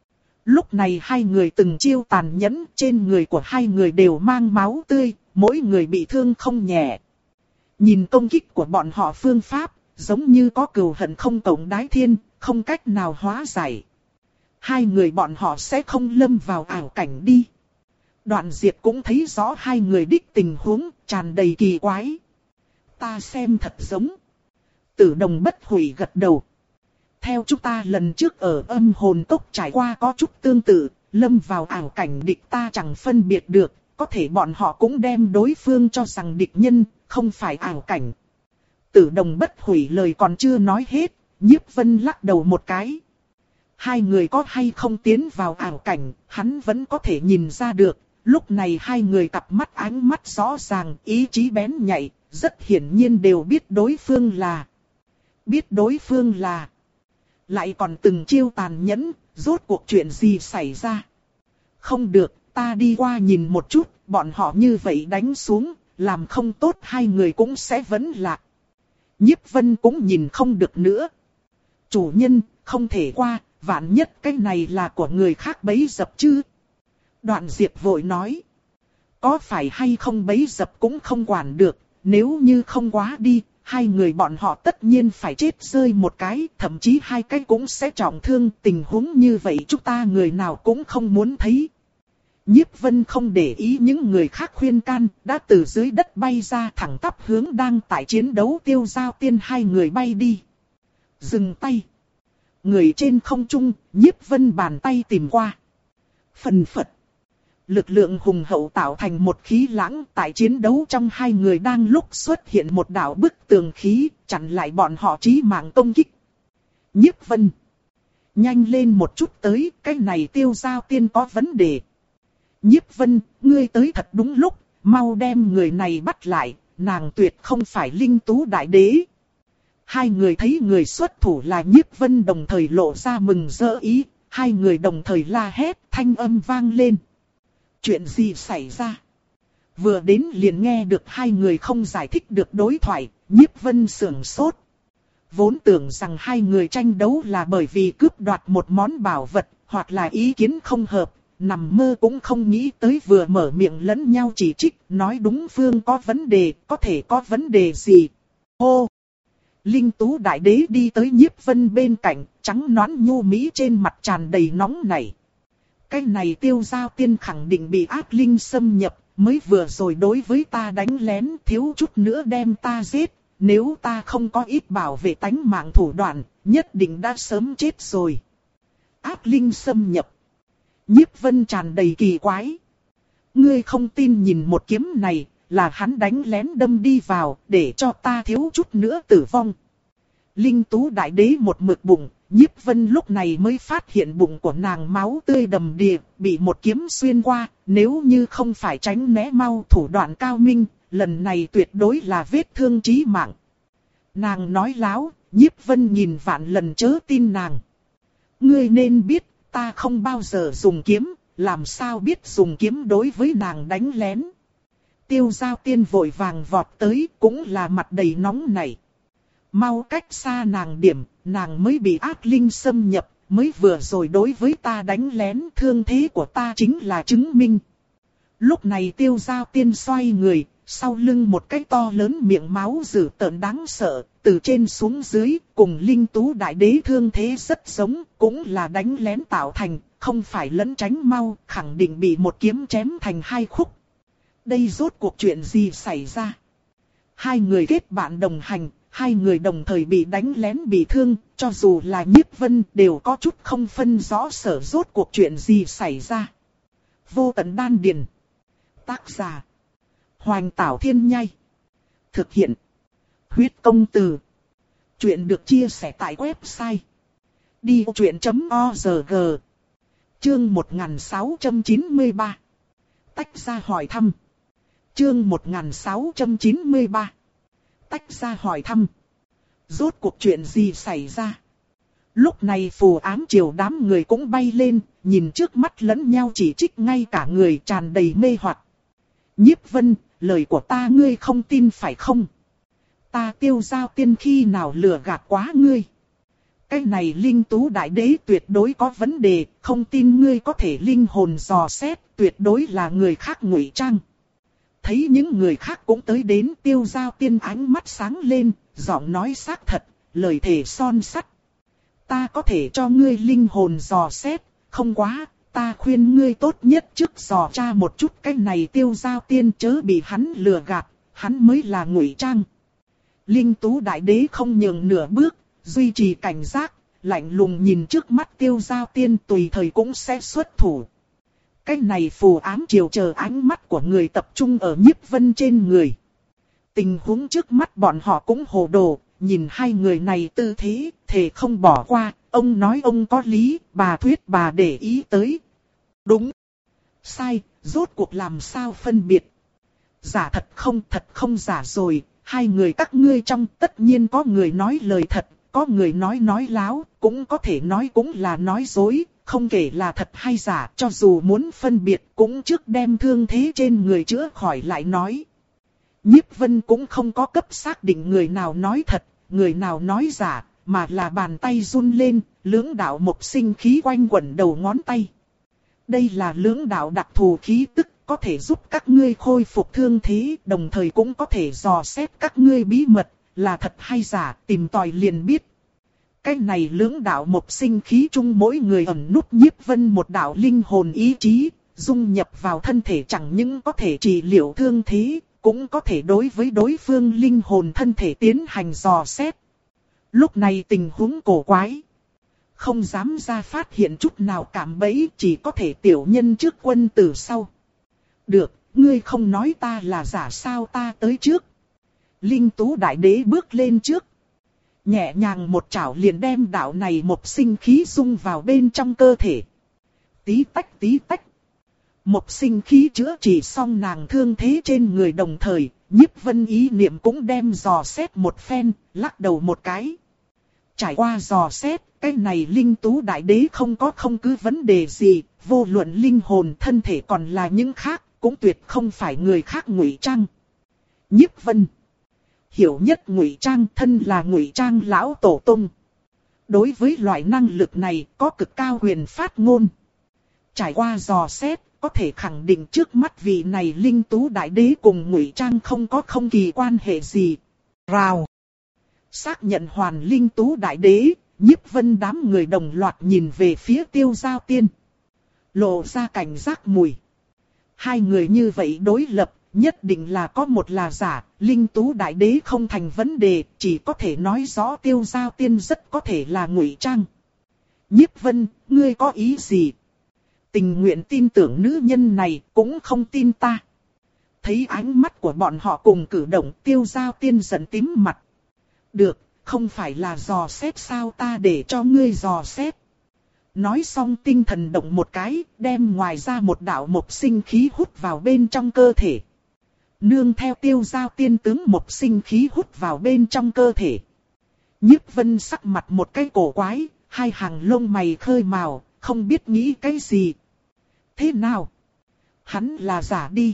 Lúc này hai người từng chiêu tàn nhẫn, trên người của hai người đều mang máu tươi, mỗi người bị thương không nhẹ. Nhìn công kích của bọn họ phương pháp, giống như có cừu hận không cộng đái thiên, không cách nào hóa giải. Hai người bọn họ sẽ không lâm vào ảo cảnh đi. Đoạn Diệp cũng thấy rõ hai người đích tình huống, tràn đầy kỳ quái. Ta xem thật giống. Tử Đồng Bất Hủy gật đầu. Theo chúng ta lần trước ở âm hồn cốc trải qua có chút tương tự, lâm vào ảo cảnh địch ta chẳng phân biệt được, có thể bọn họ cũng đem đối phương cho rằng địch nhân, không phải ảo cảnh. Tử Đồng Bất Hủy lời còn chưa nói hết, Nhiếp Vân lắc đầu một cái. Hai người có hay không tiến vào ảo cảnh, hắn vẫn có thể nhìn ra được. Lúc này hai người cặp mắt ánh mắt rõ ràng, ý chí bén nhạy, rất hiển nhiên đều biết đối phương là. Biết đối phương là. Lại còn từng chiêu tàn nhẫn, rốt cuộc chuyện gì xảy ra. Không được, ta đi qua nhìn một chút, bọn họ như vậy đánh xuống, làm không tốt hai người cũng sẽ vẫn lạc. Nhiếp Vân cũng nhìn không được nữa. Chủ nhân, không thể qua, vạn nhất cái này là của người khác bấy dập chứ. Đoạn Diệp vội nói. Có phải hay không bấy dập cũng không quản được, nếu như không quá đi, hai người bọn họ tất nhiên phải chết rơi một cái, thậm chí hai cái cũng sẽ trọng thương, tình huống như vậy chúng ta người nào cũng không muốn thấy. Nhiếp Vân không để ý những người khác khuyên can, đã từ dưới đất bay ra thẳng tắp hướng đang tại chiến đấu Tiêu Giao Tiên hai người bay đi. Dừng tay. Người trên không trung, Nhiếp Vân bàn tay tìm qua. Phần phật. Lực lượng hùng hậu tạo thành một khí lãng, tại chiến đấu trong hai người đang lúc xuất hiện một đạo bức tường khí, chặn lại bọn họ chí mạng công kích. Nhiếp Vân. Nhanh lên một chút tới, cái này Tiêu Giao Tiên có vấn đề. Nhiếp Vân, ngươi tới thật đúng lúc, mau đem người này bắt lại, nàng tuyệt không phải Linh Tú Đại Đế. Hai người thấy người xuất thủ là Nhiếp Vân đồng thời lộ ra mừng rỡ ý, hai người đồng thời la hét, thanh âm vang lên. Chuyện gì xảy ra? Vừa đến liền nghe được hai người không giải thích được đối thoại, Nhiếp Vân sửng sốt. Vốn tưởng rằng hai người tranh đấu là bởi vì cướp đoạt một món bảo vật, hoặc là ý kiến không hợp, nằm mơ cũng không nghĩ tới vừa mở miệng lẫn nhau chỉ trích, nói đúng phương có vấn đề, có thể có vấn đề gì. Hô! Linh Tú Đại Đế đi tới Nhiếp Vân bên cạnh, trắng nõn nhu mỹ trên mặt tràn đầy nóng nảy. Cái này Tiêu Giao Tiên khẳng định bị ác linh xâm nhập, mới vừa rồi đối với ta đánh lén, thiếu chút nữa đem ta giết, nếu ta không có ít bảo vệ tánh mạng thủ đoạn, nhất định đã sớm chết rồi. Ác linh xâm nhập. Nhiếp Vân tràn đầy kỳ quái. Ngươi không tin nhìn một kiếm này, là hắn đánh lén đâm đi vào, để cho ta thiếu chút nữa tử vong. Linh Tú Đại Đế một mực bụng, Nhiếp Vân lúc này mới phát hiện bụng của nàng máu tươi đầm đìa, bị một kiếm xuyên qua, nếu như không phải tránh né mau thủ đoạn cao minh, lần này tuyệt đối là vết thương chí mạng. Nàng nói láo, Nhiếp Vân nhìn vạn lần chớ tin nàng. Ngươi nên biết, ta không bao giờ dùng kiếm, làm sao biết dùng kiếm đối với nàng đánh lén. Tiêu Giao Tiên vội vàng vọt tới, cũng là mặt đầy nóng nảy. Mau cách xa nàng điểm, nàng mới bị ác linh xâm nhập, mới vừa rồi đối với ta đánh lén, thương thế của ta chính là chứng minh. Lúc này Tiêu Giao Tiên xoay người, sau lưng một cái to lớn miệng máu dữ tợn đáng sợ, từ trên xuống dưới, cùng Linh Tú Đại Đế thương thế rất giống, cũng là đánh lén tạo thành, không phải lẫn tránh mau, khẳng định bị một kiếm chém thành hai khúc. Đây rốt cuộc chuyện gì xảy ra? Hai người kết bạn đồng hành, hai người đồng thời bị đánh lén bị thương, cho dù là Nhiếp Vân đều có chút không phân rõ sở rốt cuộc chuyện gì xảy ra. Vô Tận Đan Điền. Tác giả Hoành Tảo Thiên Nhai. Thực hiện Huyết Công Từ. Chuyện được chia sẻ tại website đi vô chuyện chấm org. Chương một nghìn sáu trăm chín mươi ba. Tách ra hỏi thăm. Chương một nghìn sáu trăm chín mươi ba. Tách ra hỏi thăm. Rốt cuộc chuyện gì xảy ra? Lúc này phù ám triều đám người cũng bay lên, nhìn trước mắt lẫn nhau chỉ trích, ngay cả người tràn đầy mê hoặc. Nhiếp Vân, lời của ta ngươi không tin phải không? Ta Tiêu Giao Tiên khi nào lừa gạt quá ngươi? Cái này Linh Tú Đại Đế tuyệt đối có vấn đề, không tin ngươi có thể linh hồn dò xét, tuyệt đối là người khác ngụy trang. Thấy những người khác cũng tới đến, Tiêu Giao Tiên ánh mắt sáng lên, giọng nói xác thật, lời thề son sắt. Ta có thể cho ngươi linh hồn dò xét, không quá, ta khuyên ngươi tốt nhất trước dò tra một chút cái này Tiêu Giao Tiên chớ bị hắn lừa gạt, hắn mới là ngụy trang. Linh Tú Đại Đế không nhường nửa bước, duy trì cảnh giác, lạnh lùng nhìn trước mắt Tiêu Giao Tiên, tùy thời cũng sẽ xuất thủ. Cái này phù ám triều chờ ánh mắt của người tập trung ở Nhiếp Vân trên người. Tình huống trước mắt bọn họ cũng hồ đồ, nhìn hai người này tư thế, thề không bỏ qua, ông nói ông có lý, bà thuyết bà để ý tới. Đúng, sai, rốt cuộc làm sao phân biệt. Giả thật không, thật không giả rồi, hai người các ngươi trong tất nhiên có người nói lời thật, có người nói nói láo, cũng có thể nói cũng là nói dối. Không kể là thật hay giả, cho dù muốn phân biệt cũng trước đem thương thế trên người chữa khỏi lại nói. Nhiếp Vân cũng không có cấp xác định người nào nói thật, người nào nói giả, mà là bàn tay run lên, lưỡng đạo một sinh khí quanh quẩn đầu ngón tay. Đây là lưỡng đạo đặc thù khí tức, có thể giúp các ngươi khôi phục thương thế, đồng thời cũng có thể dò xét các ngươi bí mật, là thật hay giả, tìm tòi liền biết. Cái này lưỡng đạo một sinh khí chung mỗi người ẩn nút Nhiếp Vân một đạo linh hồn ý chí, dung nhập vào thân thể chẳng những có thể trị liệu thương thế, cũng có thể đối với đối phương linh hồn thân thể tiến hành dò xét. Lúc này tình huống cổ quái. Không dám ra phát hiện chút nào cảm bẫy, chỉ có thể tiểu nhân trước quân tử sau. Được, ngươi không nói ta là giả sao, ta tới trước. Linh Tú Đại Đế bước lên trước. Nhẹ nhàng một chảo liền đem đạo này một sinh khí dung vào bên trong cơ thể. Tí tách tí tách. Một sinh khí chữa trị xong nàng thương thế trên người, đồng thời, Nhiếp Vân ý niệm cũng đem dò xét một phen, lắc đầu một cái. Trải qua dò xét, cái này Linh Tú Đại Đế không có không cứ vấn đề gì, vô luận linh hồn thân thể còn là những khác, cũng tuyệt không phải người khác ngụy trang. Nhiếp Vân hiểu nhất ngụy trang, thân là ngụy trang lão tổ tông. Đối với loại năng lực này có cực cao quyền phát ngôn. Trải qua dò xét, có thể khẳng định trước mắt vị này Linh Tú Đại Đế cùng ngụy trang không có không kỳ quan hệ gì. Rào. Xác nhận hoàn Linh Tú Đại Đế, Nhiếp Vân đám người đồng loạt nhìn về phía Tiêu Giao Tiên. Lộ ra cảnh giác mùi. Hai người như vậy đối lập, nhất định là có một là giả, Linh Tú Đại Đế không thành vấn đề, chỉ có thể nói rõ Tiêu Giao Tiên rất có thể là ngụy trang. Nhiếp Vân, ngươi có ý gì? Tình nguyện tin tưởng nữ nhân này, cũng không tin ta. Thấy ánh mắt của bọn họ cùng cử động, Tiêu Giao Tiên giận tím mặt. Được, không phải là dò xét sao, ta để cho ngươi dò xét. Nói xong tinh thần động một cái, đem ngoài ra một đạo một sinh khí hút vào bên trong cơ thể. Nương theo Tiêu Giao Tiên tướng một sinh khí hút vào bên trong cơ thể. Nhiếp Vân sắc mặt một cái cổ quái, hai hàng lông mày khơi mào, không biết nghĩ cái gì. Thế nào? Hắn là giả đi.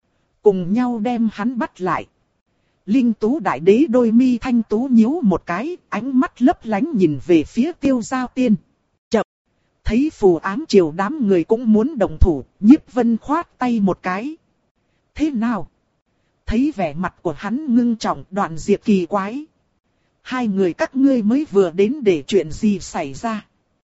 Cùng nhau đem hắn bắt lại. Linh Tú Đại Đế đôi mi thanh tú nhíu một cái, ánh mắt lấp lánh nhìn về phía Tiêu Giao Tiên. Chậm. Thấy phù ám triều đám người cũng muốn đồng thủ, Nhiếp Vân khoát tay một cái. Thế nào? Thấy vẻ mặt của hắn ngưng trọng, Đoạn Diệp kỳ quái. Hai người các ngươi mới vừa đến để chuyện gì xảy ra?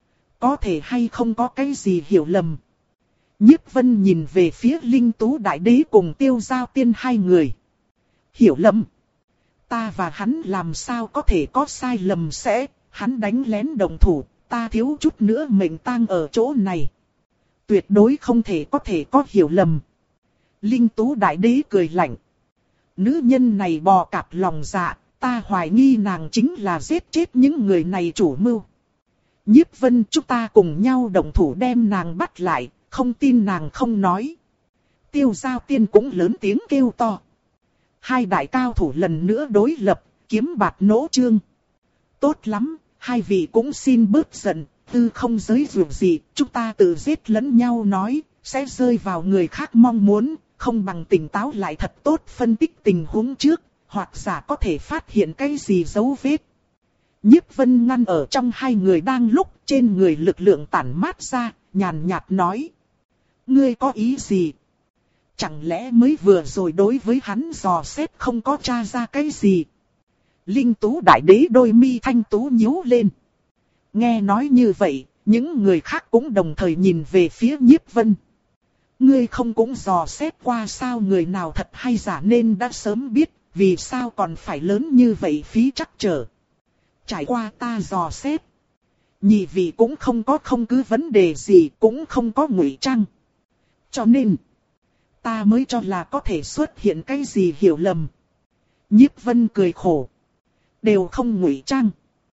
Có thể hay không có cái gì hiểu lầm? Nhiếp Vân nhìn về phía Linh Tú Đại Đế cùng Tiêu Giao Tiên hai người. Hiểu lầm? Ta và hắn làm sao có thể có sai lầm sẽ, hắn đánh lén đồng thủ, ta thiếu chút nữa mệnh tang ở chỗ này. Tuyệt đối không thể có thể có hiểu lầm. Linh Tú Đại Đế cười lạnh. Nữ nhân này bò cạp lòng dạ, ta hoài nghi nàng chính là giết chết những người này chủ mưu. Nhiếp Vân, chúng ta cùng nhau đồng thủ đem nàng bắt lại, không tin nàng không nói. Tiêu Giao Tiên cũng lớn tiếng kêu to. Hai đại cao thủ lần nữa đối lập, kiếm bạt nỗ trương. Tốt lắm, hai vị cũng xin bớt giận, tư không giới dù gì, chúng ta tự giết lẫn nhau nói, sẽ rơi vào người khác mong muốn, không bằng tỉnh táo lại thật tốt phân tích tình huống trước, hoặc giả có thể phát hiện cái gì dấu vết. Nhiếp Vân ngăn ở trong hai người đang lúc trên người lực lượng tản mát ra, nhàn nhạt nói. Ngươi có ý gì? Chẳng lẽ mới vừa rồi đối với hắn dò xét không có tra ra cái gì? Linh Tú Đại Đế đôi mi thanh tú nhíu lên. Nghe nói như vậy, những người khác cũng đồng thời nhìn về phía Nhiếp Vân. Ngươi không cũng dò xét qua sao người nào thật hay giả nên đã sớm biết, vì sao còn phải lớn như vậy phí trắc trở. Trải qua ta dò xét. Nhị vị cũng không có không cứ vấn đề gì, cũng không có ngụy trang. Cho nên, ta mới cho là có thể xuất hiện cái gì hiểu lầm. Nhiếp Vân cười khổ. Đều không ngụy trang.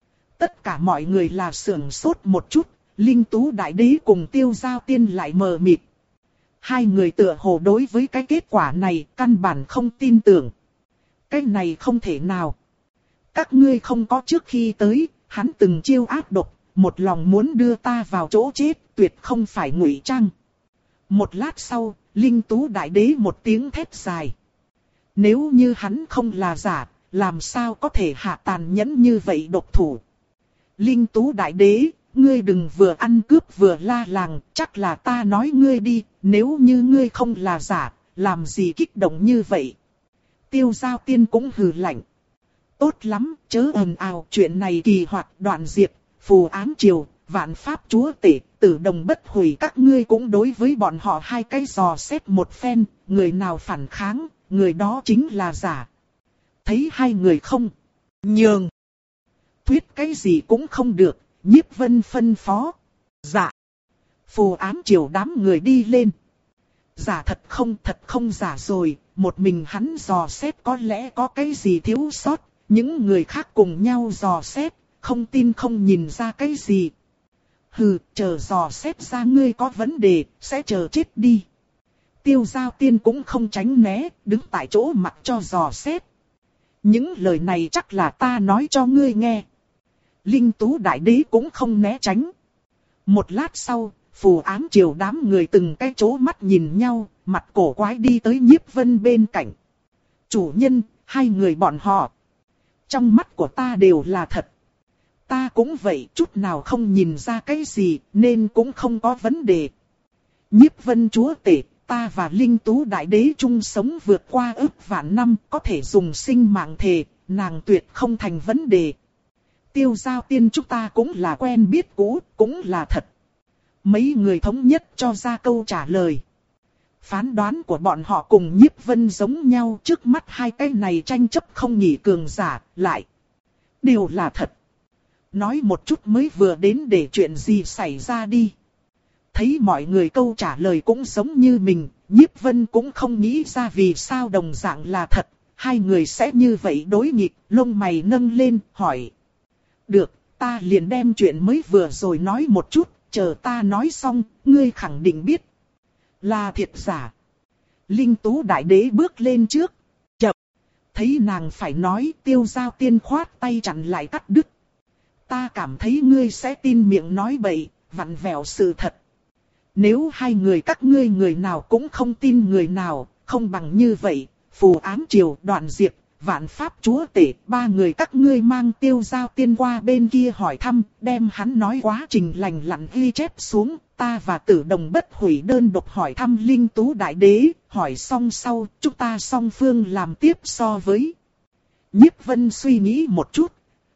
Tất cả mọi người là sưởng sốt một chút, Linh Tú Đại Đế cùng Tiêu Giao Tiên lại mờ mịt. Hai người tựa hồ đối với cái kết quả này căn bản không tin tưởng. Cái này không thể nào. Các ngươi không có trước khi tới, hắn từng chiêu ác độc, một lòng muốn đưa ta vào chỗ chết, tuyệt không phải ngụy trang. Một lát sau, Linh Tú Đại Đế một tiếng thét dài. Nếu như hắn không là giả, làm sao có thể hạ tàn nhẫn như vậy độc thủ. Linh Tú Đại Đế, ngươi đừng vừa ăn cướp vừa la làng, chắc là ta nói ngươi đi, nếu như ngươi không là giả, làm gì kích động như vậy. Tiêu Giao Tiên cũng hừ lạnh. Tốt lắm, chớ ồn ào, chuyện này kỳ hoạt. Đoạn Diệp, phù ám triều, vạn pháp chúa tể, tử đồng bất hủy, các ngươi cũng đối với bọn họ hai cái dò xét một phen, người nào phản kháng, người đó chính là giả. Thấy hai người không nhường, thuyết cái gì cũng không được, Nhiếp Vân phân phó. Dạ. Phù ám triều đám người đi lên. Giả thật không, thật không giả rồi, một mình hắn dò xét có lẽ có cái gì thiếu sót, những người khác cùng nhau dò xét, không tin không nhìn ra cái gì. Hừ, chờ dò xét ra ngươi có vấn đề, sẽ chờ chết đi. Tiêu Giao Tiên cũng không tránh né, đứng tại chỗ mặc cho dò xét. Những lời này chắc là ta nói cho ngươi nghe. Linh Tú Đại Đế cũng không né tránh. Một lát sau, phù ám triều đám người từng cái chố mắt nhìn nhau, mặt cổ quái đi tới Nhiếp Vân bên cạnh. Chủ nhân, hai người bọn họ. Trong mắt của ta đều là thật. Ta cũng vậy, chút nào không nhìn ra cái gì, nên cũng không có vấn đề. Nhiếp Vân chúa tể, ta và Linh Tú Đại Đế chung sống vượt qua ức vạn năm, có thể dùng sinh mạng thề, nàng tuyệt không thành vấn đề. Tiêu Giao Tiên chúng ta cũng là quen biết cũ, cũng là thật. Mấy người thống nhất cho ra câu trả lời. Phán đoán của bọn họ cùng Nhiếp Vân giống nhau, trước mắt hai cái này tranh chấp không nhị cường giả, lại đều là thật. Nói một chút mới vừa đến để chuyện gì xảy ra đi. Thấy mọi người câu trả lời cũng giống như mình, Nhiếp Vân cũng không nghĩ ra vì sao đồng dạng là thật. Hai người sẽ như vậy đối nghịch, lông mày nâng lên, hỏi. Được, ta liền đem chuyện mới vừa rồi nói một chút, chờ ta nói xong, ngươi khẳng định biết. Là thiệt giả. Linh Tú Đại Đế bước lên trước. Chậm. Thấy nàng phải nói, Tiêu Giao Tiên khoát tay chặn lại cắt đứt. Ta cảm thấy ngươi sẽ tin miệng nói bậy, vặn vẹo sự thật. Nếu hai người các ngươi người nào cũng không tin người nào, không bằng như vậy, phù ám triều, Đoạn Diệp, Vạn pháp chúa tể, ba người các ngươi mang Tiêu Giao Tiên qua bên kia hỏi thăm, đem hắn nói quá trình lành lặn ghi chép xuống, ta và Tử Đồng bất hủy đơn độc hỏi thăm Linh Tú Đại Đế, hỏi xong sau, chúng ta song phương làm tiếp so với. Nhiếp Vân suy nghĩ một chút.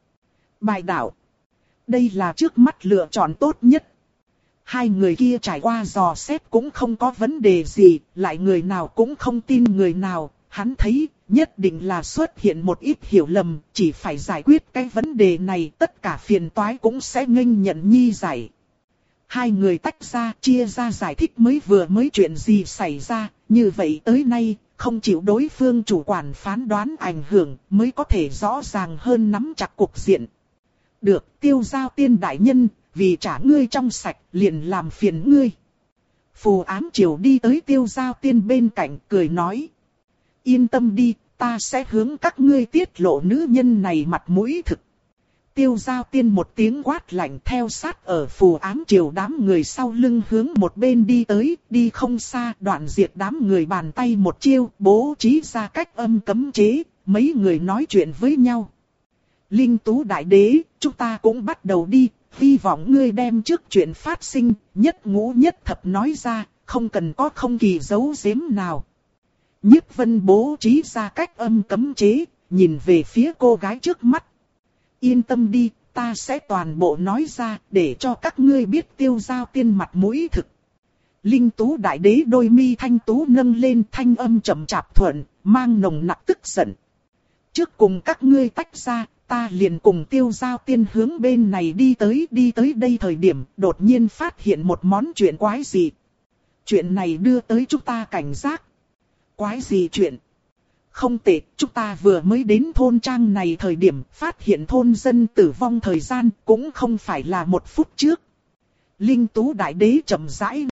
Bài đạo. Đây là trước mắt lựa chọn tốt nhất. Hai người kia trải qua dò xét cũng không có vấn đề gì, lại người nào cũng không tin người nào, hắn thấy nhất định là xuất hiện một ít hiểu lầm, chỉ phải giải quyết cái vấn đề này, tất cả phiền toái cũng sẽ nghênh nhận nhi giải. Hai người tách ra, chia ra giải thích mới vừa mới chuyện gì xảy ra, như vậy tới nay, không chịu đối phương chủ quản phán đoán ảnh hưởng, mới có thể rõ ràng hơn nắm chặt cục diện. Được, Tiêu Giao Tiên đại nhân, vì trả ngươi trong sạch, liền làm phiền ngươi. Phù Ám Triều đi tới Tiêu Giao Tiên bên cạnh, cười nói. Yên tâm đi, ta sẽ hướng các ngươi tiết lộ nữ nhân này mặt mũi thực. Tiêu Giao Tiên một tiếng quát lạnh theo sát ở Phù Ám Triều đám người sau lưng hướng một bên đi tới, đi không xa, đoạn diệt đám người bàn tay một chiêu, bố trí ra cách âm cấm chế, mấy người nói chuyện với nhau. Linh Tú Đại Đế, chúng ta cũng bắt đầu đi, hy vọng ngươi đem trước chuyện phát sinh, nhất ngũ nhất thập nói ra, không cần có không kỳ giấu giếm nào. Nhiếp Vân bố trí ra cách âm cấm chế, nhìn về phía cô gái trước mắt. Yên tâm đi, ta sẽ toàn bộ nói ra, để cho các ngươi biết Tiêu Giao Tiên mặt mũi thực. Linh Tú Đại Đế đôi mi thanh tú nâng lên, thanh âm chậm chạp thuận, mang nồng nặc tức giận. Trước cùng các ngươi tách ra, ta liền cùng Tiêu Giao Tiên hướng bên này đi tới, đi tới đây thời điểm, đột nhiên phát hiện một món chuyện quái dị. Chuyện này đưa tới chúng ta cảnh giác. Quái gì chuyện? Không tệ, chúng ta vừa mới đến thôn trang này thời điểm phát hiện thôn dân tử vong thời gian cũng không phải là một phút trước. Linh Tú Đại Đế chậm rãi